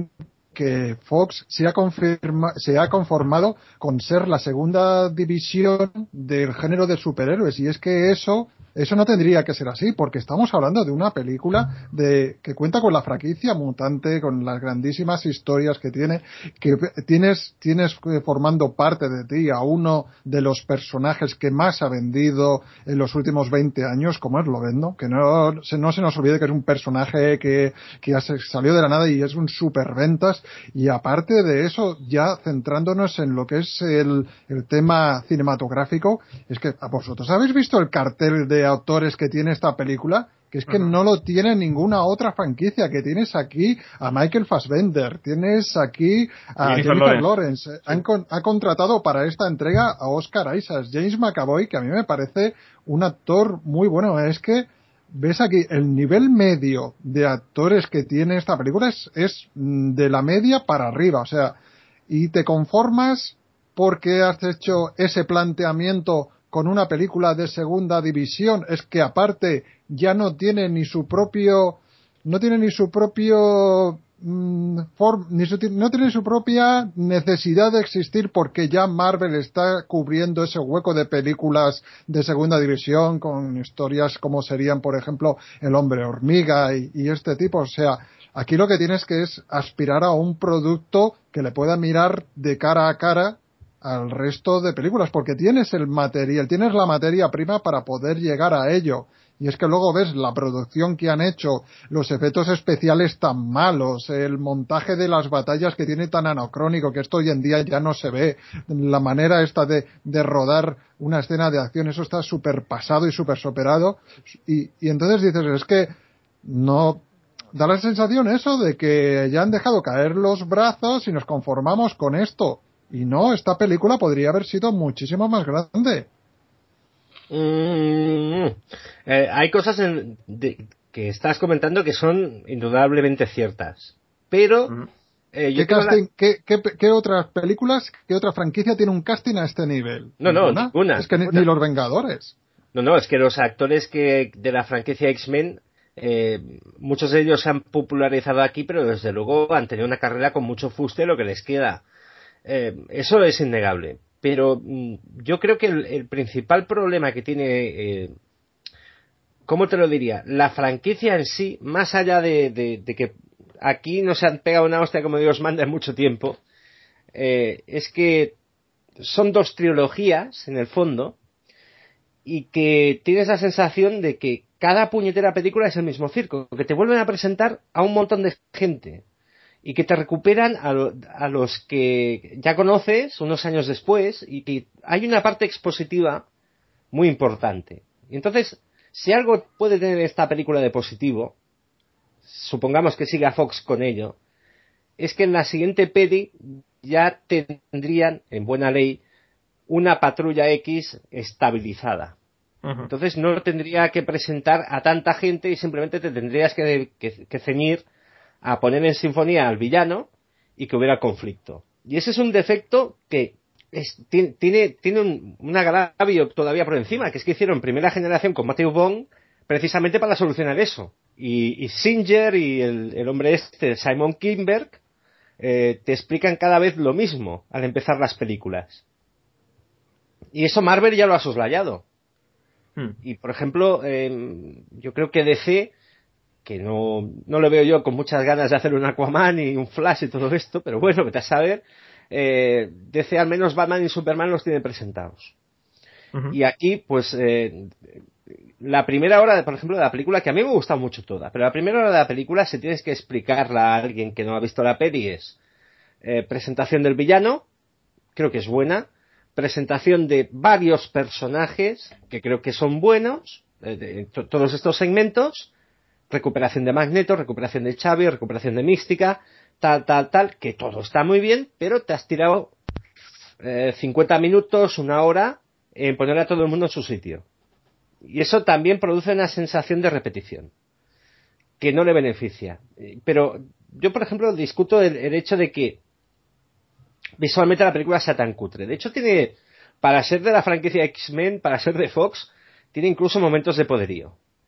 que Fox se ha, confirma, se ha conformado con ser la segunda división del género de superhéroes, y es que eso eso no tendría que ser así, porque estamos hablando de una película de que cuenta con la franquicia mutante, con las grandísimas historias que tiene, que tienes tienes formando parte de ti a uno de los personajes que más ha vendido en los últimos veinte años, como es Lobezno, que no se, no se nos olvide que es un personaje que, que salió de la nada y es un superventas. Y aparte de eso, ya centrándonos en lo que es el, el tema cinematográfico, es que vosotros habéis visto el cartel de autores que tiene esta película, que es que uh-huh. no lo tiene ninguna otra franquicia, que tienes aquí a Michael Fassbender, tienes aquí a Jennifer, Jennifer Lawrence, sí. han, con, ha contratado para esta entrega a Oscar Isaac, James McAvoy, que a mí me parece un actor muy bueno. Es que ves aquí el nivel medio de actores que tiene esta película es, es de la media para arriba, o sea, y te conformas porque has hecho ese planteamiento con una película de segunda división. Es que aparte ya no tiene ni su propio no tiene ni su propio mmm, form, ni su, no tiene su propia necesidad de existir, porque ya Marvel está cubriendo ese hueco de películas de segunda división con historias como serían, por ejemplo, El Hombre Hormiga y, y este tipo. O sea, aquí lo que tienes que es aspirar a un producto que le pueda mirar de cara a cara al resto de películas, porque tienes el material, tienes la materia prima para poder llegar a ello. Y es que luego ves la producción que han hecho, los efectos especiales tan malos, el montaje de las batallas que tiene tan anacrónico, que esto hoy en día ya no se ve, la manera esta de, de rodar una escena de acción, eso está súper pasado y súper superado. Y, y entonces dices, es que no, da la sensación eso de que ya han dejado caer los brazos y nos conformamos con esto. Y no, esta película podría haber sido muchísimo más grande. Mm, eh, hay cosas en, de, que estás comentando que son indudablemente ciertas, pero mm. eh, ¿Qué, yo casting, la... ¿qué, qué, ¿Qué otras películas, qué otra franquicia tiene un casting a este nivel? No, no, ninguna. ninguna Es que ninguna. Ni, ni los Vengadores. No, no, es que los actores que de la franquicia X-Men, eh, muchos de ellos se han popularizado aquí, pero desde luego han tenido una carrera con mucho fuste, lo que les queda. Eh, eso es innegable. Pero mmm, yo creo que el, el principal problema que tiene, eh, ¿cómo te lo diría? La franquicia en sí, más allá de, de, de que aquí no se han pegado una hostia como Dios manda en mucho tiempo, eh, es que son dos trilogías, en el fondo, y que tienes la sensación de que cada puñetera película es el mismo circo, que te vuelven a presentar a un montón de gente y que te recuperan a, lo, a los que ya conoces unos años después, y que hay una parte expositiva muy importante. Y entonces, si algo puede tener esta película de positivo, supongamos que siga Fox con ello, es que en la siguiente peli ya tendrían, en buena ley, una Patrulla X estabilizada. Uh-huh. Entonces no tendría que presentar a tanta gente y simplemente te tendrías que, que, que ceñir a poner en sinfonía al villano y que hubiera conflicto. Y ese es un defecto que es, tiene, tiene, tiene un, un agravio todavía por encima, que es que hicieron primera generación con Matthew Vaughn precisamente para solucionar eso. Y, y Singer y el, el hombre este, Simon Kinberg, eh, te explican cada vez lo mismo al empezar las películas. Y eso Marvel ya lo ha soslayado. Hmm. Y por ejemplo, eh, yo creo que D C, que no, no lo veo yo con muchas ganas de hacer un Aquaman y un Flash y todo esto, pero bueno, vete a saber, eh, D C al menos Batman y Superman los tiene presentados. Uh-huh. Y aquí, pues, eh, la primera hora, de, por ejemplo, de la película, que a mí me gusta mucho toda, pero la primera hora de la película, si tienes que explicarla a alguien que no ha visto la peli, es eh, presentación del villano, creo que es buena, presentación de varios personajes, que creo que son buenos, eh, de, to- todos estos segmentos, recuperación de Magneto, recuperación de Xavi, recuperación de Mística, tal, tal, tal, que todo está muy bien, pero te has tirado eh, cincuenta minutos, una hora, en poner a todo el mundo en su sitio. Y eso también produce una sensación de repetición, que no le beneficia. Pero yo, por ejemplo, discuto el, el hecho de que visualmente la película sea tan cutre. De hecho, tiene, para ser de la franquicia X-Men, para ser de Fox, tiene incluso momentos de poderío. Hmm.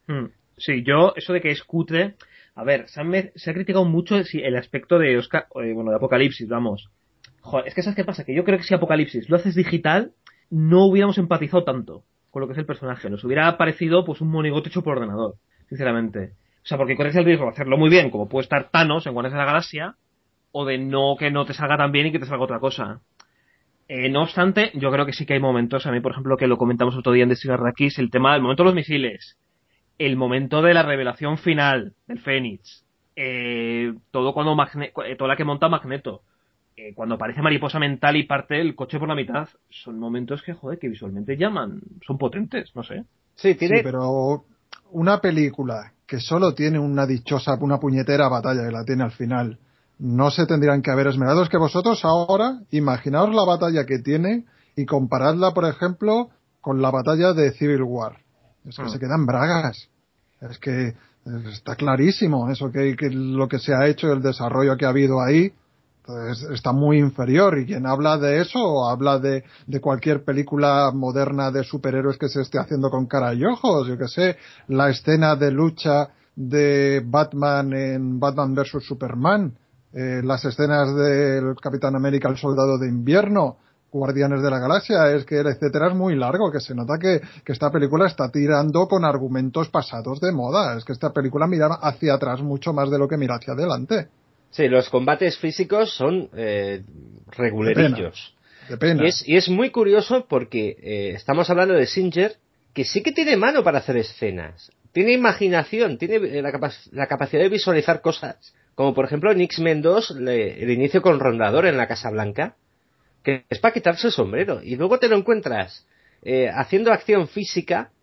Sí, yo, eso de que es cutre... A ver, se, han, se ha criticado mucho el aspecto de Oscar, eh, bueno, de Apocalipsis, vamos. Joder, es que ¿sabes qué pasa? Que yo creo que si Apocalipsis lo haces digital, no hubiéramos empatizado tanto con lo que es el personaje. Nos hubiera parecido pues un monigote hecho por ordenador, sinceramente. O sea, porque corres el riesgo de hacerlo muy bien, como puede estar Thanos en Guardianes de la Galaxia, o de no que no te salga tan bien y que te salga otra cosa. Eh, no obstante, yo creo que sí que hay momentos, a mí por ejemplo, que lo comentamos otro día en Desigarrakis, el tema del momento de los misiles, el momento de la revelación final del Fénix, eh, todo cuando Magne eh, toda la que monta Magneto, eh, cuando aparece Mariposa Mental y parte el coche por la mitad, son momentos que, joder, que visualmente llaman, son potentes, no sé. Sí, tiene... Sí, pero una película que solo tiene una dichosa, una puñetera batalla que la tiene al final, no se tendrían que haber esmerado. Es que vosotros ahora, imaginaos la batalla que tiene y comparadla, por ejemplo, con la batalla de Civil War. Es que hmm. se quedan bragas. Es que está clarísimo eso, que, que lo que se ha hecho, el desarrollo que ha habido ahí, pues está muy inferior. Y quien habla de eso, o habla de, de cualquier película moderna de superhéroes que se esté haciendo con cara y ojos, yo que sé, la escena de lucha de Batman en Batman versus Superman, eh, las escenas del Capitán América, el Soldado de Invierno, Guardianes de la Galaxia, es que el etcétera es muy largo, que se nota que, que esta película está tirando con argumentos pasados de moda. Es que esta película mira hacia atrás mucho más de lo que mira hacia adelante. Sí, los combates físicos son eh, regulerillos. De pena. De pena. Y, es, y es muy curioso porque eh, estamos hablando de Singer, que sí que tiene mano para hacer escenas. Tiene imaginación, tiene la, capac la capacidad de visualizar cosas. Como por ejemplo en X-Men dos, le, el inicio con Rondador en la Casa Blanca, que es para quitarse el sombrero. Y luego te lo encuentras eh, haciendo acción física.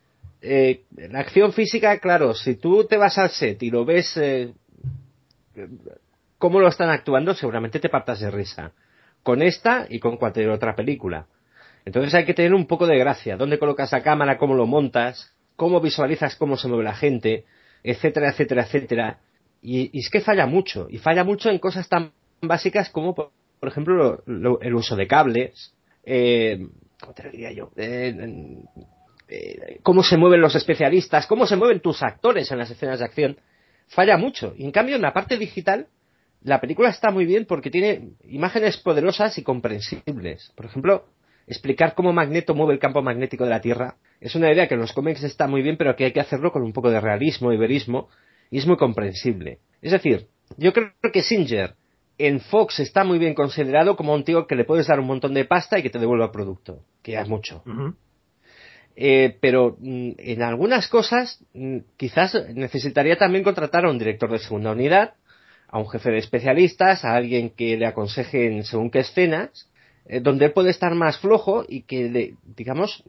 Eh, la acción física, claro, si tú te vas al set y lo ves... Eh, cómo lo están actuando, seguramente te partas de risa. Con esta y con cualquier otra película. Entonces hay que tener un poco de gracia. ¿Dónde colocas la cámara? ¿Cómo lo montas? ¿Cómo visualizas cómo se mueve la gente? Etcétera, etcétera, etcétera. Y, y es que falla mucho. Y falla mucho en cosas tan básicas como, por, por ejemplo, lo, lo, el uso de cables. Eh, ¿Cómo te lo diría yo? Eh, eh, cómo se mueven los especialistas. Cómo se mueven tus actores en las escenas de acción. Falla mucho. Y en cambio, en la parte digital, la película está muy bien porque tiene imágenes poderosas y comprensibles. Por ejemplo, explicar cómo Magneto mueve el campo magnético de la Tierra es una idea que en los cómics está muy bien, pero que hay que hacerlo con un poco de realismo y verismo, y es muy comprensible. Es decir, yo creo que Singer en Fox está muy bien considerado como un tío que le puedes dar un montón de pasta y que te devuelva el producto, que ya es mucho. Uh-huh. Eh, pero mm, en algunas cosas mm, quizás necesitaría también contratar a un director de segunda unidad, a un jefe de especialistas, a alguien que le aconseje en según qué escenas, eh, donde él puede estar más flojo y que, le, digamos,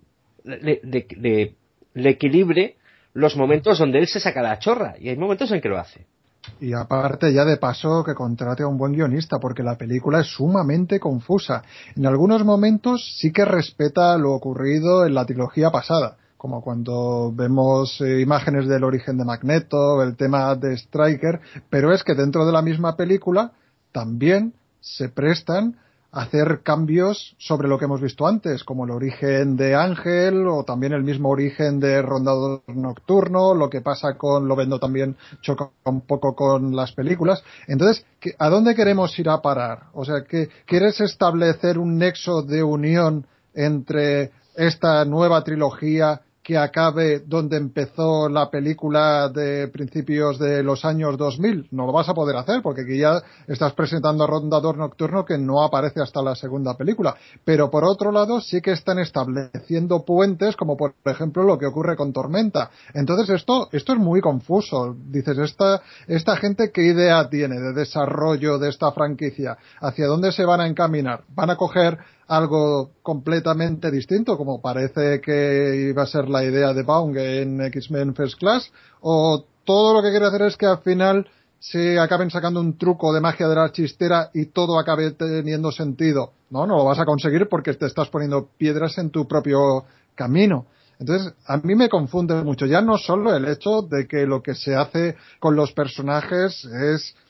le, le, le, le equilibre los momentos donde él se saca la chorra, y hay momentos en que lo hace. Y aparte ya de paso que contrate a un buen guionista, porque la película es sumamente confusa. En algunos momentos sí que respeta lo ocurrido en la trilogía pasada, como cuando vemos eh, imágenes del origen de Magneto, el tema de Stryker, pero es que dentro de la misma película también se prestan a hacer cambios sobre lo que hemos visto antes, como el origen de Ángel o también el mismo origen de Rondador Nocturno, lo que pasa con Lobezno también choca un poco con las películas. Entonces, ¿a dónde queremos ir a parar? O sea, ¿que quieres establecer un nexo de unión entre esta nueva trilogía que acabe donde empezó la película de principios de los años dos mil? No lo vas a poder hacer porque aquí ya estás presentando a Rondador Nocturno que no aparece hasta la segunda película. Pero por otro lado sí que están estableciendo puentes, como por ejemplo lo que ocurre con Tormenta. Entonces esto esto es muy confuso. Dices, esta esta gente ¿qué idea tiene de desarrollo de esta franquicia? ¿Hacia dónde se van a encaminar? ¿Van a coger algo completamente distinto, como parece que iba a ser la idea de Baum en X-Men First Class, o todo lo que quiere hacer es que al final se acaben sacando un truco de magia de la chistera y todo acabe teniendo sentido? No, no lo vas a conseguir porque te estás poniendo piedras en tu propio camino. Entonces, a mí me confunde mucho, ya no solo el hecho de que lo que se hace con los personajes es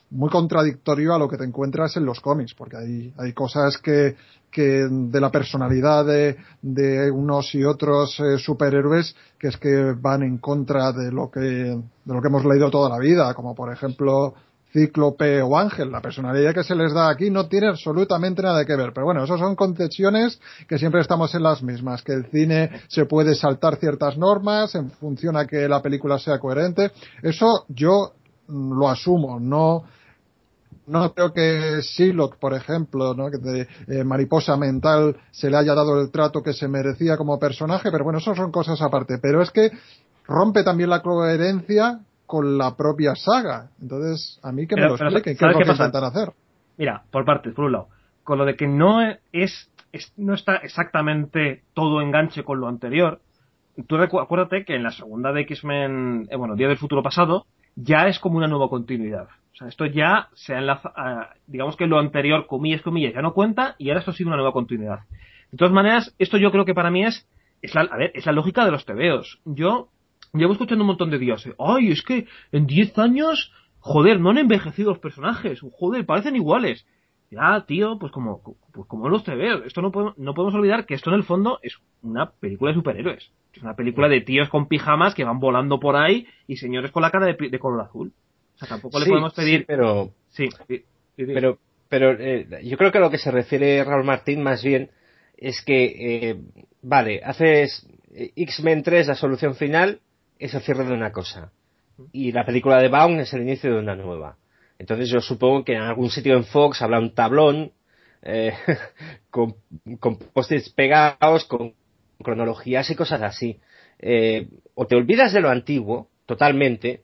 muy contradictorio a lo que te encuentras en los cómics, porque hay, hay cosas que, que de la personalidad de, de unos y otros eh, superhéroes que es que van en contra de lo que, de lo que hemos leído toda la vida, como por ejemplo Cíclope o Ángel. La personalidad que se les da aquí no tiene absolutamente nada que ver, pero bueno, eso son concesiones que siempre estamos en las mismas, que el cine se puede saltar ciertas normas en función a que la película sea coherente. Eso yo mm, lo asumo, no no creo que Psylocke, por ejemplo, ¿no? que de eh, mariposa mental se le haya dado el trato que se merecía como personaje, pero bueno, eso son cosas aparte. Pero es que rompe también la coherencia con la propia saga. Entonces, a mí que pero, me lo pero, expliquen, qué ¿sabes es lo qué que pasa? intentan hacer. Mira, por partes, por un lado, con lo de que no es, es no está exactamente todo enganche con lo anterior. Tú recu- acuérdate que en la segunda de X-Men, eh, bueno, Día del Futuro Pasado, ya es como una nueva continuidad. O sea, esto ya se ha enlazado, digamos que lo anterior, comillas, comillas, ya no cuenta, y ahora esto ha sido una nueva continuidad. De todas maneras, esto yo creo que para mí es, es la, a ver, es la lógica de los tebeos. Yo llevo escuchando un montón de días, eh, ay, es que en diez años, joder, no han envejecido los personajes, joder, parecen iguales. Ya, tío, pues como, pues como los tebeos. Esto no podemos, no podemos olvidar que esto en el fondo es una película de superhéroes. Es una película de tíos con pijamas que van volando por ahí y señores con la cara de, de color azul. O sea, tampoco le Sí, podemos pedir... sí, pero... Sí, sí, sí, sí. Pero, pero eh, yo creo que a lo que se refiere Raúl Martín más bien es que, eh, vale, haces eh, X-Men tres, la solución final, es el cierre de una cosa. Y la película de Vaughn es el inicio de una nueva. Entonces yo supongo que en algún sitio en Fox habrá un tablón eh, con, con post-its pegados, con cronologías y cosas así. Eh, o te olvidas de lo antiguo, totalmente,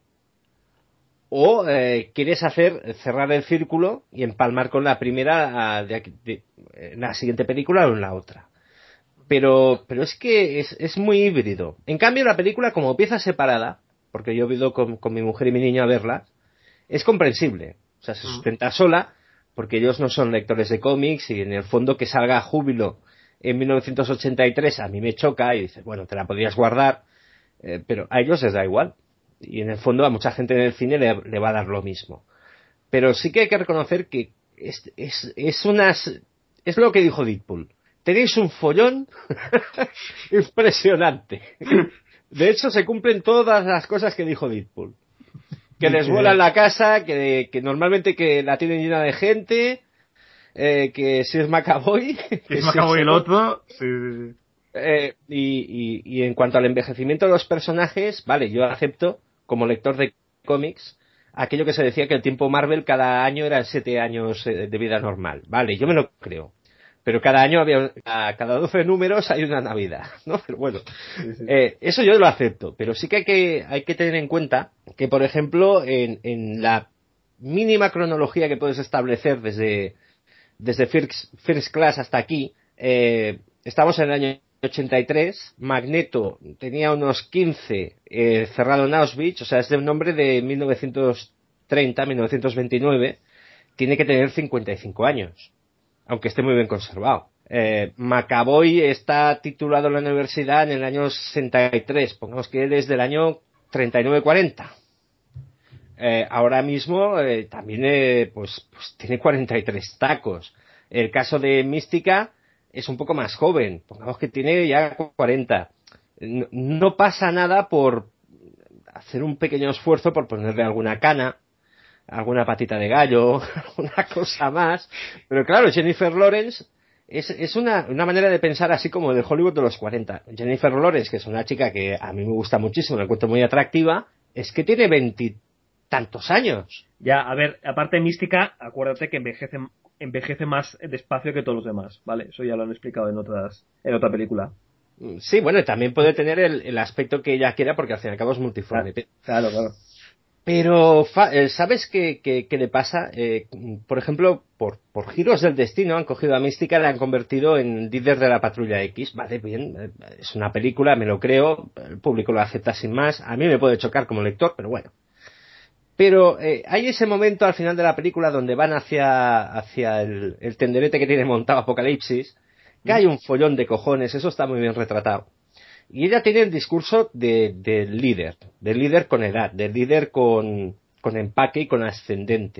o eh, quieres hacer cerrar el círculo y empalmar con la primera a, de, de, de, en la siguiente película o en la otra. Pero, pero es que es, es muy híbrido. En cambio, la película, como pieza separada, porque yo he ido con, con mi mujer y mi niño a verla, es comprensible. O sea, se sustenta sola, porque ellos no son lectores de cómics y en el fondo que salga Júbilo en mil novecientos ochenta y tres a mí me choca y dices, bueno, te la podrías guardar, eh, pero a ellos les da igual. Y en el fondo a mucha gente en el cine le, le va a dar lo mismo. Pero sí que hay que reconocer que es, es, es unas, es lo que dijo Deadpool. Tenéis un follón impresionante. De hecho, se cumplen todas las cosas que dijo Deadpool. Que les vuelan la casa, que, que normalmente que la tienen llena de gente, eh, que si es McAvoy... Que es McAvoy el otro... Sí, sí, sí. Eh, y, y, y en cuanto al envejecimiento de los personajes, vale, yo acepto, como lector de cómics, aquello que se decía que el tiempo Marvel cada año eran siete años de vida normal. Vale, yo me lo creo. Pero cada año había, a cada doce números hay una Navidad, ¿no? Pero bueno, sí, sí. Eh, eso yo lo acepto. Pero sí que hay que, hay que tener en cuenta que, por ejemplo, en, en la mínima cronología que puedes establecer desde, desde First, First Class hasta aquí, eh, estamos en el año ochenta y tres, Magneto tenía unos quince, eh, cerrado en Auschwitz, o sea, es de un nombre de mil novecientos treinta, mil novecientos veintinueve, tiene que tener cincuenta y cinco años, aunque esté muy bien conservado. Eh, McAvoy está titulado en la universidad en el año sesenta y tres, pongamos que él es del año treinta y nueve cuarenta. Eh, ahora mismo eh, también eh, pues, pues tiene cuarenta y tres tacos. El caso de Mística es un poco más joven, pongamos que tiene ya cuarenta. No, no pasa nada por hacer un pequeño esfuerzo por ponerle alguna cana, alguna patita de gallo, alguna cosa más. Pero claro, Jennifer Lawrence es, es una, una manera de pensar así como de Hollywood de los cuarenta. Jennifer Lawrence, que es una chica que a mí me gusta muchísimo, la encuentro muy atractiva, es que tiene veintitantos años. Ya, a ver, aparte de Mística, acuérdate que envejece, envejece más despacio que todos los demás, ¿vale? Eso ya lo han explicado en otras, en otra película. Sí, bueno, y también puede tener el, el aspecto que ella quiera porque al fin y al cabo es multiforme. Claro, claro. Pero, ¿sabes qué, qué, qué le pasa? Eh, por ejemplo, por, por giros del destino han cogido a Mística y la han convertido en líder de la Patrulla X. Vale, bien, es una película, me lo creo, el público lo acepta sin más. A mí me puede chocar como lector, pero bueno. Pero eh, hay ese momento al final de la película donde van hacia, hacia el, el tenderete que tiene montado Apocalipsis, que hay un follón de cojones, eso está muy bien retratado. Y ella tiene el discurso de, de líder, de líder con edad, de líder con, con empaque y con ascendente.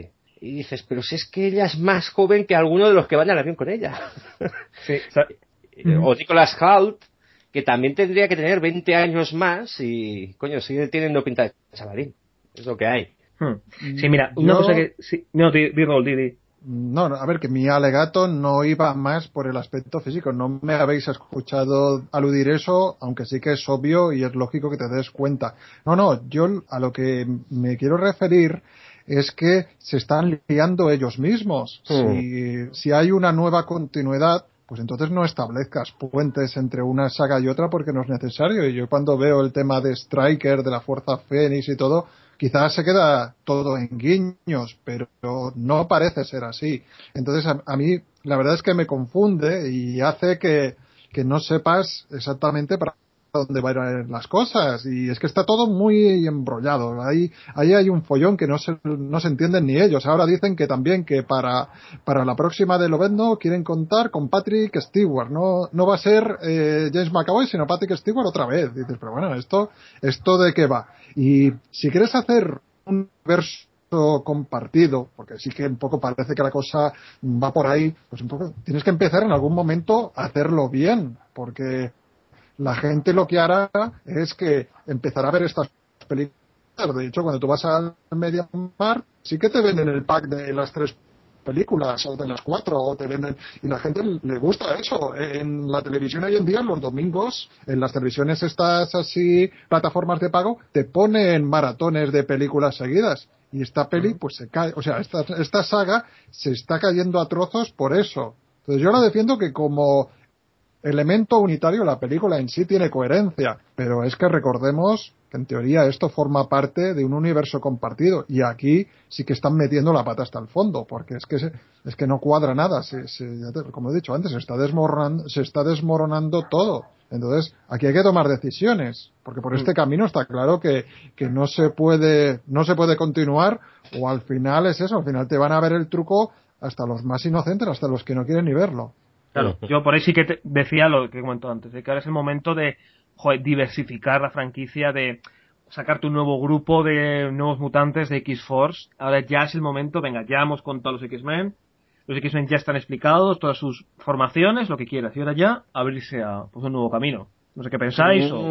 y dices, pero si es que ella es más joven que alguno de los que van al avión con ella. Sí, o sea, o Nicholas Hoult, que también tendría que tener veinte años más y, coño, sigue teniendo pinta de chavalín. Es lo que hay. Hmm. Sí, mira, una Yo- cosa que... Sí, no, di, di, Raúl, di, di. No, no, a ver, que mi alegato no iba más por el aspecto físico. No me habéis escuchado aludir eso, aunque sí que es obvio y es lógico que te des cuenta. No, no, yo a lo que me quiero referir es que se están liando ellos mismos. Hmm. Si, si hay una nueva continuidad, pues entonces no establezcas puentes entre una saga y otra porque no es necesario. Y yo cuando veo el tema de Striker, de la Fuerza Fénix y todo, quizás se queda todo en guiños, pero no parece ser así. Entonces, a, a mí, la verdad es que me confunde y hace que, que no sepas exactamente para dónde van a ir las cosas. Y es que está todo muy embrollado. Ahí, ahí hay un follón que no se, no se entienden ni ellos. Ahora dicen que también que para, para la próxima de Lobezno quieren contar con Patrick Stewart. No, no va a ser eh, James McAvoy, sino Patrick Stewart otra vez. Y dices, pero bueno, esto, esto de qué va. Y si quieres hacer un verso compartido, porque sí que un poco parece que la cosa va por ahí, pues un poco tienes que empezar en algún momento a hacerlo bien, porque la gente lo que hará es que empezará a ver estas películas. De hecho, cuando tú vas al MediaMarkt, sí que te venden el pack de las tres películas o de las cuatro o te venden, y la gente le gusta eso. En la televisión hoy en día, los domingos, en las televisiones estas así, plataformas de pago, te ponen maratones de películas seguidas. Y esta peli, pues se cae, o sea, esta, esta saga se está cayendo a trozos por eso. Entonces yo la defiendo que como elemento unitario la película en sí tiene coherencia, pero es que recordemos que en teoría esto forma parte de un universo compartido y aquí sí que están metiendo la pata hasta el fondo, porque es que se, es que no cuadra nada, se, se, como he dicho antes, se está desmoronando, se está desmoronando todo. Entonces, aquí hay que tomar decisiones, porque por este camino está claro que, que no se puede, no se puede continuar, o al final es eso, al final te van a ver el truco hasta los más inocentes, hasta los que no quieren ni verlo. Claro, yo por ahí sí que te decía lo que comentó antes, de que ahora es el momento de joder, diversificar la franquicia, de sacarte un nuevo grupo de nuevos mutantes de X-Force. Ahora ya es el momento, venga, ya hemos contado los X-Men, los X-Men ya están explicados, todas sus formaciones, lo que quieras, y ahora ya abrirse a pues, un nuevo camino. No sé qué pensáis o...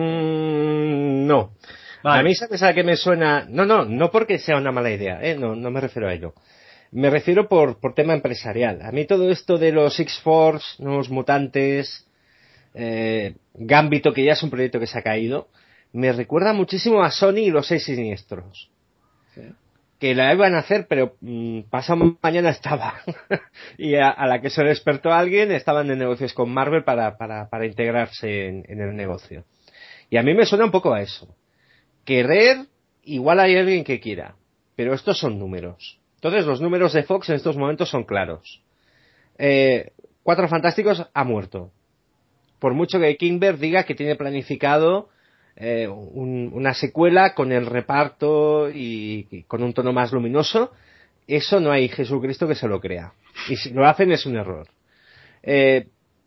Mm, no. Vale. A mí, ¿sabes a qué me suena? No, no, no porque sea una mala idea, ¿eh? No, no me refiero a ello. Me refiero por, por tema empresarial. A mí todo esto de los X-Force, nuevos mutantes, eh, Gambito, que ya es un proyecto que se ha caído, me recuerda muchísimo a Sony y los Seis Siniestros. Sí. Que la iban a hacer, pero mmm, pasado mañana estaba. y a, a la que se despertó alguien, estaban en negocios con Marvel para, para, para integrarse en, en el negocio. Y a mí me suena un poco a eso. Querer, igual hay alguien que quiera, pero estos son números. Entonces los números de Fox en estos momentos son claros. Eh, Cuatro Fantásticos ha muerto. Por mucho que Kimber diga que tiene planificado eh, un, una secuela con el reparto y, y con un tono más luminoso, eso no hay Jesucristo que se lo crea. Y si lo hacen es un error. Eh,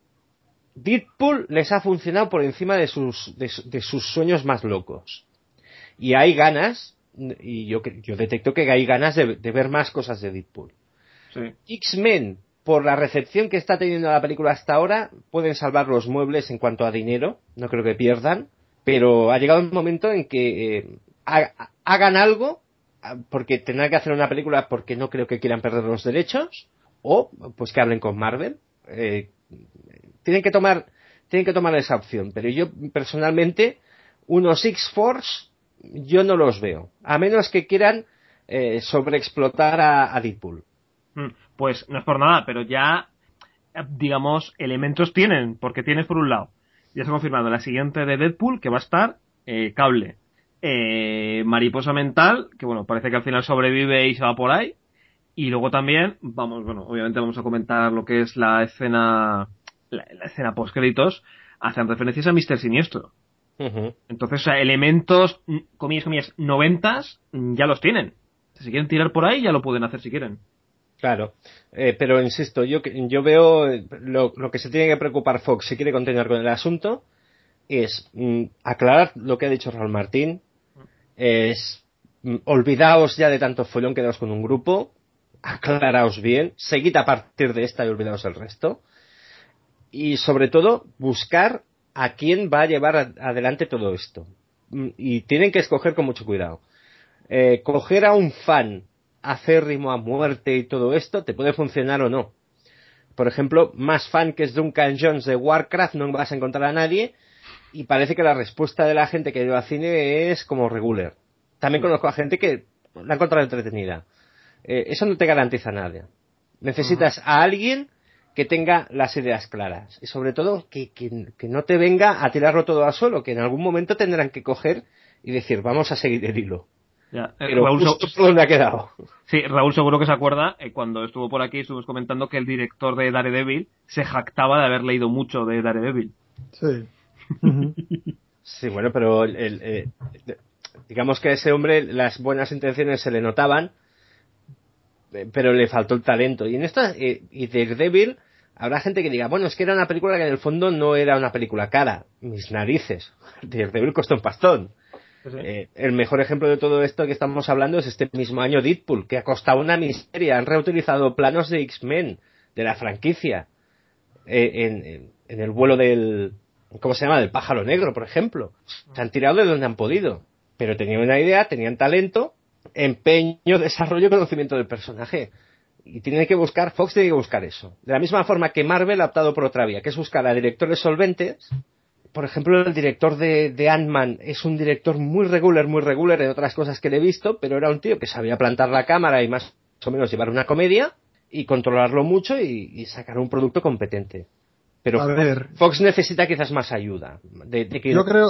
Deadpool les ha funcionado por encima de sus, de, de sus sueños más locos. Y hay ganas, y yo, yo detecto que hay ganas de, de ver más cosas de Deadpool. Sí. X-Men, por la recepción que está teniendo la película hasta ahora, pueden salvar los muebles en cuanto a dinero, no creo que pierdan, pero ha llegado un momento en que eh, ha, hagan algo, porque tendrán que hacer una película porque no creo que quieran perder los derechos, o pues que hablen con Marvel. Eh, tienen que tomar tienen que tomar esa opción, pero yo personalmente unos X-Force yo no los veo, a menos que quieran eh, sobreexplotar a, a Deadpool. Pues no es por nada, pero ya, digamos, elementos tienen, porque tienes por un lado, ya se ha confirmado la siguiente de Deadpool, que va a estar eh, Cable, eh, Mariposa Mental, que bueno, parece que al final sobrevive y se va por ahí, y luego también, vamos, bueno, obviamente vamos a comentar lo que es la escena, la, la escena post-créditos, hacen referencias a míster Siniestro. Uh-huh. Entonces, o sea, elementos, comillas, comillas, noventas, ya los tienen. Si quieren tirar por ahí, ya lo pueden hacer si quieren. Claro, eh, pero insisto, yo, yo veo lo, lo que se tiene que preocupar Fox si quiere continuar con el asunto es mm, aclarar lo que ha dicho Raúl Martín, es mm, olvidaos ya de tanto follón, quedaos con un grupo, aclaraos bien, seguid a partir de esta y olvidaos el resto. Y sobre todo, buscar a quién va a llevar a- adelante todo esto. Y tienen que escoger con mucho cuidado. Eh, coger a un fan acérrimo a muerte y todo esto, te puede funcionar o no. Por ejemplo, más fan que es Duncan Jones de Warcraft no vas a encontrar a nadie, y parece que la respuesta de la gente que va al cine es como regular. También conozco a gente que la ha encontrado entretenida. Eh, eso no te garantiza nada. Necesitas a alguien que tenga las ideas claras. Y sobre todo, que, que, que no te venga a tirarlo todo al suelo, que en algún momento tendrán que coger y decir, vamos a seguir el hilo. Ya, eh, Pero Raúl, justo por donde ha quedado. Sí, Raúl seguro que se acuerda, eh, cuando estuvo por aquí estuvimos comentando que el director de Daredevil se jactaba de haber leído mucho de Daredevil. Sí. Sí, bueno, pero el, el, eh, digamos que a ese hombre las buenas intenciones se le notaban, eh, pero le faltó el talento. Y en esta, eh, y Daredevil, habrá gente que diga, bueno, es que era una película que en el fondo no era una película cara. Mis narices. Daredevil costó un pastón. Sí. Eh, el mejor ejemplo de todo esto que estamos hablando es este mismo año Deadpool, que ha costado una miseria. Han reutilizado planos de X-Men, de la franquicia, eh, en, en, en el vuelo del... ¿Cómo se llama? Del pájaro negro, por ejemplo. Se han tirado de donde han podido. Pero tenían una idea, tenían talento, empeño, desarrollo y conocimiento del personaje. Y tiene que buscar, Fox tiene que buscar eso. De la misma forma que Marvel ha optado por otra vía, que es buscar a directores solventes. Por ejemplo, el director de, de Ant-Man es un director muy regular, muy regular en otras cosas que le he visto, pero era un tío que sabía plantar la cámara y más o menos llevar una comedia y controlarlo mucho y, y sacar un producto competente. Pero A Fox, ver, Fox necesita quizás más ayuda. De, de que... yo creo,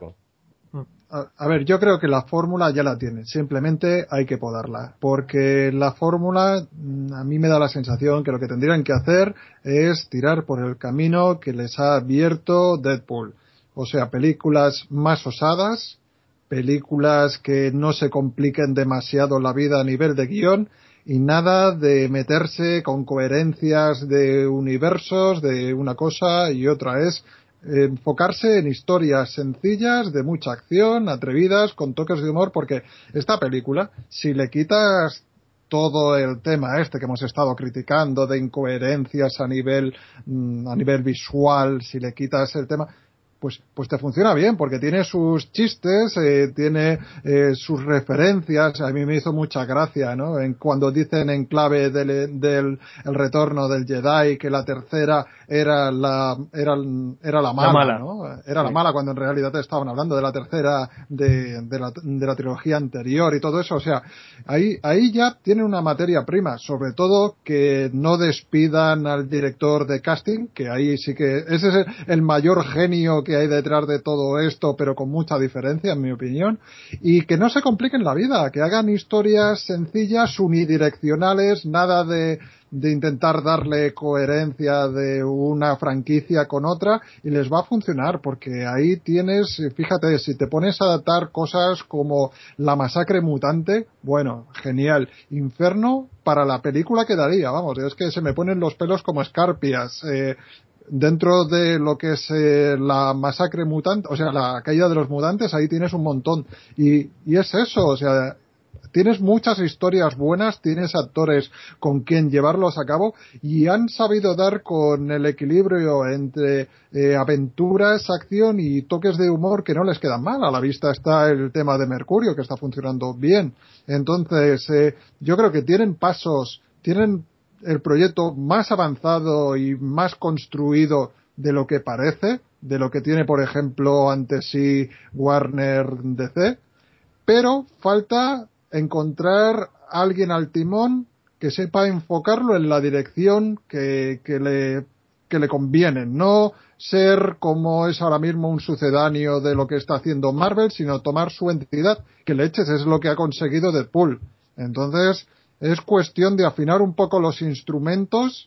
a, a ver, yo creo que la fórmula ya la tiene, simplemente hay que podarla, porque la fórmula mm, a mí me da la sensación que lo que tendrían que hacer es tirar por el camino que les ha abierto Deadpool, o sea, películas más osadas, películas que no se compliquen demasiado la vida a nivel de guión y nada de meterse con coherencias de universos de una cosa y otra. Es eh, enfocarse en historias sencillas, de mucha acción, atrevidas, con toques de humor, porque esta película, si le quitas todo el tema este que hemos estado criticando de incoherencias a nivel mm, a nivel visual, si le quitas el tema, pues pues te funciona bien, porque tiene sus chistes, eh, tiene eh, sus referencias. A mí me hizo mucha gracia, ¿no? En cuando dicen en clave del, del el retorno del Jedi que la tercera era la era, era la mala, La mala. ¿no? Era Sí. la mala, cuando en realidad estaban hablando de la tercera de, de, la, de la trilogía anterior y todo eso. O sea, ahí ahí ya tienen una materia prima, sobre todo que no despidan al director de casting, que ahí sí que ese es el mayor genio que hay detrás de todo esto, pero con mucha diferencia, en mi opinión, y que no se compliquen la vida, que hagan historias sencillas, unidireccionales, nada de, de intentar darle coherencia de una franquicia con otra, y les va a funcionar, porque ahí tienes, fíjate, si te pones a adaptar cosas como La masacre mutante, bueno, genial. Inferno, para la película quedaría, vamos, es que se me ponen los pelos como escarpias. Eh, dentro de lo que es eh, la masacre mutante, o sea, la caída de los mutantes, ahí tienes un montón. Y, y es eso, o sea, tienes muchas historias buenas, tienes actores con quien llevarlos a cabo y han sabido dar con el equilibrio entre eh, aventuras, acción y toques de humor que no les quedan mal. A la vista está el tema de Mercurio, que está funcionando bien. Entonces, eh, yo creo que tienen pasos, tienen el proyecto más avanzado y más construido de lo que parece, de lo que tiene, por ejemplo, ante sí Warner D C, pero falta encontrar alguien al timón que sepa enfocarlo en la dirección que, que le que le conviene, no ser como es ahora mismo un sucedáneo de lo que está haciendo Marvel, sino tomar su entidad, que leches es lo que ha conseguido Deadpool. Entonces, es cuestión de afinar un poco los instrumentos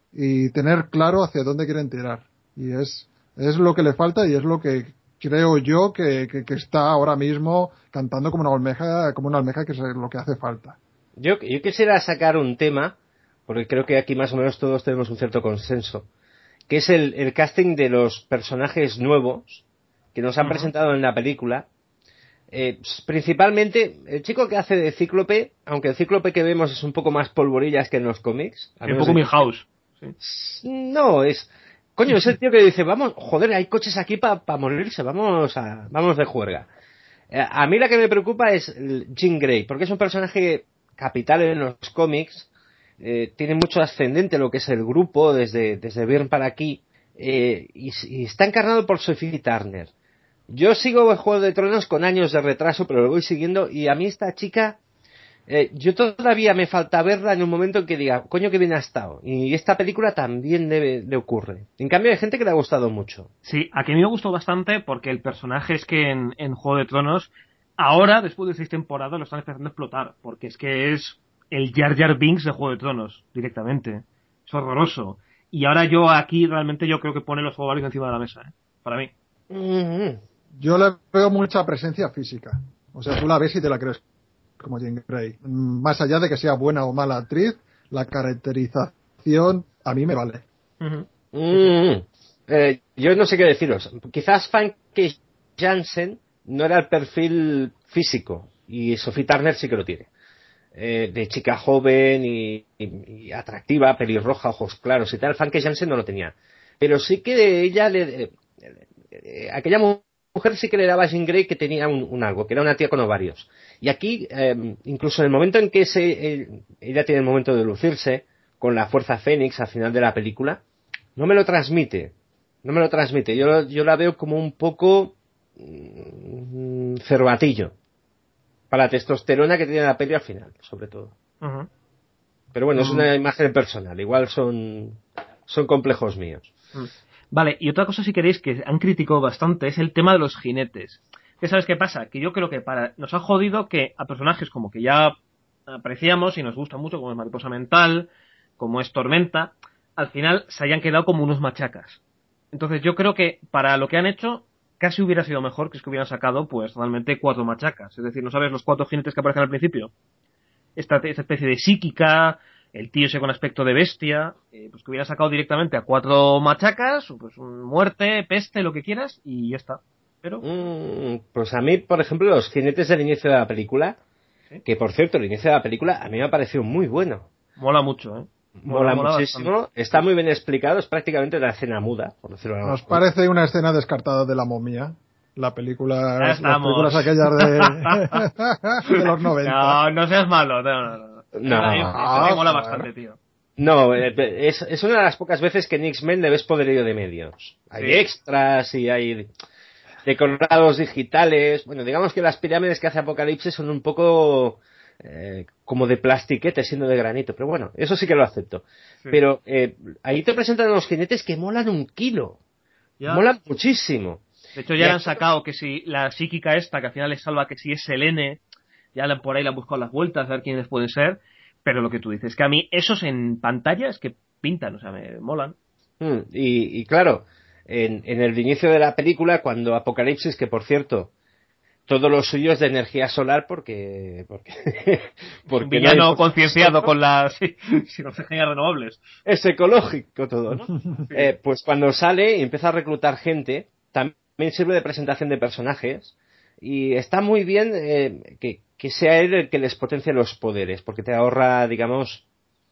y tener claro hacia dónde quieren tirar. Y es, es lo que le falta y es lo que creo yo que, que, que está ahora mismo cantando como una almeja, como una almeja, que es lo que hace falta. Yo, yo quisiera sacar un tema, porque creo que aquí más o menos todos tenemos un cierto consenso, que es el, el casting de los personajes nuevos que nos han uh-huh. presentado en la película. Eh, principalmente, el chico que hace de Cíclope, aunque el Cíclope que vemos es un poco más polvorillas que en los cómics. Un poco Milhouse. Sí. No, es... Coño, es el tío que dice, vamos, joder, hay coches aquí para pa morirse, vamos a, vamos de juerga. Eh, a mí la que me preocupa es Jean Grey, porque es un personaje capital en los cómics, eh, tiene mucho ascendente lo que es el grupo, desde, desde Byrne para aquí, eh, y, y está encarnado por Sophie Turner. Yo sigo el Juego de Tronos con años de retraso, pero lo voy siguiendo, y a mí esta chica, eh, yo todavía me falta verla en un momento en que diga, coño, que bien ha estado. Y esta película también le, le ocurre. En cambio hay gente que le ha gustado mucho. Sí, a mí me gustó bastante porque el personaje es que en, en Juego de Tronos, ahora, después de seis temporadas, lo están empezando a explotar, porque es que es el Jar Jar Binks de Juego de Tronos, directamente. Es horroroso. Y ahora yo aquí realmente yo creo que pone los ovarios encima de la mesa, ¿eh? Para mí. Mm-hmm. Yo le veo mucha presencia física. O sea, tú la ves y te la crees como Jean Grey. Más allá de que sea buena o mala actriz, la caracterización a mí me vale. Uh-huh. Mm-hmm. eh, yo no sé qué deciros. Quizás Famke Janssen no era el perfil físico y Sophie Turner sí que lo tiene. Eh, de chica joven y, y, y atractiva, pelirroja, ojos claros y tal. Famke Janssen no lo tenía. Pero sí que de ella le... Eh, eh, aquella mujer sí que le daba a Jean Grey que tenía un, un algo, que era una tía con ovarios. Y aquí, eh, incluso en el momento en que se, eh, ella tiene el momento de lucirse con la fuerza Fénix al final de la película, no me lo transmite. No me lo transmite. Yo, yo la veo como un poco mmm, cervatillo. Para la testosterona que tiene la peli al final, sobre todo. Uh-huh. Pero bueno, mm. es una imagen personal. Igual son, son complejos míos. Mm. Vale, y otra cosa si queréis que han criticado bastante es el tema de los jinetes. ¿Qué sabes qué pasa? Que yo creo que para nos ha jodido que a personajes como que ya apreciamos y nos gusta mucho, como es Mariposa Mental, como es Tormenta, al final se hayan quedado como unos machacas. Entonces yo creo que para lo que han hecho casi hubiera sido mejor que es que hubieran sacado pues realmente cuatro machacas. Es decir, ¿no sabes los cuatro jinetes que aparecen al principio? Esta, esta especie de psíquica, el tío ese con aspecto de bestia, eh, pues que hubiera sacado directamente a cuatro machacas, pues un muerte, peste, lo que quieras, y ya está. Pero mm, pues a mí, por ejemplo, los jinetes del inicio de la película, ¿sí? Que por cierto, el inicio de la película a mí me ha parecido muy bueno. Mola mucho, ¿eh? Mola, mola, mola muchísimo, bastante. Está muy bien explicado, es prácticamente la escena muda, por decirlo de Nos parece una escena descartada de La momia. La película, las películas aquellas de, de los noventa. No, no seas malo, no, no, no. No, eso ah, me mola bastante, tío. No, es, es una de las pocas veces que en X-Men le ves poderío de medios. Hay sí. extras y hay decorados digitales. Bueno, digamos que las pirámides que hace Apocalipsis son un poco eh, como de plastiquete, siendo de granito. Pero bueno, eso sí que lo acepto. Sí. Pero eh, ahí te presentan los jinetes que molan un kilo. Ya. Molan muchísimo. De hecho, ya le han sacado que si la psíquica esta, que al final les salva, que si es Selene, ya por ahí le han buscado las vueltas a ver quiénes pueden ser. Pero lo que tú dices, que a mí esos en pantalla es que pintan, o sea, me molan. Mm, y, y claro, en, en el inicio de la película, cuando Apocalipsis, que por cierto, todo lo suyo es de energía solar porque... porque, porque un villano no concienciado con las sí, con energías renovables. Es ecológico todo, ¿no? Sí. eh, pues cuando sale y empieza a reclutar gente, también sirve de presentación de personajes y está muy bien eh, que, que sea él el que les potencie los poderes, porque te ahorra, digamos,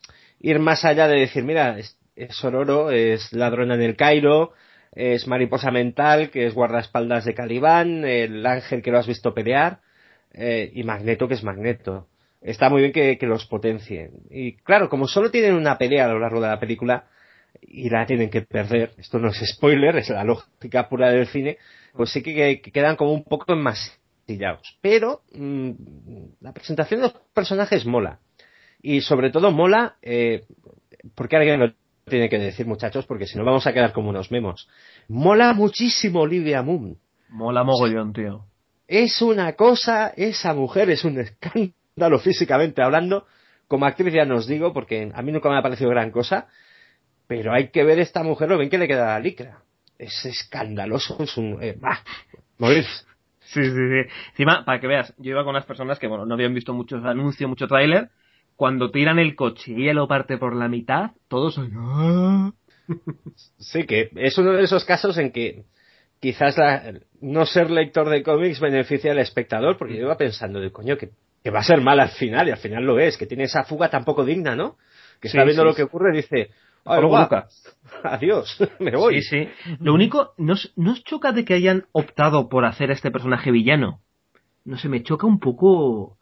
ir más allá de decir, mira, es, es Ororo, es ladrona en el Cairo, es Mariposa Mental, que es guardaespaldas de Calibán, el ángel que lo has visto pelear, eh, y Magneto, que es Magneto. Está muy bien que, que los potencie. Y claro, como solo tienen una pelea a lo largo de la película, y la tienen que perder, esto no es spoiler, es la lógica pura del cine, pues sí que, que quedan como un poco enmasillados. Pero mmm, la presentación de los personajes mola. Y sobre todo mola, eh, porque alguien lo tiene que decir, muchachos, porque si no vamos a quedar como unos memos. Mola muchísimo Olivia Munn. Mola mogollón, tío. Es una cosa, esa mujer es un escándalo físicamente hablando. Como actriz ya no os digo, porque a mí nunca me ha parecido gran cosa. Pero hay que ver esta mujer, lo bien que le queda la licra. Es escandaloso, es un... Eh, bah, morir. Sí, sí, sí. Encima, para que veas, yo iba con unas personas que, bueno, no habían visto muchos anuncios, mucho tráiler. Cuando tiran el coche y ella lo parte por la mitad, todos son... Sí, que es uno de esos casos en que quizás la, no ser lector de cómics beneficia al espectador, porque yo iba pensando de coño que, que va a ser mal al final, y al final lo es, que tiene esa fuga tan poco digna, ¿no? Que está sí, viendo sí, lo que ocurre y dice, ¡ay, guapa! Adiós, me voy. Sí, sí. Lo único, ¿no os, ¿no os choca de que hayan optado por hacer a este personaje villano? No sé, me choca un poco...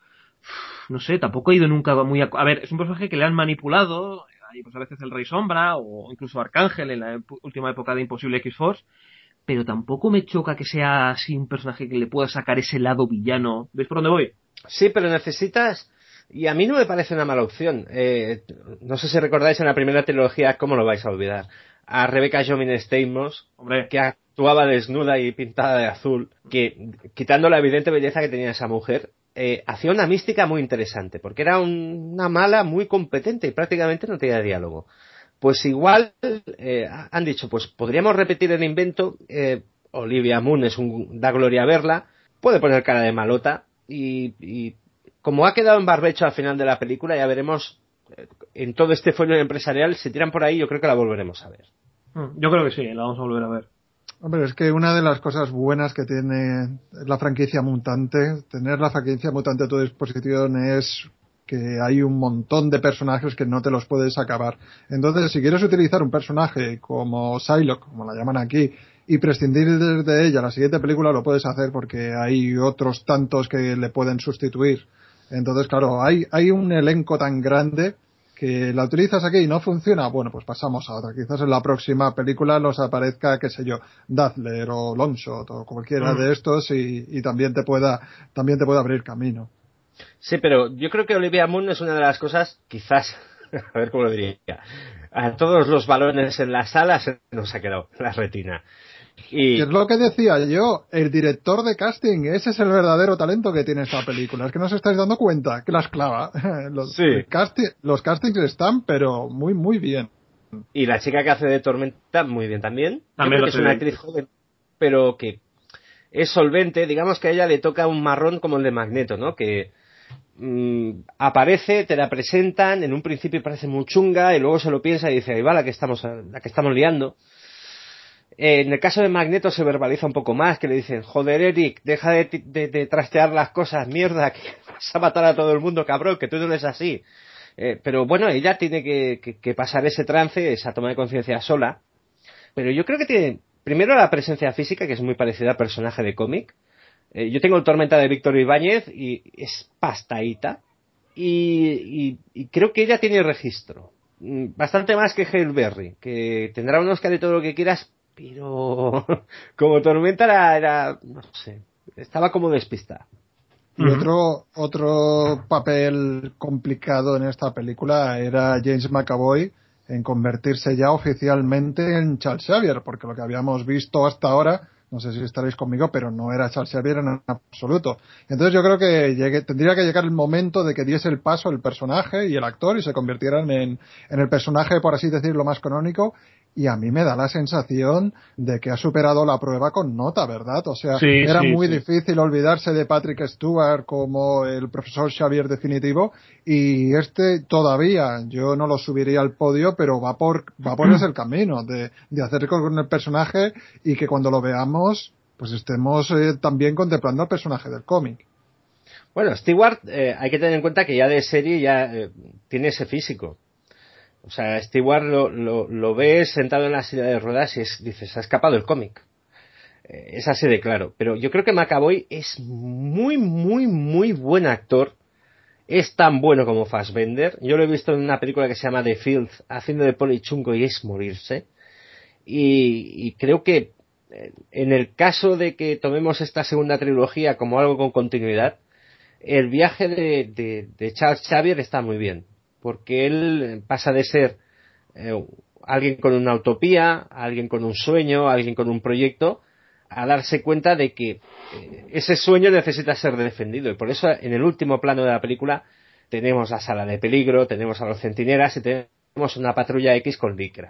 No sé, tampoco he ido nunca muy... A, a ver, es un personaje que le han manipulado, hay pues a veces el Rey Sombra, o incluso Arcángel en la última época de Imposible X-Force, pero tampoco me choca que sea así un personaje que le pueda sacar ese lado villano. ¿Veis por dónde voy? Sí, pero necesitas... Y a mí no me parece una mala opción. Eh, no sé si recordáis en la primera trilogía, ¿cómo lo vais a olvidar? A Rebecca Jomin Stamos, Hombre, que actuaba desnuda y pintada de azul, que, quitando la evidente belleza que tenía esa mujer, eh, hacía una mística muy interesante, porque era un, una mala muy competente y prácticamente no tenía diálogo. Pues igual eh, han dicho, pues podríamos repetir el invento. eh, Olivia Munn es un, da gloria a verla, puede poner cara de malota y, y como ha quedado en barbecho al final de la película, ya veremos eh, en todo este follón empresarial, si tiran por ahí yo creo que la volveremos a ver. yo creo que sí, la vamos a volver a ver. Hombre, es que una de las cosas buenas que tiene la franquicia mutante, tener la franquicia mutante a tu disposición es que hay un montón de personajes que no te los puedes acabar. Entonces, si quieres utilizar un personaje como Psylocke, como la llaman aquí, y prescindir de ella, la siguiente película lo puedes hacer porque hay otros tantos que le pueden sustituir. Entonces, claro, hay, hay un elenco tan grande que la utilizas aquí y no funciona, bueno, pues pasamos a otra. Quizás en la próxima película nos aparezca, qué sé yo, Dazzler o Longshot o cualquiera mm. de estos y, y también te pueda, también te pueda abrir camino. Sí, pero yo creo que Olivia Munn es una de las cosas, quizás, a ver cómo lo diría, a todos los balones en la sala se nos ha quedado la retina. Y... ¿Qué es lo que decía yo? El director de casting, ese es el verdadero talento que tiene esta película. Es que no os estáis dando cuenta que las clava. Los, sí. casting, los castings están, pero muy, muy bien. Y la chica que hace de Tormenta, muy bien también. también yo creo que es una actriz joven, pero que es solvente. Digamos que a ella le toca un marrón como el de Magneto, ¿no? Que mmm, aparece, te la presentan, en un principio parece muy chunga y luego se lo piensa y dice, ahí va la que estamos, la que estamos liando. Eh, en el caso de Magneto se verbaliza un poco más, que le dicen, joder Eric, deja de, de, de trastear las cosas, mierda, que vas a matar a todo el mundo, cabrón, que tú no eres así. Eh, pero bueno, ella tiene que, que, que pasar ese trance, esa toma de conciencia sola. Pero yo creo que tiene, primero la presencia física, que es muy parecida al personaje de cómic. Eh, yo tengo el Tormenta de Víctor Ibáñez y es pastadita. Y, y, y creo que ella tiene registro. Bastante más que Halle Berry, que tendrá un Oscar y todo lo que quieras, pero como Tormenta era, era no sé, estaba como despistada. Y uh-huh. otro otro papel complicado en esta película era James McAvoy en convertirse ya oficialmente en Charles Xavier, porque lo que habíamos visto hasta ahora, no sé si estaréis conmigo, pero no era Charles Xavier en absoluto. Entonces yo creo que llegue, tendría que llegar el momento de que diese el paso el personaje y el actor y se convirtieran en, en el personaje, por así decirlo, más canónico. Y a mí me da la sensación de que ha superado la prueba con nota, ¿verdad? O sea, sí, era sí, muy sí. difícil olvidarse de Patrick Stewart como el profesor Xavier definitivo, y este todavía, yo no lo subiría al podio, pero va por, va por ese el camino de, de hacer con el personaje y que cuando lo veamos, pues estemos eh, también contemplando al personaje del cómic. Bueno, Stewart, eh, hay que tener en cuenta que ya de serie ya eh, tiene ese físico. O sea, Stewart lo, lo, lo ves sentado en la silla de ruedas y es, dices, se ha escapado el cómic. Eh, es así de claro. Pero yo creo que McAvoy es muy, muy, muy buen actor. Es tan bueno como Fassbender. Yo lo he visto en una película que se llama The Field, haciendo de poli chungo y es morirse. Y, y creo que eh, en el caso de que tomemos esta segunda trilogía como algo con continuidad, el viaje de, de, de Charles Xavier está muy bien. Porque él pasa de ser eh, alguien con una utopía, alguien con un sueño, alguien con un proyecto, a darse cuenta de que eh, ese sueño necesita ser defendido. Y por eso en el último plano de la película tenemos la sala de peligro, tenemos a los centinelas y tenemos una patrulla X con licra.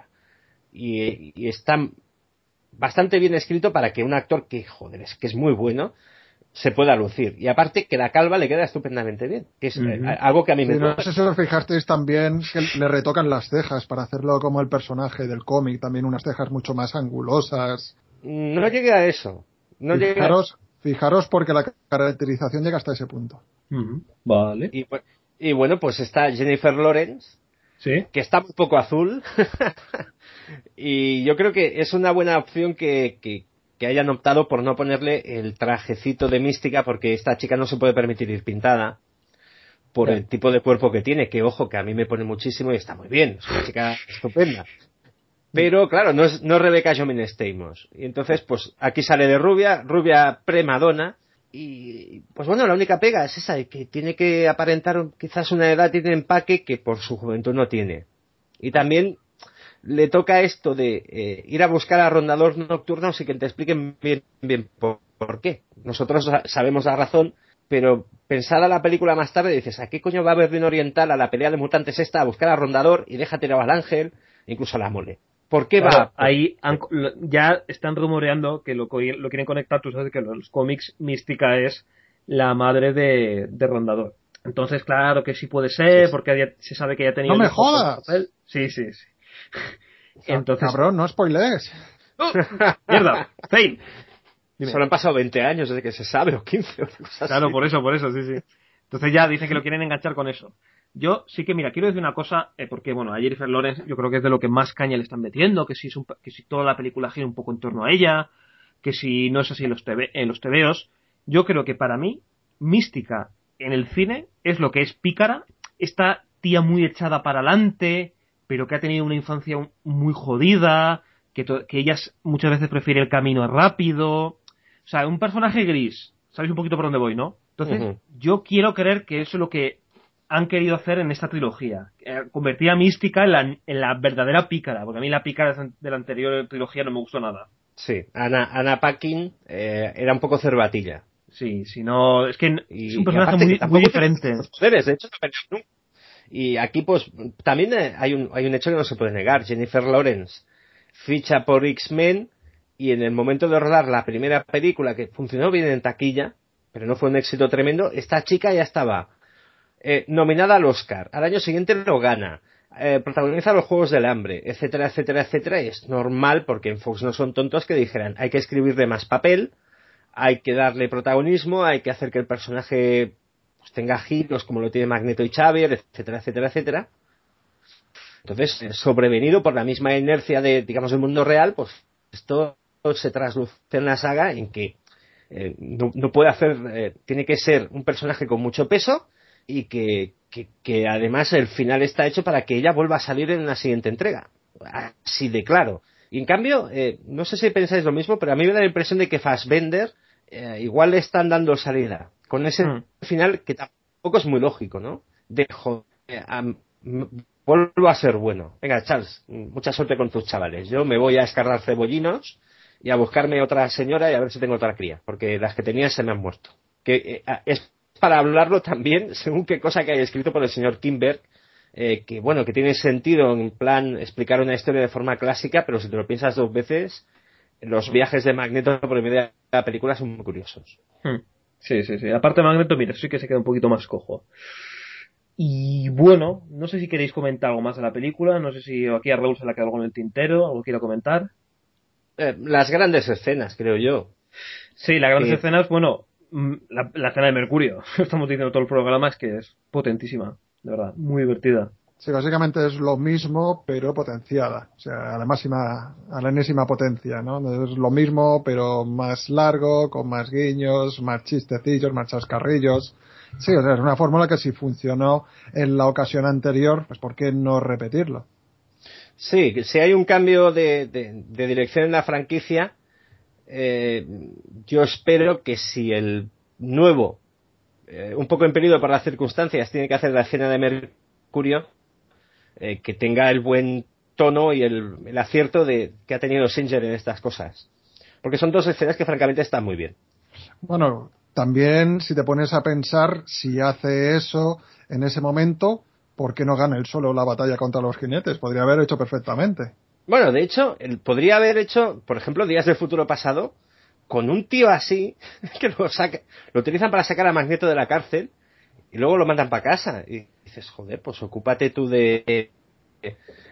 Y, y está bastante bien escrito para que un actor que, joder, es que es muy bueno, se pueda lucir. Y aparte que la calva le queda estupendamente bien, que es uh-huh. eh, algo que a mí sí, me no sé si os fijasteis también que le retocan las cejas para hacerlo como el personaje del cómic, también unas cejas mucho más angulosas. No llegué a eso. No llegué a... Fijaros, fijaros porque la caracterización llega hasta ese punto. Uh-huh. Vale. Y, y bueno, pues está Jennifer Lawrence, ¿sí? Que está un poco azul. Y yo creo que es una buena opción que, que, que hayan optado por no ponerle el trajecito de mística, porque esta chica no se puede permitir ir pintada por yeah. el tipo de cuerpo que tiene, que ojo, que a mí me pone muchísimo y está muy bien, es una chica estupenda. Pero claro, no es, no es Rebecca Jomin Stamos. Y entonces, pues aquí sale de rubia, rubia pre-Madonna. Y pues bueno, la única pega es esa, que tiene que aparentar quizás una edad y un empaque que por su juventud no tiene. Y también le toca esto de eh, ir a buscar a rondadores nocturnos y que te expliquen bien, bien por, por qué. Nosotros sabemos la razón, pero pensada la película más tarde dices, ¿a qué coño va a Berlín Oriental a la pelea de mutantes esta a buscar a rondador y deja tirado al ángel, incluso a la mole? ¿Por qué claro, va? Ahí han, ya están rumoreando que lo, lo quieren conectar, tú sabes que en los cómics Mística es la madre de, de Rondador. Entonces, claro que sí puede ser, porque ya, se sabe que ya tenía... ¡No me jodas! Sí, sí, sí. Entonces, cabrón, no spoilees. ¡Oh! ¡Mierda! ¡Fail! Solo han pasado veinte años desde que se sabe, o quince, o cosas Claro, así. por eso, por eso, sí, sí. Entonces ya dicen que lo quieren enganchar con eso. Yo sí que, mira, quiero decir una cosa, eh, porque, bueno, a Jennifer Lawrence yo creo que es de lo que más caña le están metiendo, que si, es un, que si toda la película gira un poco en torno a ella, que si no es así en los, TV, en los tebeos. Yo creo que para mí, Mística en el cine es lo que es Pícara, esta tía muy echada para adelante, pero que ha tenido una infancia muy jodida, que, to, que ella muchas veces prefiere el camino rápido. O sea, un personaje gris. ¿Sabéis un poquito por dónde voy, no? Entonces, uh-huh. yo quiero creer que eso es lo que han querido hacer en esta trilogía. Eh, convertir a Mística en la, en la verdadera Pícara, porque a mí la Pícara de la anterior trilogía no me gustó nada. Sí, Anna, Anna Paquin eh, era un poco cervatilla. Sí, si no... Es que y, es un personaje muy, muy diferente. Poderes, de hecho, no. Y aquí, pues, también hay un, hay un hecho que no se puede negar. Jennifer Lawrence ficha por X-Men y en el momento de rodar la primera película, que funcionó bien en taquilla, pero no fue un éxito tremendo, esta chica ya estaba eh, nominada al Oscar. Al año siguiente lo gana. Eh, protagoniza los Juegos del Hambre, etcétera, etcétera, etcétera. Y es normal, porque en Fox no son tontos, que dijeran, hay que escribirle más papel, hay que darle protagonismo, hay que hacer que el personaje pues, tenga giros como lo tiene Magneto y Xavier, etcétera, etcétera, etcétera. Entonces, eh, sobrevenido por la misma inercia de, digamos, el mundo real, pues esto se trasluce en la saga en que eh, no, no puede hacer, eh, tiene que ser un personaje con mucho peso y que, que, que además el final está hecho para que ella vuelva a salir en la siguiente entrega. Así de claro. Y en cambio, eh, no sé si pensáis lo mismo, pero a mí me da la impresión de que Fassbender eh, igual le están dando salida con ese mm. final que tampoco es muy lógico, ¿no? De joder, um, vuelvo a ser bueno. Venga, Charles, mucha suerte con tus chavales. Yo me voy a escarrar cebollinos y a buscarme otra señora y a ver si tengo otra cría, porque las que tenía se me han muerto. Que eh, es para hablarlo también según qué cosa que haya escrito por el señor Kimberg, eh, que bueno, que tiene sentido en plan explicar una historia de forma clásica, pero si te lo piensas dos veces, los viajes de Magneto por medio de la película son muy curiosos. Sí, sí, sí. Aparte de Magneto, mira, sí que se queda un poquito más cojo. Y bueno, no sé si queréis comentar algo más de la película, no sé si aquí a Raúl se le ha quedado algo en el tintero, algo quiero comentar. Eh, las grandes escenas, creo yo. Sí, las grandes que... escenas, bueno, la, la escena de Mercurio, estamos diciendo todo el programa, es que es potentísima, de verdad, muy divertida. Sí, básicamente es lo mismo, pero potenciada, o sea, a la máxima, a la enésima potencia, ¿no? Es lo mismo, pero más largo, con más guiños, más chistecillos, más chascarrillos. Sí, o sea, es una fórmula que si funcionó en la ocasión anterior, pues ¿por qué no repetirlo? Sí, si hay un cambio de, de, de dirección en la franquicia, eh, yo espero que si el nuevo, eh, un poco impedido por las circunstancias, tiene que hacer la escena de Mercurio, eh, que tenga el buen tono y el, el acierto de que ha tenido Singer en estas cosas. Porque son dos escenas que francamente están muy bien. Bueno, también si te pones a pensar, si hace eso en ese momento, ¿por qué no gana él solo la batalla contra los jinetes? Podría haber hecho perfectamente. Bueno, de hecho, él podría haber hecho, por ejemplo, Días del Futuro Pasado, con un tío así, que lo, saca, lo utilizan para sacar a Magneto de la cárcel y luego lo mandan para casa. Y dices, joder, pues ocúpate tú de,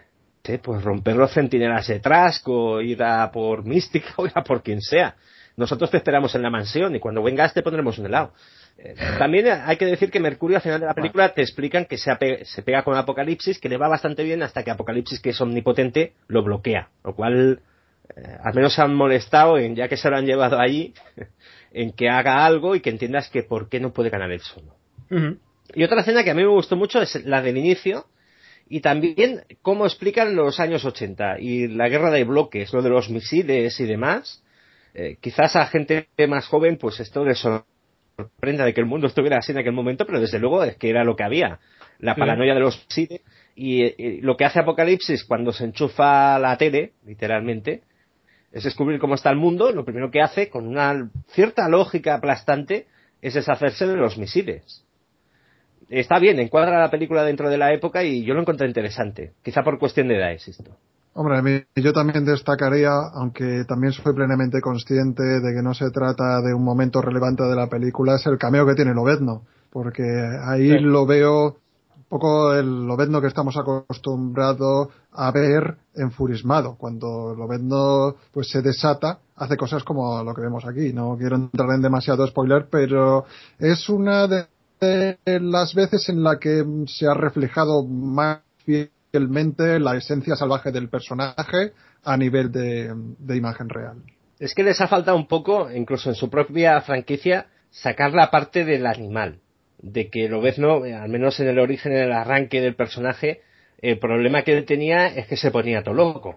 sé, pues romper los centinelas de Trask o ir a por Mística o ir a por quien sea. Nosotros te esperamos en la mansión y cuando vengas te pondremos un helado. Eh, también hay que decir que Mercurio al final de la película te explican que se, ape- se pega con Apocalipsis, que le va bastante bien hasta que Apocalipsis, que es omnipotente, lo bloquea. Lo cual, eh, al menos se han molestado, en, ya que se lo han llevado allí, en que haga algo y que entiendas que por qué no puede ganar él solo. Uh-huh. Y otra escena que a mí me gustó mucho es la del inicio, y también cómo explican los años ochenta y la guerra de bloques, lo de los misiles y demás. Eh, quizás a gente más joven pues esto les sorprenda de que el mundo estuviera así en aquel momento, pero desde luego es que era lo que había, la Sí. paranoia de los misiles. Y, y lo que hace Apocalipsis cuando se enchufa la tele, literalmente, es descubrir cómo está el mundo. Lo primero que hace, con una cierta lógica aplastante, es deshacerse de los misiles. Está bien, encuadra la película dentro de la época y yo lo encontré interesante, quizá por cuestión de edad, insisto. Hombre, a mí- yo también destacaría, aunque también soy plenamente consciente de que no se trata de un momento relevante de la película, es el cameo que tiene Lobezno, porque ahí Sí. lo veo un poco el Lobezno que estamos acostumbrados a ver enfurismado. Cuando Lobezno pues se desata, hace cosas como lo que vemos aquí. No quiero entrar en demasiado spoiler, pero es una de de las veces en la que se ha reflejado más fielmente la esencia salvaje del personaje a nivel de, de imagen real. Es que les ha faltado un poco, incluso en su propia franquicia, sacar la parte del animal. De que Lobezno, eh, al menos en el origen, en el arranque del personaje, el problema que él tenía es que se ponía todo loco.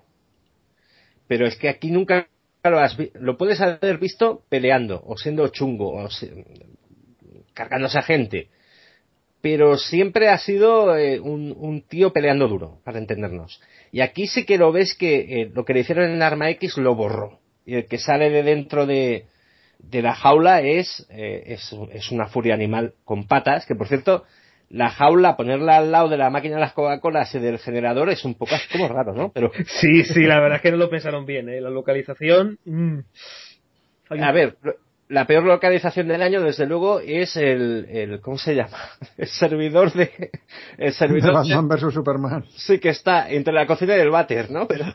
Pero es que aquí nunca lo has vi- lo puedes haber visto peleando, o siendo chungo, o se- cargándose a gente. Pero siempre ha sido eh, un, un tío peleando duro, para entendernos. Y aquí sí que lo ves que eh, lo que le hicieron en Arma X lo borró. Y el que sale de dentro de, de la jaula es, eh, es, es una furia animal con patas, que por cierto, la jaula, ponerla al lado de la máquina de las Coca-Colas y del generador es un poco así como raro, ¿no? Pero Sí, sí, la verdad es que no lo pensaron bien, ¿eh? La localización... mm, hay un- a ver, la peor localización del año, desde luego, es el, el ¿cómo se llama? El servidor de, el De servidor de, Batman versus Superman. sí que está entre la cocina y el váter, ¿no? Pero,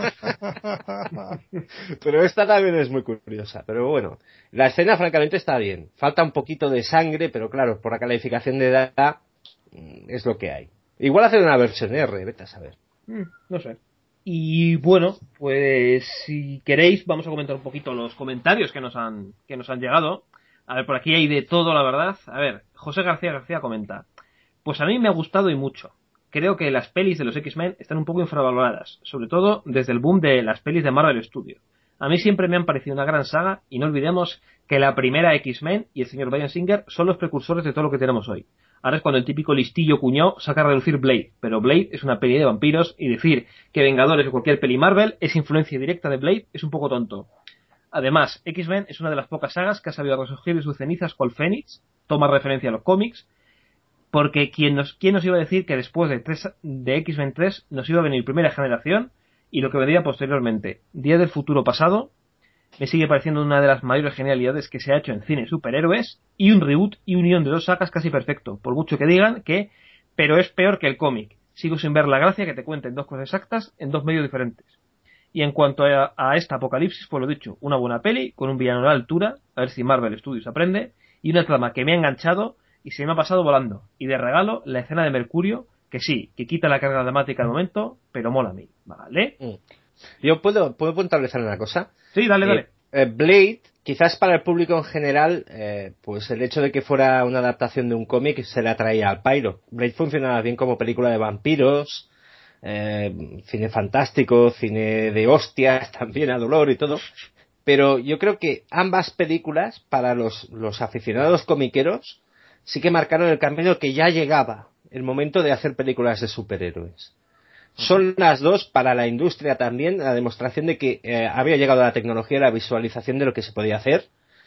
pero esta también es muy curiosa. Pero bueno, la escena francamente está bien. Falta un poquito de sangre, pero claro, por la calificación de edad mm, es lo que hay. Igual hacer una versión R, vete a saber. Mm, no sé. Y bueno, pues si queréis vamos a comentar un poquito los comentarios que nos han que nos han llegado. A ver, por aquí hay de todo, la verdad. A ver, José García García comenta: pues a mí me ha gustado y mucho. Creo que las pelis de los X-Men están un poco infravaloradas, sobre todo desde el boom de las pelis de Marvel Studios. A mí siempre me han parecido una gran saga y no olvidemos que la primera X-Men y el señor Bryan Singer son los precursores de todo lo que tenemos hoy. Ahora es cuando el típico listillo cuñado saca a reducir Blade, pero Blade es una peli de vampiros y decir que Vengadores o cualquier peli Marvel es influencia directa de Blade es un poco tonto. Además, X-Men es una de las pocas sagas que ha sabido resurgir de sus cenizas cual Fénix, toma referencia a los cómics, porque ¿quién nos, quién nos iba a decir que después de, tres, de X-Men tres nos iba a venir primera generación y lo que vendría posteriormente? Día del futuro pasado me sigue pareciendo una de las mayores genialidades que se ha hecho en cine superhéroes y un reboot y unión de dos sagas casi perfecto, por mucho que digan que pero es peor que el cómic. Sigo sin ver la gracia que te cuenten dos cosas exactas en dos medios diferentes. Y en cuanto a, a esta Apocalipsis, pues lo dicho, una buena peli con un villano a la altura, a ver si Marvel Studios aprende, y una trama que me ha enganchado y se me ha pasado volando. Y de regalo, la escena de Mercurio, que sí, que quita la carga dramática al momento, pero mola a mí, ¿vale? Mm. Yo puedo, puedo puntualizar una cosa. Sí, dale, Eh, dale. eh, Blade, quizás para el público en general, eh, pues el hecho de que fuera una adaptación de un cómic se le atraía al pairo. Blade funcionaba bien como película de vampiros, eh, cine fantástico, cine de hostias también a dolor y todo. Pero yo creo que ambas películas, para los, los aficionados comiqueros, sí que marcaron el camino que ya llegaba el momento de hacer películas de superhéroes. Son las dos para la industria también la demostración de que eh, había llegado la tecnología y la visualización de lo que se podía hacer,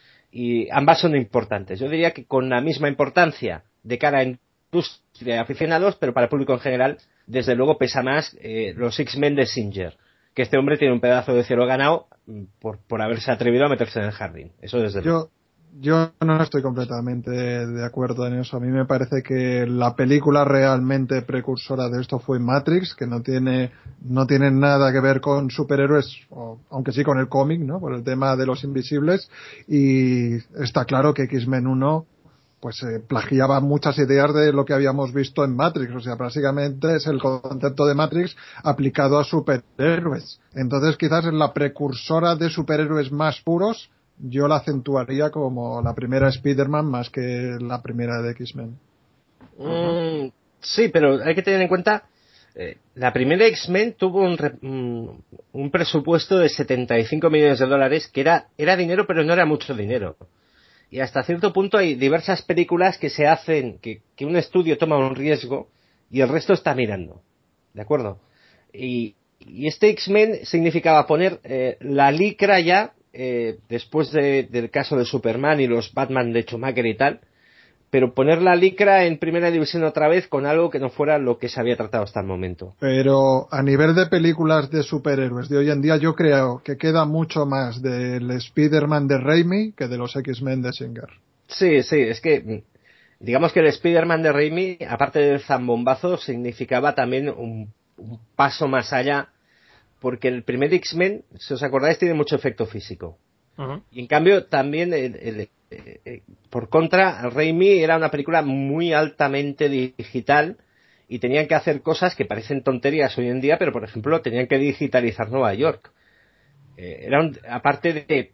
y ambas son importantes. Yo diría que con la misma importancia de cara a industria y aficionados, pero para el público en general, desde luego pesa más eh, los X-Men de Singer, que este hombre tiene un pedazo de cielo ganado por, por haberse atrevido a meterse en el jardín. Eso desde luego. Yo, Yo no estoy completamente de acuerdo en eso. A mí me parece que la película realmente precursora de esto fue Matrix, que no tiene no tiene nada que ver con superhéroes, o, aunque sí con el cómic, ¿no? Por el tema de los invisibles. Y está claro que X-Men uno pues eh, plagiaba muchas ideas de lo que habíamos visto en Matrix. O sea, básicamente es el concepto de Matrix aplicado a superhéroes. Entonces quizás es la precursora de superhéroes más puros. Yo la acentuaría como la primera Spider-Man más que la primera de X-Men. Mm, sí, pero hay que tener en cuenta, eh, la primera X-Men tuvo un, re, un, un presupuesto de setenta y cinco millones de dólares, que era, era dinero, pero no era mucho dinero. Y hasta cierto punto hay diversas películas que se hacen, que, que un estudio toma un riesgo y el resto está mirando. ¿De acuerdo? Y, y este X-Men significaba poner eh, la licra ya, eh, después de, del caso de Superman y los Batman de Schumacher y tal, pero poner la licra en primera división otra vez con algo que no fuera lo que se había tratado hasta el momento. Pero a nivel de películas de superhéroes de hoy en día, yo creo que queda mucho más del Spider-Man de Raimi que de los X-Men de Singer. Sí, sí, es que digamos que el Spider-Man de Raimi, aparte del zambombazo, significaba también un, un paso más allá, porque el primer X-Men, si os acordáis, tiene mucho efecto físico. Uh-huh. Y en cambio también el, el, el, el, por contra, Raimi era una película muy altamente digital y tenían que hacer cosas que parecen tonterías hoy en día, pero por ejemplo tenían que digitalizar Nueva York. Eh, era un, aparte de,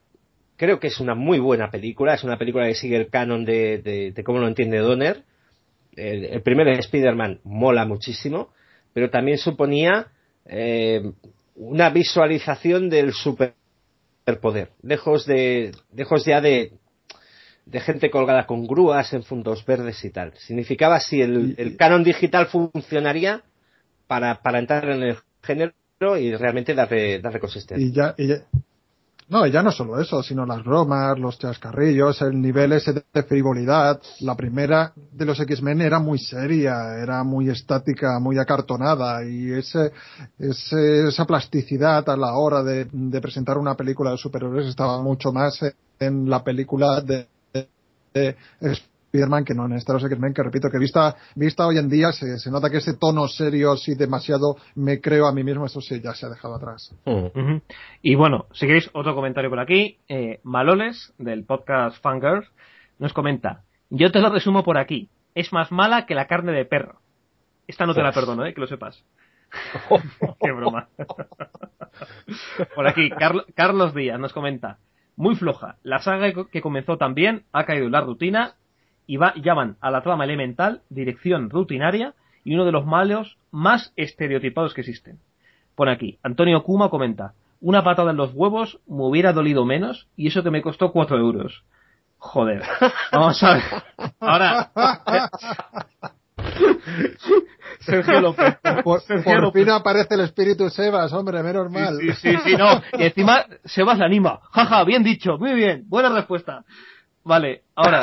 creo que es una muy buena película, es una película que sigue el canon de, de, de cómo lo entiende Donner. El, el primer Spider-Man mola muchísimo, pero también suponía eh, una visualización del super poder, lejos de lejos ya de, de gente colgada con grúas en fondos verdes y tal. Significaba si el, el canon digital funcionaría para, para entrar en el género y realmente darle, darle consistencia. Y ya, y ya, no, y ya no solo eso, sino las bromas, los chascarrillos, el nivel ese de frivolidad. La primera de los X-Men era muy seria, era muy estática, muy acartonada, y ese, ese esa plasticidad a la hora de, de presentar una película de superhéroes estaba mucho más en la película de, de, de Spider-Man que no en esta de los X-Men, que repito que vista vista hoy en día se, se nota que ese tono serio así demasiado me creo a mí mismo, eso sí ya se ha dejado atrás. Uh-huh. Y bueno, si queréis otro comentario por aquí, eh, Maloles del podcast Fangirls nos comenta: yo te lo resumo por aquí, es más mala que la carne de perro. Esta no te la perdono, eh, que lo sepas. Qué broma. Por aquí, Carl- Carlos Díaz nos comenta: muy floja, la saga que comenzó tan bien ha caído en la rutina y va, llaman a la trama elemental dirección rutinaria y uno de los malos más estereotipados que existen. Pone aquí, Antonio Kuma comenta: una patada en los huevos me hubiera dolido menos y eso que me costó cuatro euros. Joder. Vamos a ver. Ahora. Sergio López. Por, Sergio por López. fin aparece el espíritu Sebas, hombre, menos mal. Sí, sí, sí, sí, no. Y encima Sebas le anima. Jaja, bien dicho, muy bien, buena respuesta. Vale, ahora.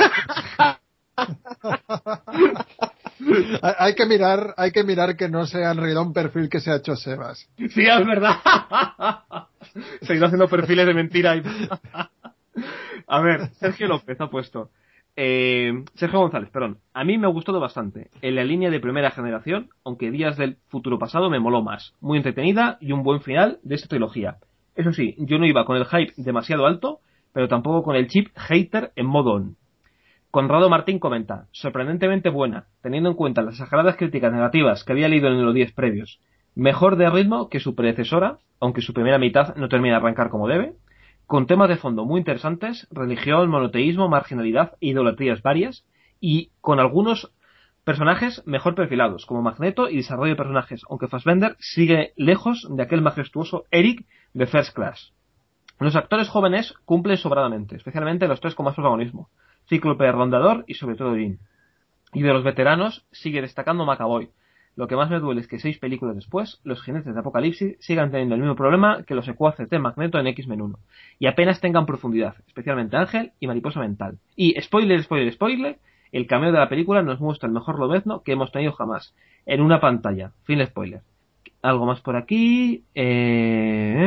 hay, hay que mirar, hay que mirar que no sea en realidad un perfil que se ha hecho Sebas. Sí, es verdad. Seguir haciendo perfiles de mentira. Y... A ver, Sergio López ha puesto. Eh, Sergio González, perdón. A mí me ha gustado bastante. En la línea de primera generación, aunque Días del Futuro Pasado me moló más. Muy entretenida y un buen final de esta trilogía. Eso sí, yo no iba con el hype demasiado alto, pero tampoco con el chip hater en modo on. Conrado Martín comenta: sorprendentemente buena, teniendo en cuenta las exageradas críticas negativas que había leído en los diez previos. Mejor de ritmo que su predecesora, aunque su primera mitad no termina de arrancar como debe. Con temas de fondo muy interesantes, religión, monoteísmo, marginalidad e idolatrías varias, y con algunos personajes mejor perfilados, como Magneto y desarrollo de personajes, aunque Fassbender sigue lejos de aquel majestuoso Eric de First Class. Los actores jóvenes cumplen sobradamente, especialmente los tres con más protagonismo: Cíclope, Rondador y sobre todo Jean. Y de los veteranos sigue destacando McAvoy. Lo que más me duele es que seis películas después, los jinetes de Apocalipsis sigan teniendo el mismo problema que los secuaces de Magneto en X-Men uno, y apenas tengan profundidad, especialmente Ángel y Mariposa Mental. Y, spoiler, spoiler, spoiler, el cameo de la película nos muestra el mejor lobezno que hemos tenido jamás, en una pantalla. Fin de spoiler. Algo más por aquí. Eh...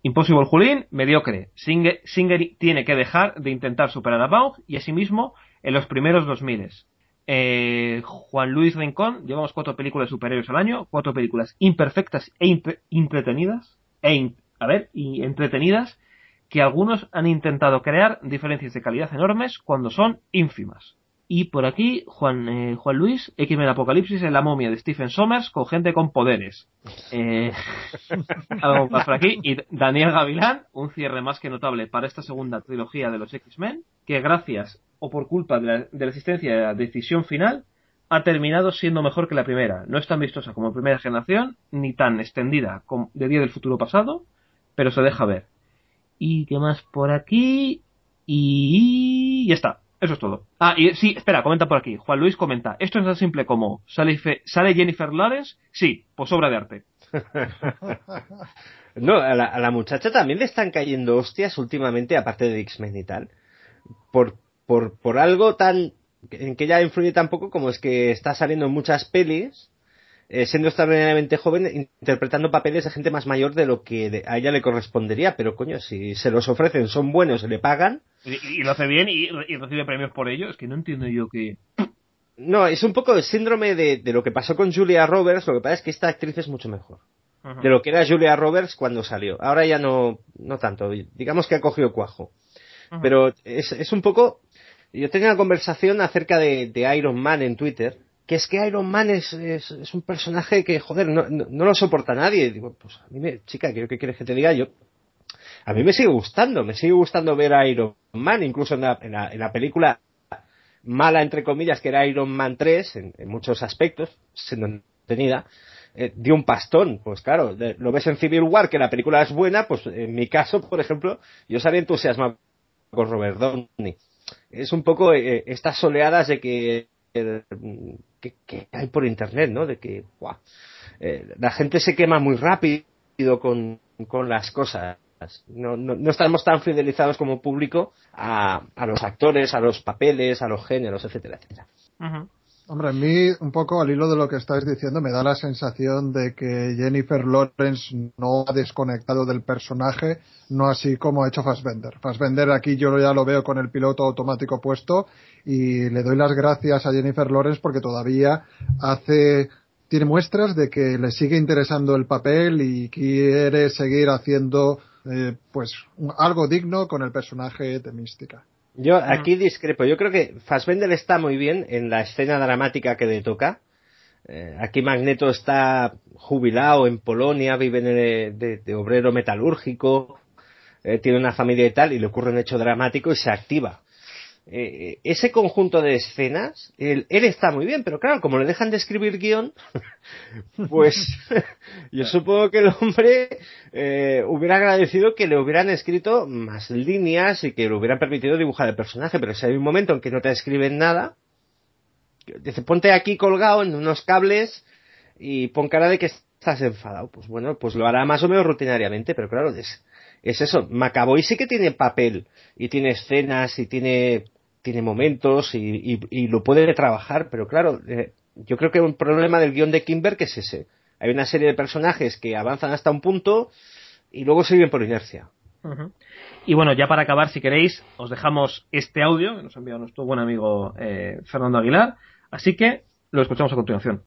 Impossible Julín, mediocre. Singer, Singer tiene que dejar de intentar superar a Baugh y asimismo en los primeros dos mil. Eh, Juan Luis Rincón, llevamos cuatro películas de superhéroes al año, cuatro películas imperfectas e imp- entretenidas, e in- a ver, y entretenidas, que algunos han intentado crear diferencias de calidad enormes cuando son ínfimas. Y por aquí, Juan, eh, Juan Luis, X-Men Apocalipsis en la momia de Stephen Sommers con gente con poderes. Eh, algo más por aquí. Y Daniel Gavilán, un cierre más que notable para esta segunda trilogía de los X-Men, que gracias o por culpa de la, de la existencia de la decisión final, ha terminado siendo mejor que la primera. No es tan vistosa como primera generación, ni tan extendida como de Día del Futuro Pasado, pero se deja ver. ¿Y qué más por aquí? Y ya está. Eso es todo. Ah, y sí, espera, comenta por aquí. Juan Luis comenta. ¿Esto es tan simple como ¿sale, Fe- ¿sale Jennifer Lawrence? Sí, pues obra de arte. No, a la, a la muchacha también le están cayendo hostias últimamente, aparte de X-Men y tal, por, por, por algo tan en que ella influye tan poco como es que está saliendo en muchas pelis, eh, siendo extraordinariamente joven, interpretando papeles de gente más mayor de lo que de- a ella le correspondería, pero coño, si se los ofrecen, son buenos, le pagan. Y, y lo hace bien y, y recibe premios por ello. Es que no entiendo yo que... No, es un poco el síndrome de, de lo que pasó con Julia Roberts, lo que pasa es que esta actriz es mucho mejor. Uh-huh. De lo que era Julia Roberts cuando salió. Ahora ya no, no tanto, digamos que ha cogido cuajo. Uh-huh. Pero es, es un poco... Yo tenía una conversación acerca de, de Iron Man en Twitter, que es que Iron Man es, es, es un personaje que, joder, no, no, no lo soporta nadie. Y digo, pues a mí me, chica, ¿qué, ¿qué quieres que te diga yo? A mí me sigue gustando, me sigue gustando ver a Iron Man, incluso en la, en la, en la película mala, entre comillas, que era Iron Man tres, en, en muchos aspectos, siendo entretenida, eh, dio un pastón. Pues claro, de, lo ves en Civil War, que la película es buena, pues en mi caso, por ejemplo, yo salí entusiasmado con Robert Downey. Es un poco eh, estas oleadas de que, eh, que, que hay por internet, ¿no? De que ¡buah! Eh, la gente se quema muy rápido con, con las cosas. No, no, no estamos tan fidelizados como público a, a los actores, a los papeles, a los géneros, etcétera, etcétera. Uh-huh. Hombre, a mí, un poco al hilo de lo que estáis diciendo, me da la sensación de que Jennifer Lawrence no ha desconectado del personaje, no así como ha hecho Fassbender. Fassbender aquí yo ya lo veo con el piloto automático puesto y le doy las gracias a Jennifer Lawrence porque todavía hace, tiene muestras de que le sigue interesando el papel y quiere seguir haciendo eh, pues algo digno con el personaje de Mística. Yo aquí discrepo. Yo creo que Fassbender está muy bien en la escena dramática que le toca. Eh, aquí Magneto está jubilado en Polonia, vive de, de, de obrero metalúrgico, eh, tiene una familia y tal, y le ocurre un hecho dramático y se activa. Eh, ese conjunto de escenas, él, él está muy bien, pero claro, como le dejan de escribir guión, pues yo supongo que el hombre eh, hubiera agradecido que le hubieran escrito más líneas y que le hubieran permitido dibujar el personaje, pero si hay un momento en que no te escriben nada, dice, ponte aquí colgado en unos cables y pon cara de que estás enfadado. Pues bueno, pues lo hará más o menos rutinariamente, pero claro, es, es eso. McAvoy sí que tiene papel y tiene escenas y tiene tiene momentos y, y, y lo puede trabajar, pero claro, eh, yo creo que un problema del guión de Kinberg es ese. Hay una serie de personajes que avanzan hasta un punto y luego siguen por inercia. Uh-huh. Y bueno, ya para acabar, si queréis, os dejamos este audio que nos ha enviado nuestro buen amigo eh, Fernando Aguilar, así que lo escuchamos a continuación.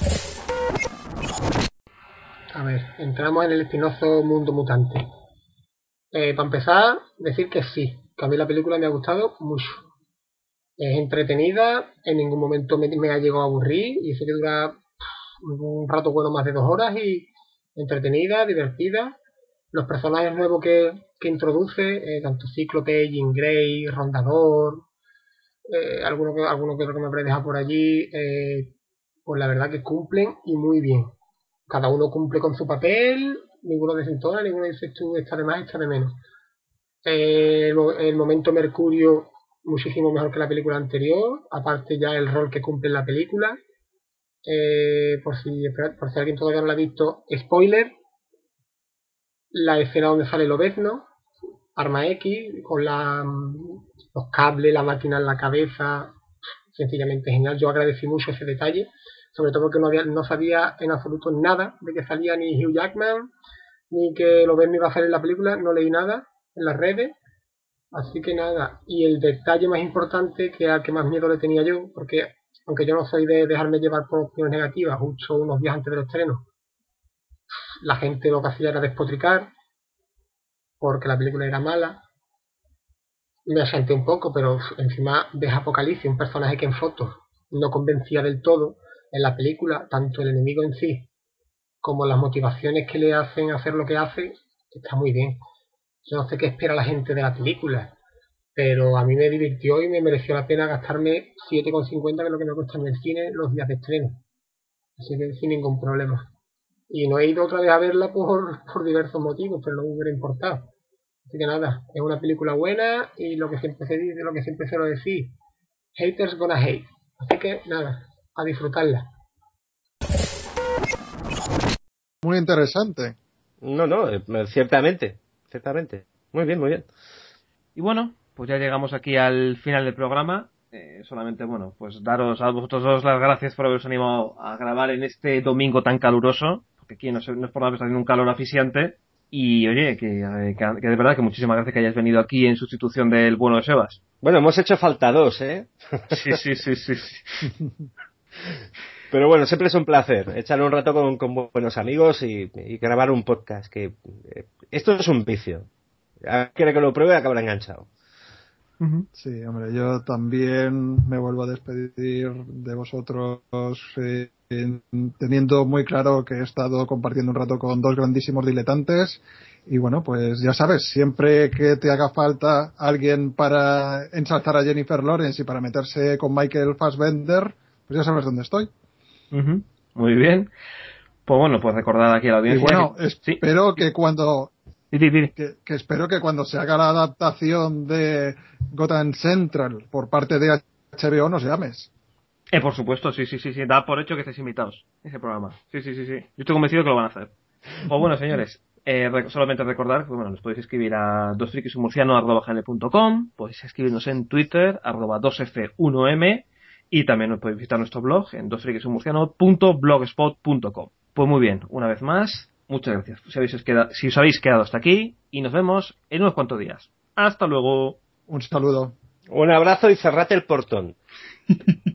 A ver, entramos en el espinoso mundo mutante. Eh, para empezar, decir que sí, que a mí la película me ha gustado mucho. Es entretenida, en ningún momento me, me ha llegado a aburrir, y eso que dura un rato bueno más de dos horas, y entretenida, divertida. Los personajes nuevos que, que introduce, eh, tanto Cíclope, Jean Grey, Rondador, eh, alguno que alguno que, que me habré dejado por allí, eh, pues la verdad que cumplen y muy bien. Cada uno cumple con su papel, ninguno desentona, ninguno dice tú está de más, está de menos. Eh, el, el momento Mercurio muchísimo mejor que la película anterior, aparte ya el rol que cumple en la película. Eh, por si por si alguien todavía no la ha visto, spoiler, la escena donde sale Lobezno, Arma X, con la, los cables, la máquina en la cabeza, sencillamente genial. Yo agradecí mucho ese detalle, sobre todo porque no, había, no sabía en absoluto nada de que salía ni Hugh Jackman, ni que lo ven ni va a salir la película, no leí nada en las redes, así que nada. Y el detalle más importante, que al que más miedo le tenía yo, porque aunque yo no soy de dejarme llevar por opciones negativas, justo unos días antes del estreno, la gente lo que hacía era despotricar, porque la película era mala. Me asenté un poco, pero encima ves Apocalipsis, un personaje que en fotos no convencía del todo. En la película, tanto el enemigo en sí como las motivaciones que le hacen hacer lo que hace, está muy bien. Yo no sé qué espera la gente de la película, pero a mí me divirtió y me mereció la pena gastarme siete con cincuenta, que es lo que me cuesta en el cine, los días de estreno. Así que sin ningún problema. Y no he ido otra vez a verla por, por diversos motivos, pero no me hubiera importado. Así que nada, es una película buena y lo que siempre se dice, lo que siempre suelo decir, haters gonna hate. Así que nada, a disfrutarla. Muy interesante. No, no, eh, ciertamente, ciertamente. Muy bien, muy bien. Y bueno, pues ya llegamos aquí al final del programa. Eh, solamente, bueno, pues daros a vosotros dos las gracias por haberos animado a grabar en este domingo tan caluroso, porque aquí no, se, no es por nada, está haciendo un calor asfixiante. Y oye, que, que, que de verdad que muchísimas gracias que hayáis venido aquí en sustitución del bueno de Sebas. Bueno, hemos hecho falta dos, ¿eh? Sí, sí, sí, sí. sí. Pero bueno, siempre es un placer echar un rato con, con buenos amigos y, y grabar un podcast. Que eh, esto es un vicio. Quiere que lo pruebe, acabará enganchado. Sí, hombre, yo también me vuelvo a despedir de vosotros eh, teniendo muy claro que he estado compartiendo un rato con dos grandísimos diletantes y bueno, pues ya sabes, siempre que te haga falta alguien para ensalzar a Jennifer Lawrence y para meterse con Michael Fassbender, pues ya sabes dónde estoy. Uh-huh. Muy bien. Pues bueno, pues recordad aquí a la audiencia. Y bueno, que... espero sí. que cuando Sí, sí, sí. Que, que espero que cuando se haga la adaptación de Gotham Central por parte de H B O nos llames. Eh, por supuesto, sí, sí, sí, sí. Da por hecho que estéis invitados a ese programa. Sí, sí, sí, sí. Yo estoy convencido que lo van a hacer. Pues bueno, señores, eh, rec- solamente recordar que bueno, nos podéis escribir a dosfrikisumurciano arroba gmail punto com, podéis escribirnos en Twitter, arroba dos F uno M, y también nos podéis visitar nuestro blog en dosfrikisumurciano punto blogspot punto com. Pues muy bien, una vez más, muchas gracias si, habéis quedado, si os habéis quedado hasta aquí, y nos vemos en unos cuantos días. Hasta luego. Un saludo. Un abrazo y cerrate el portón.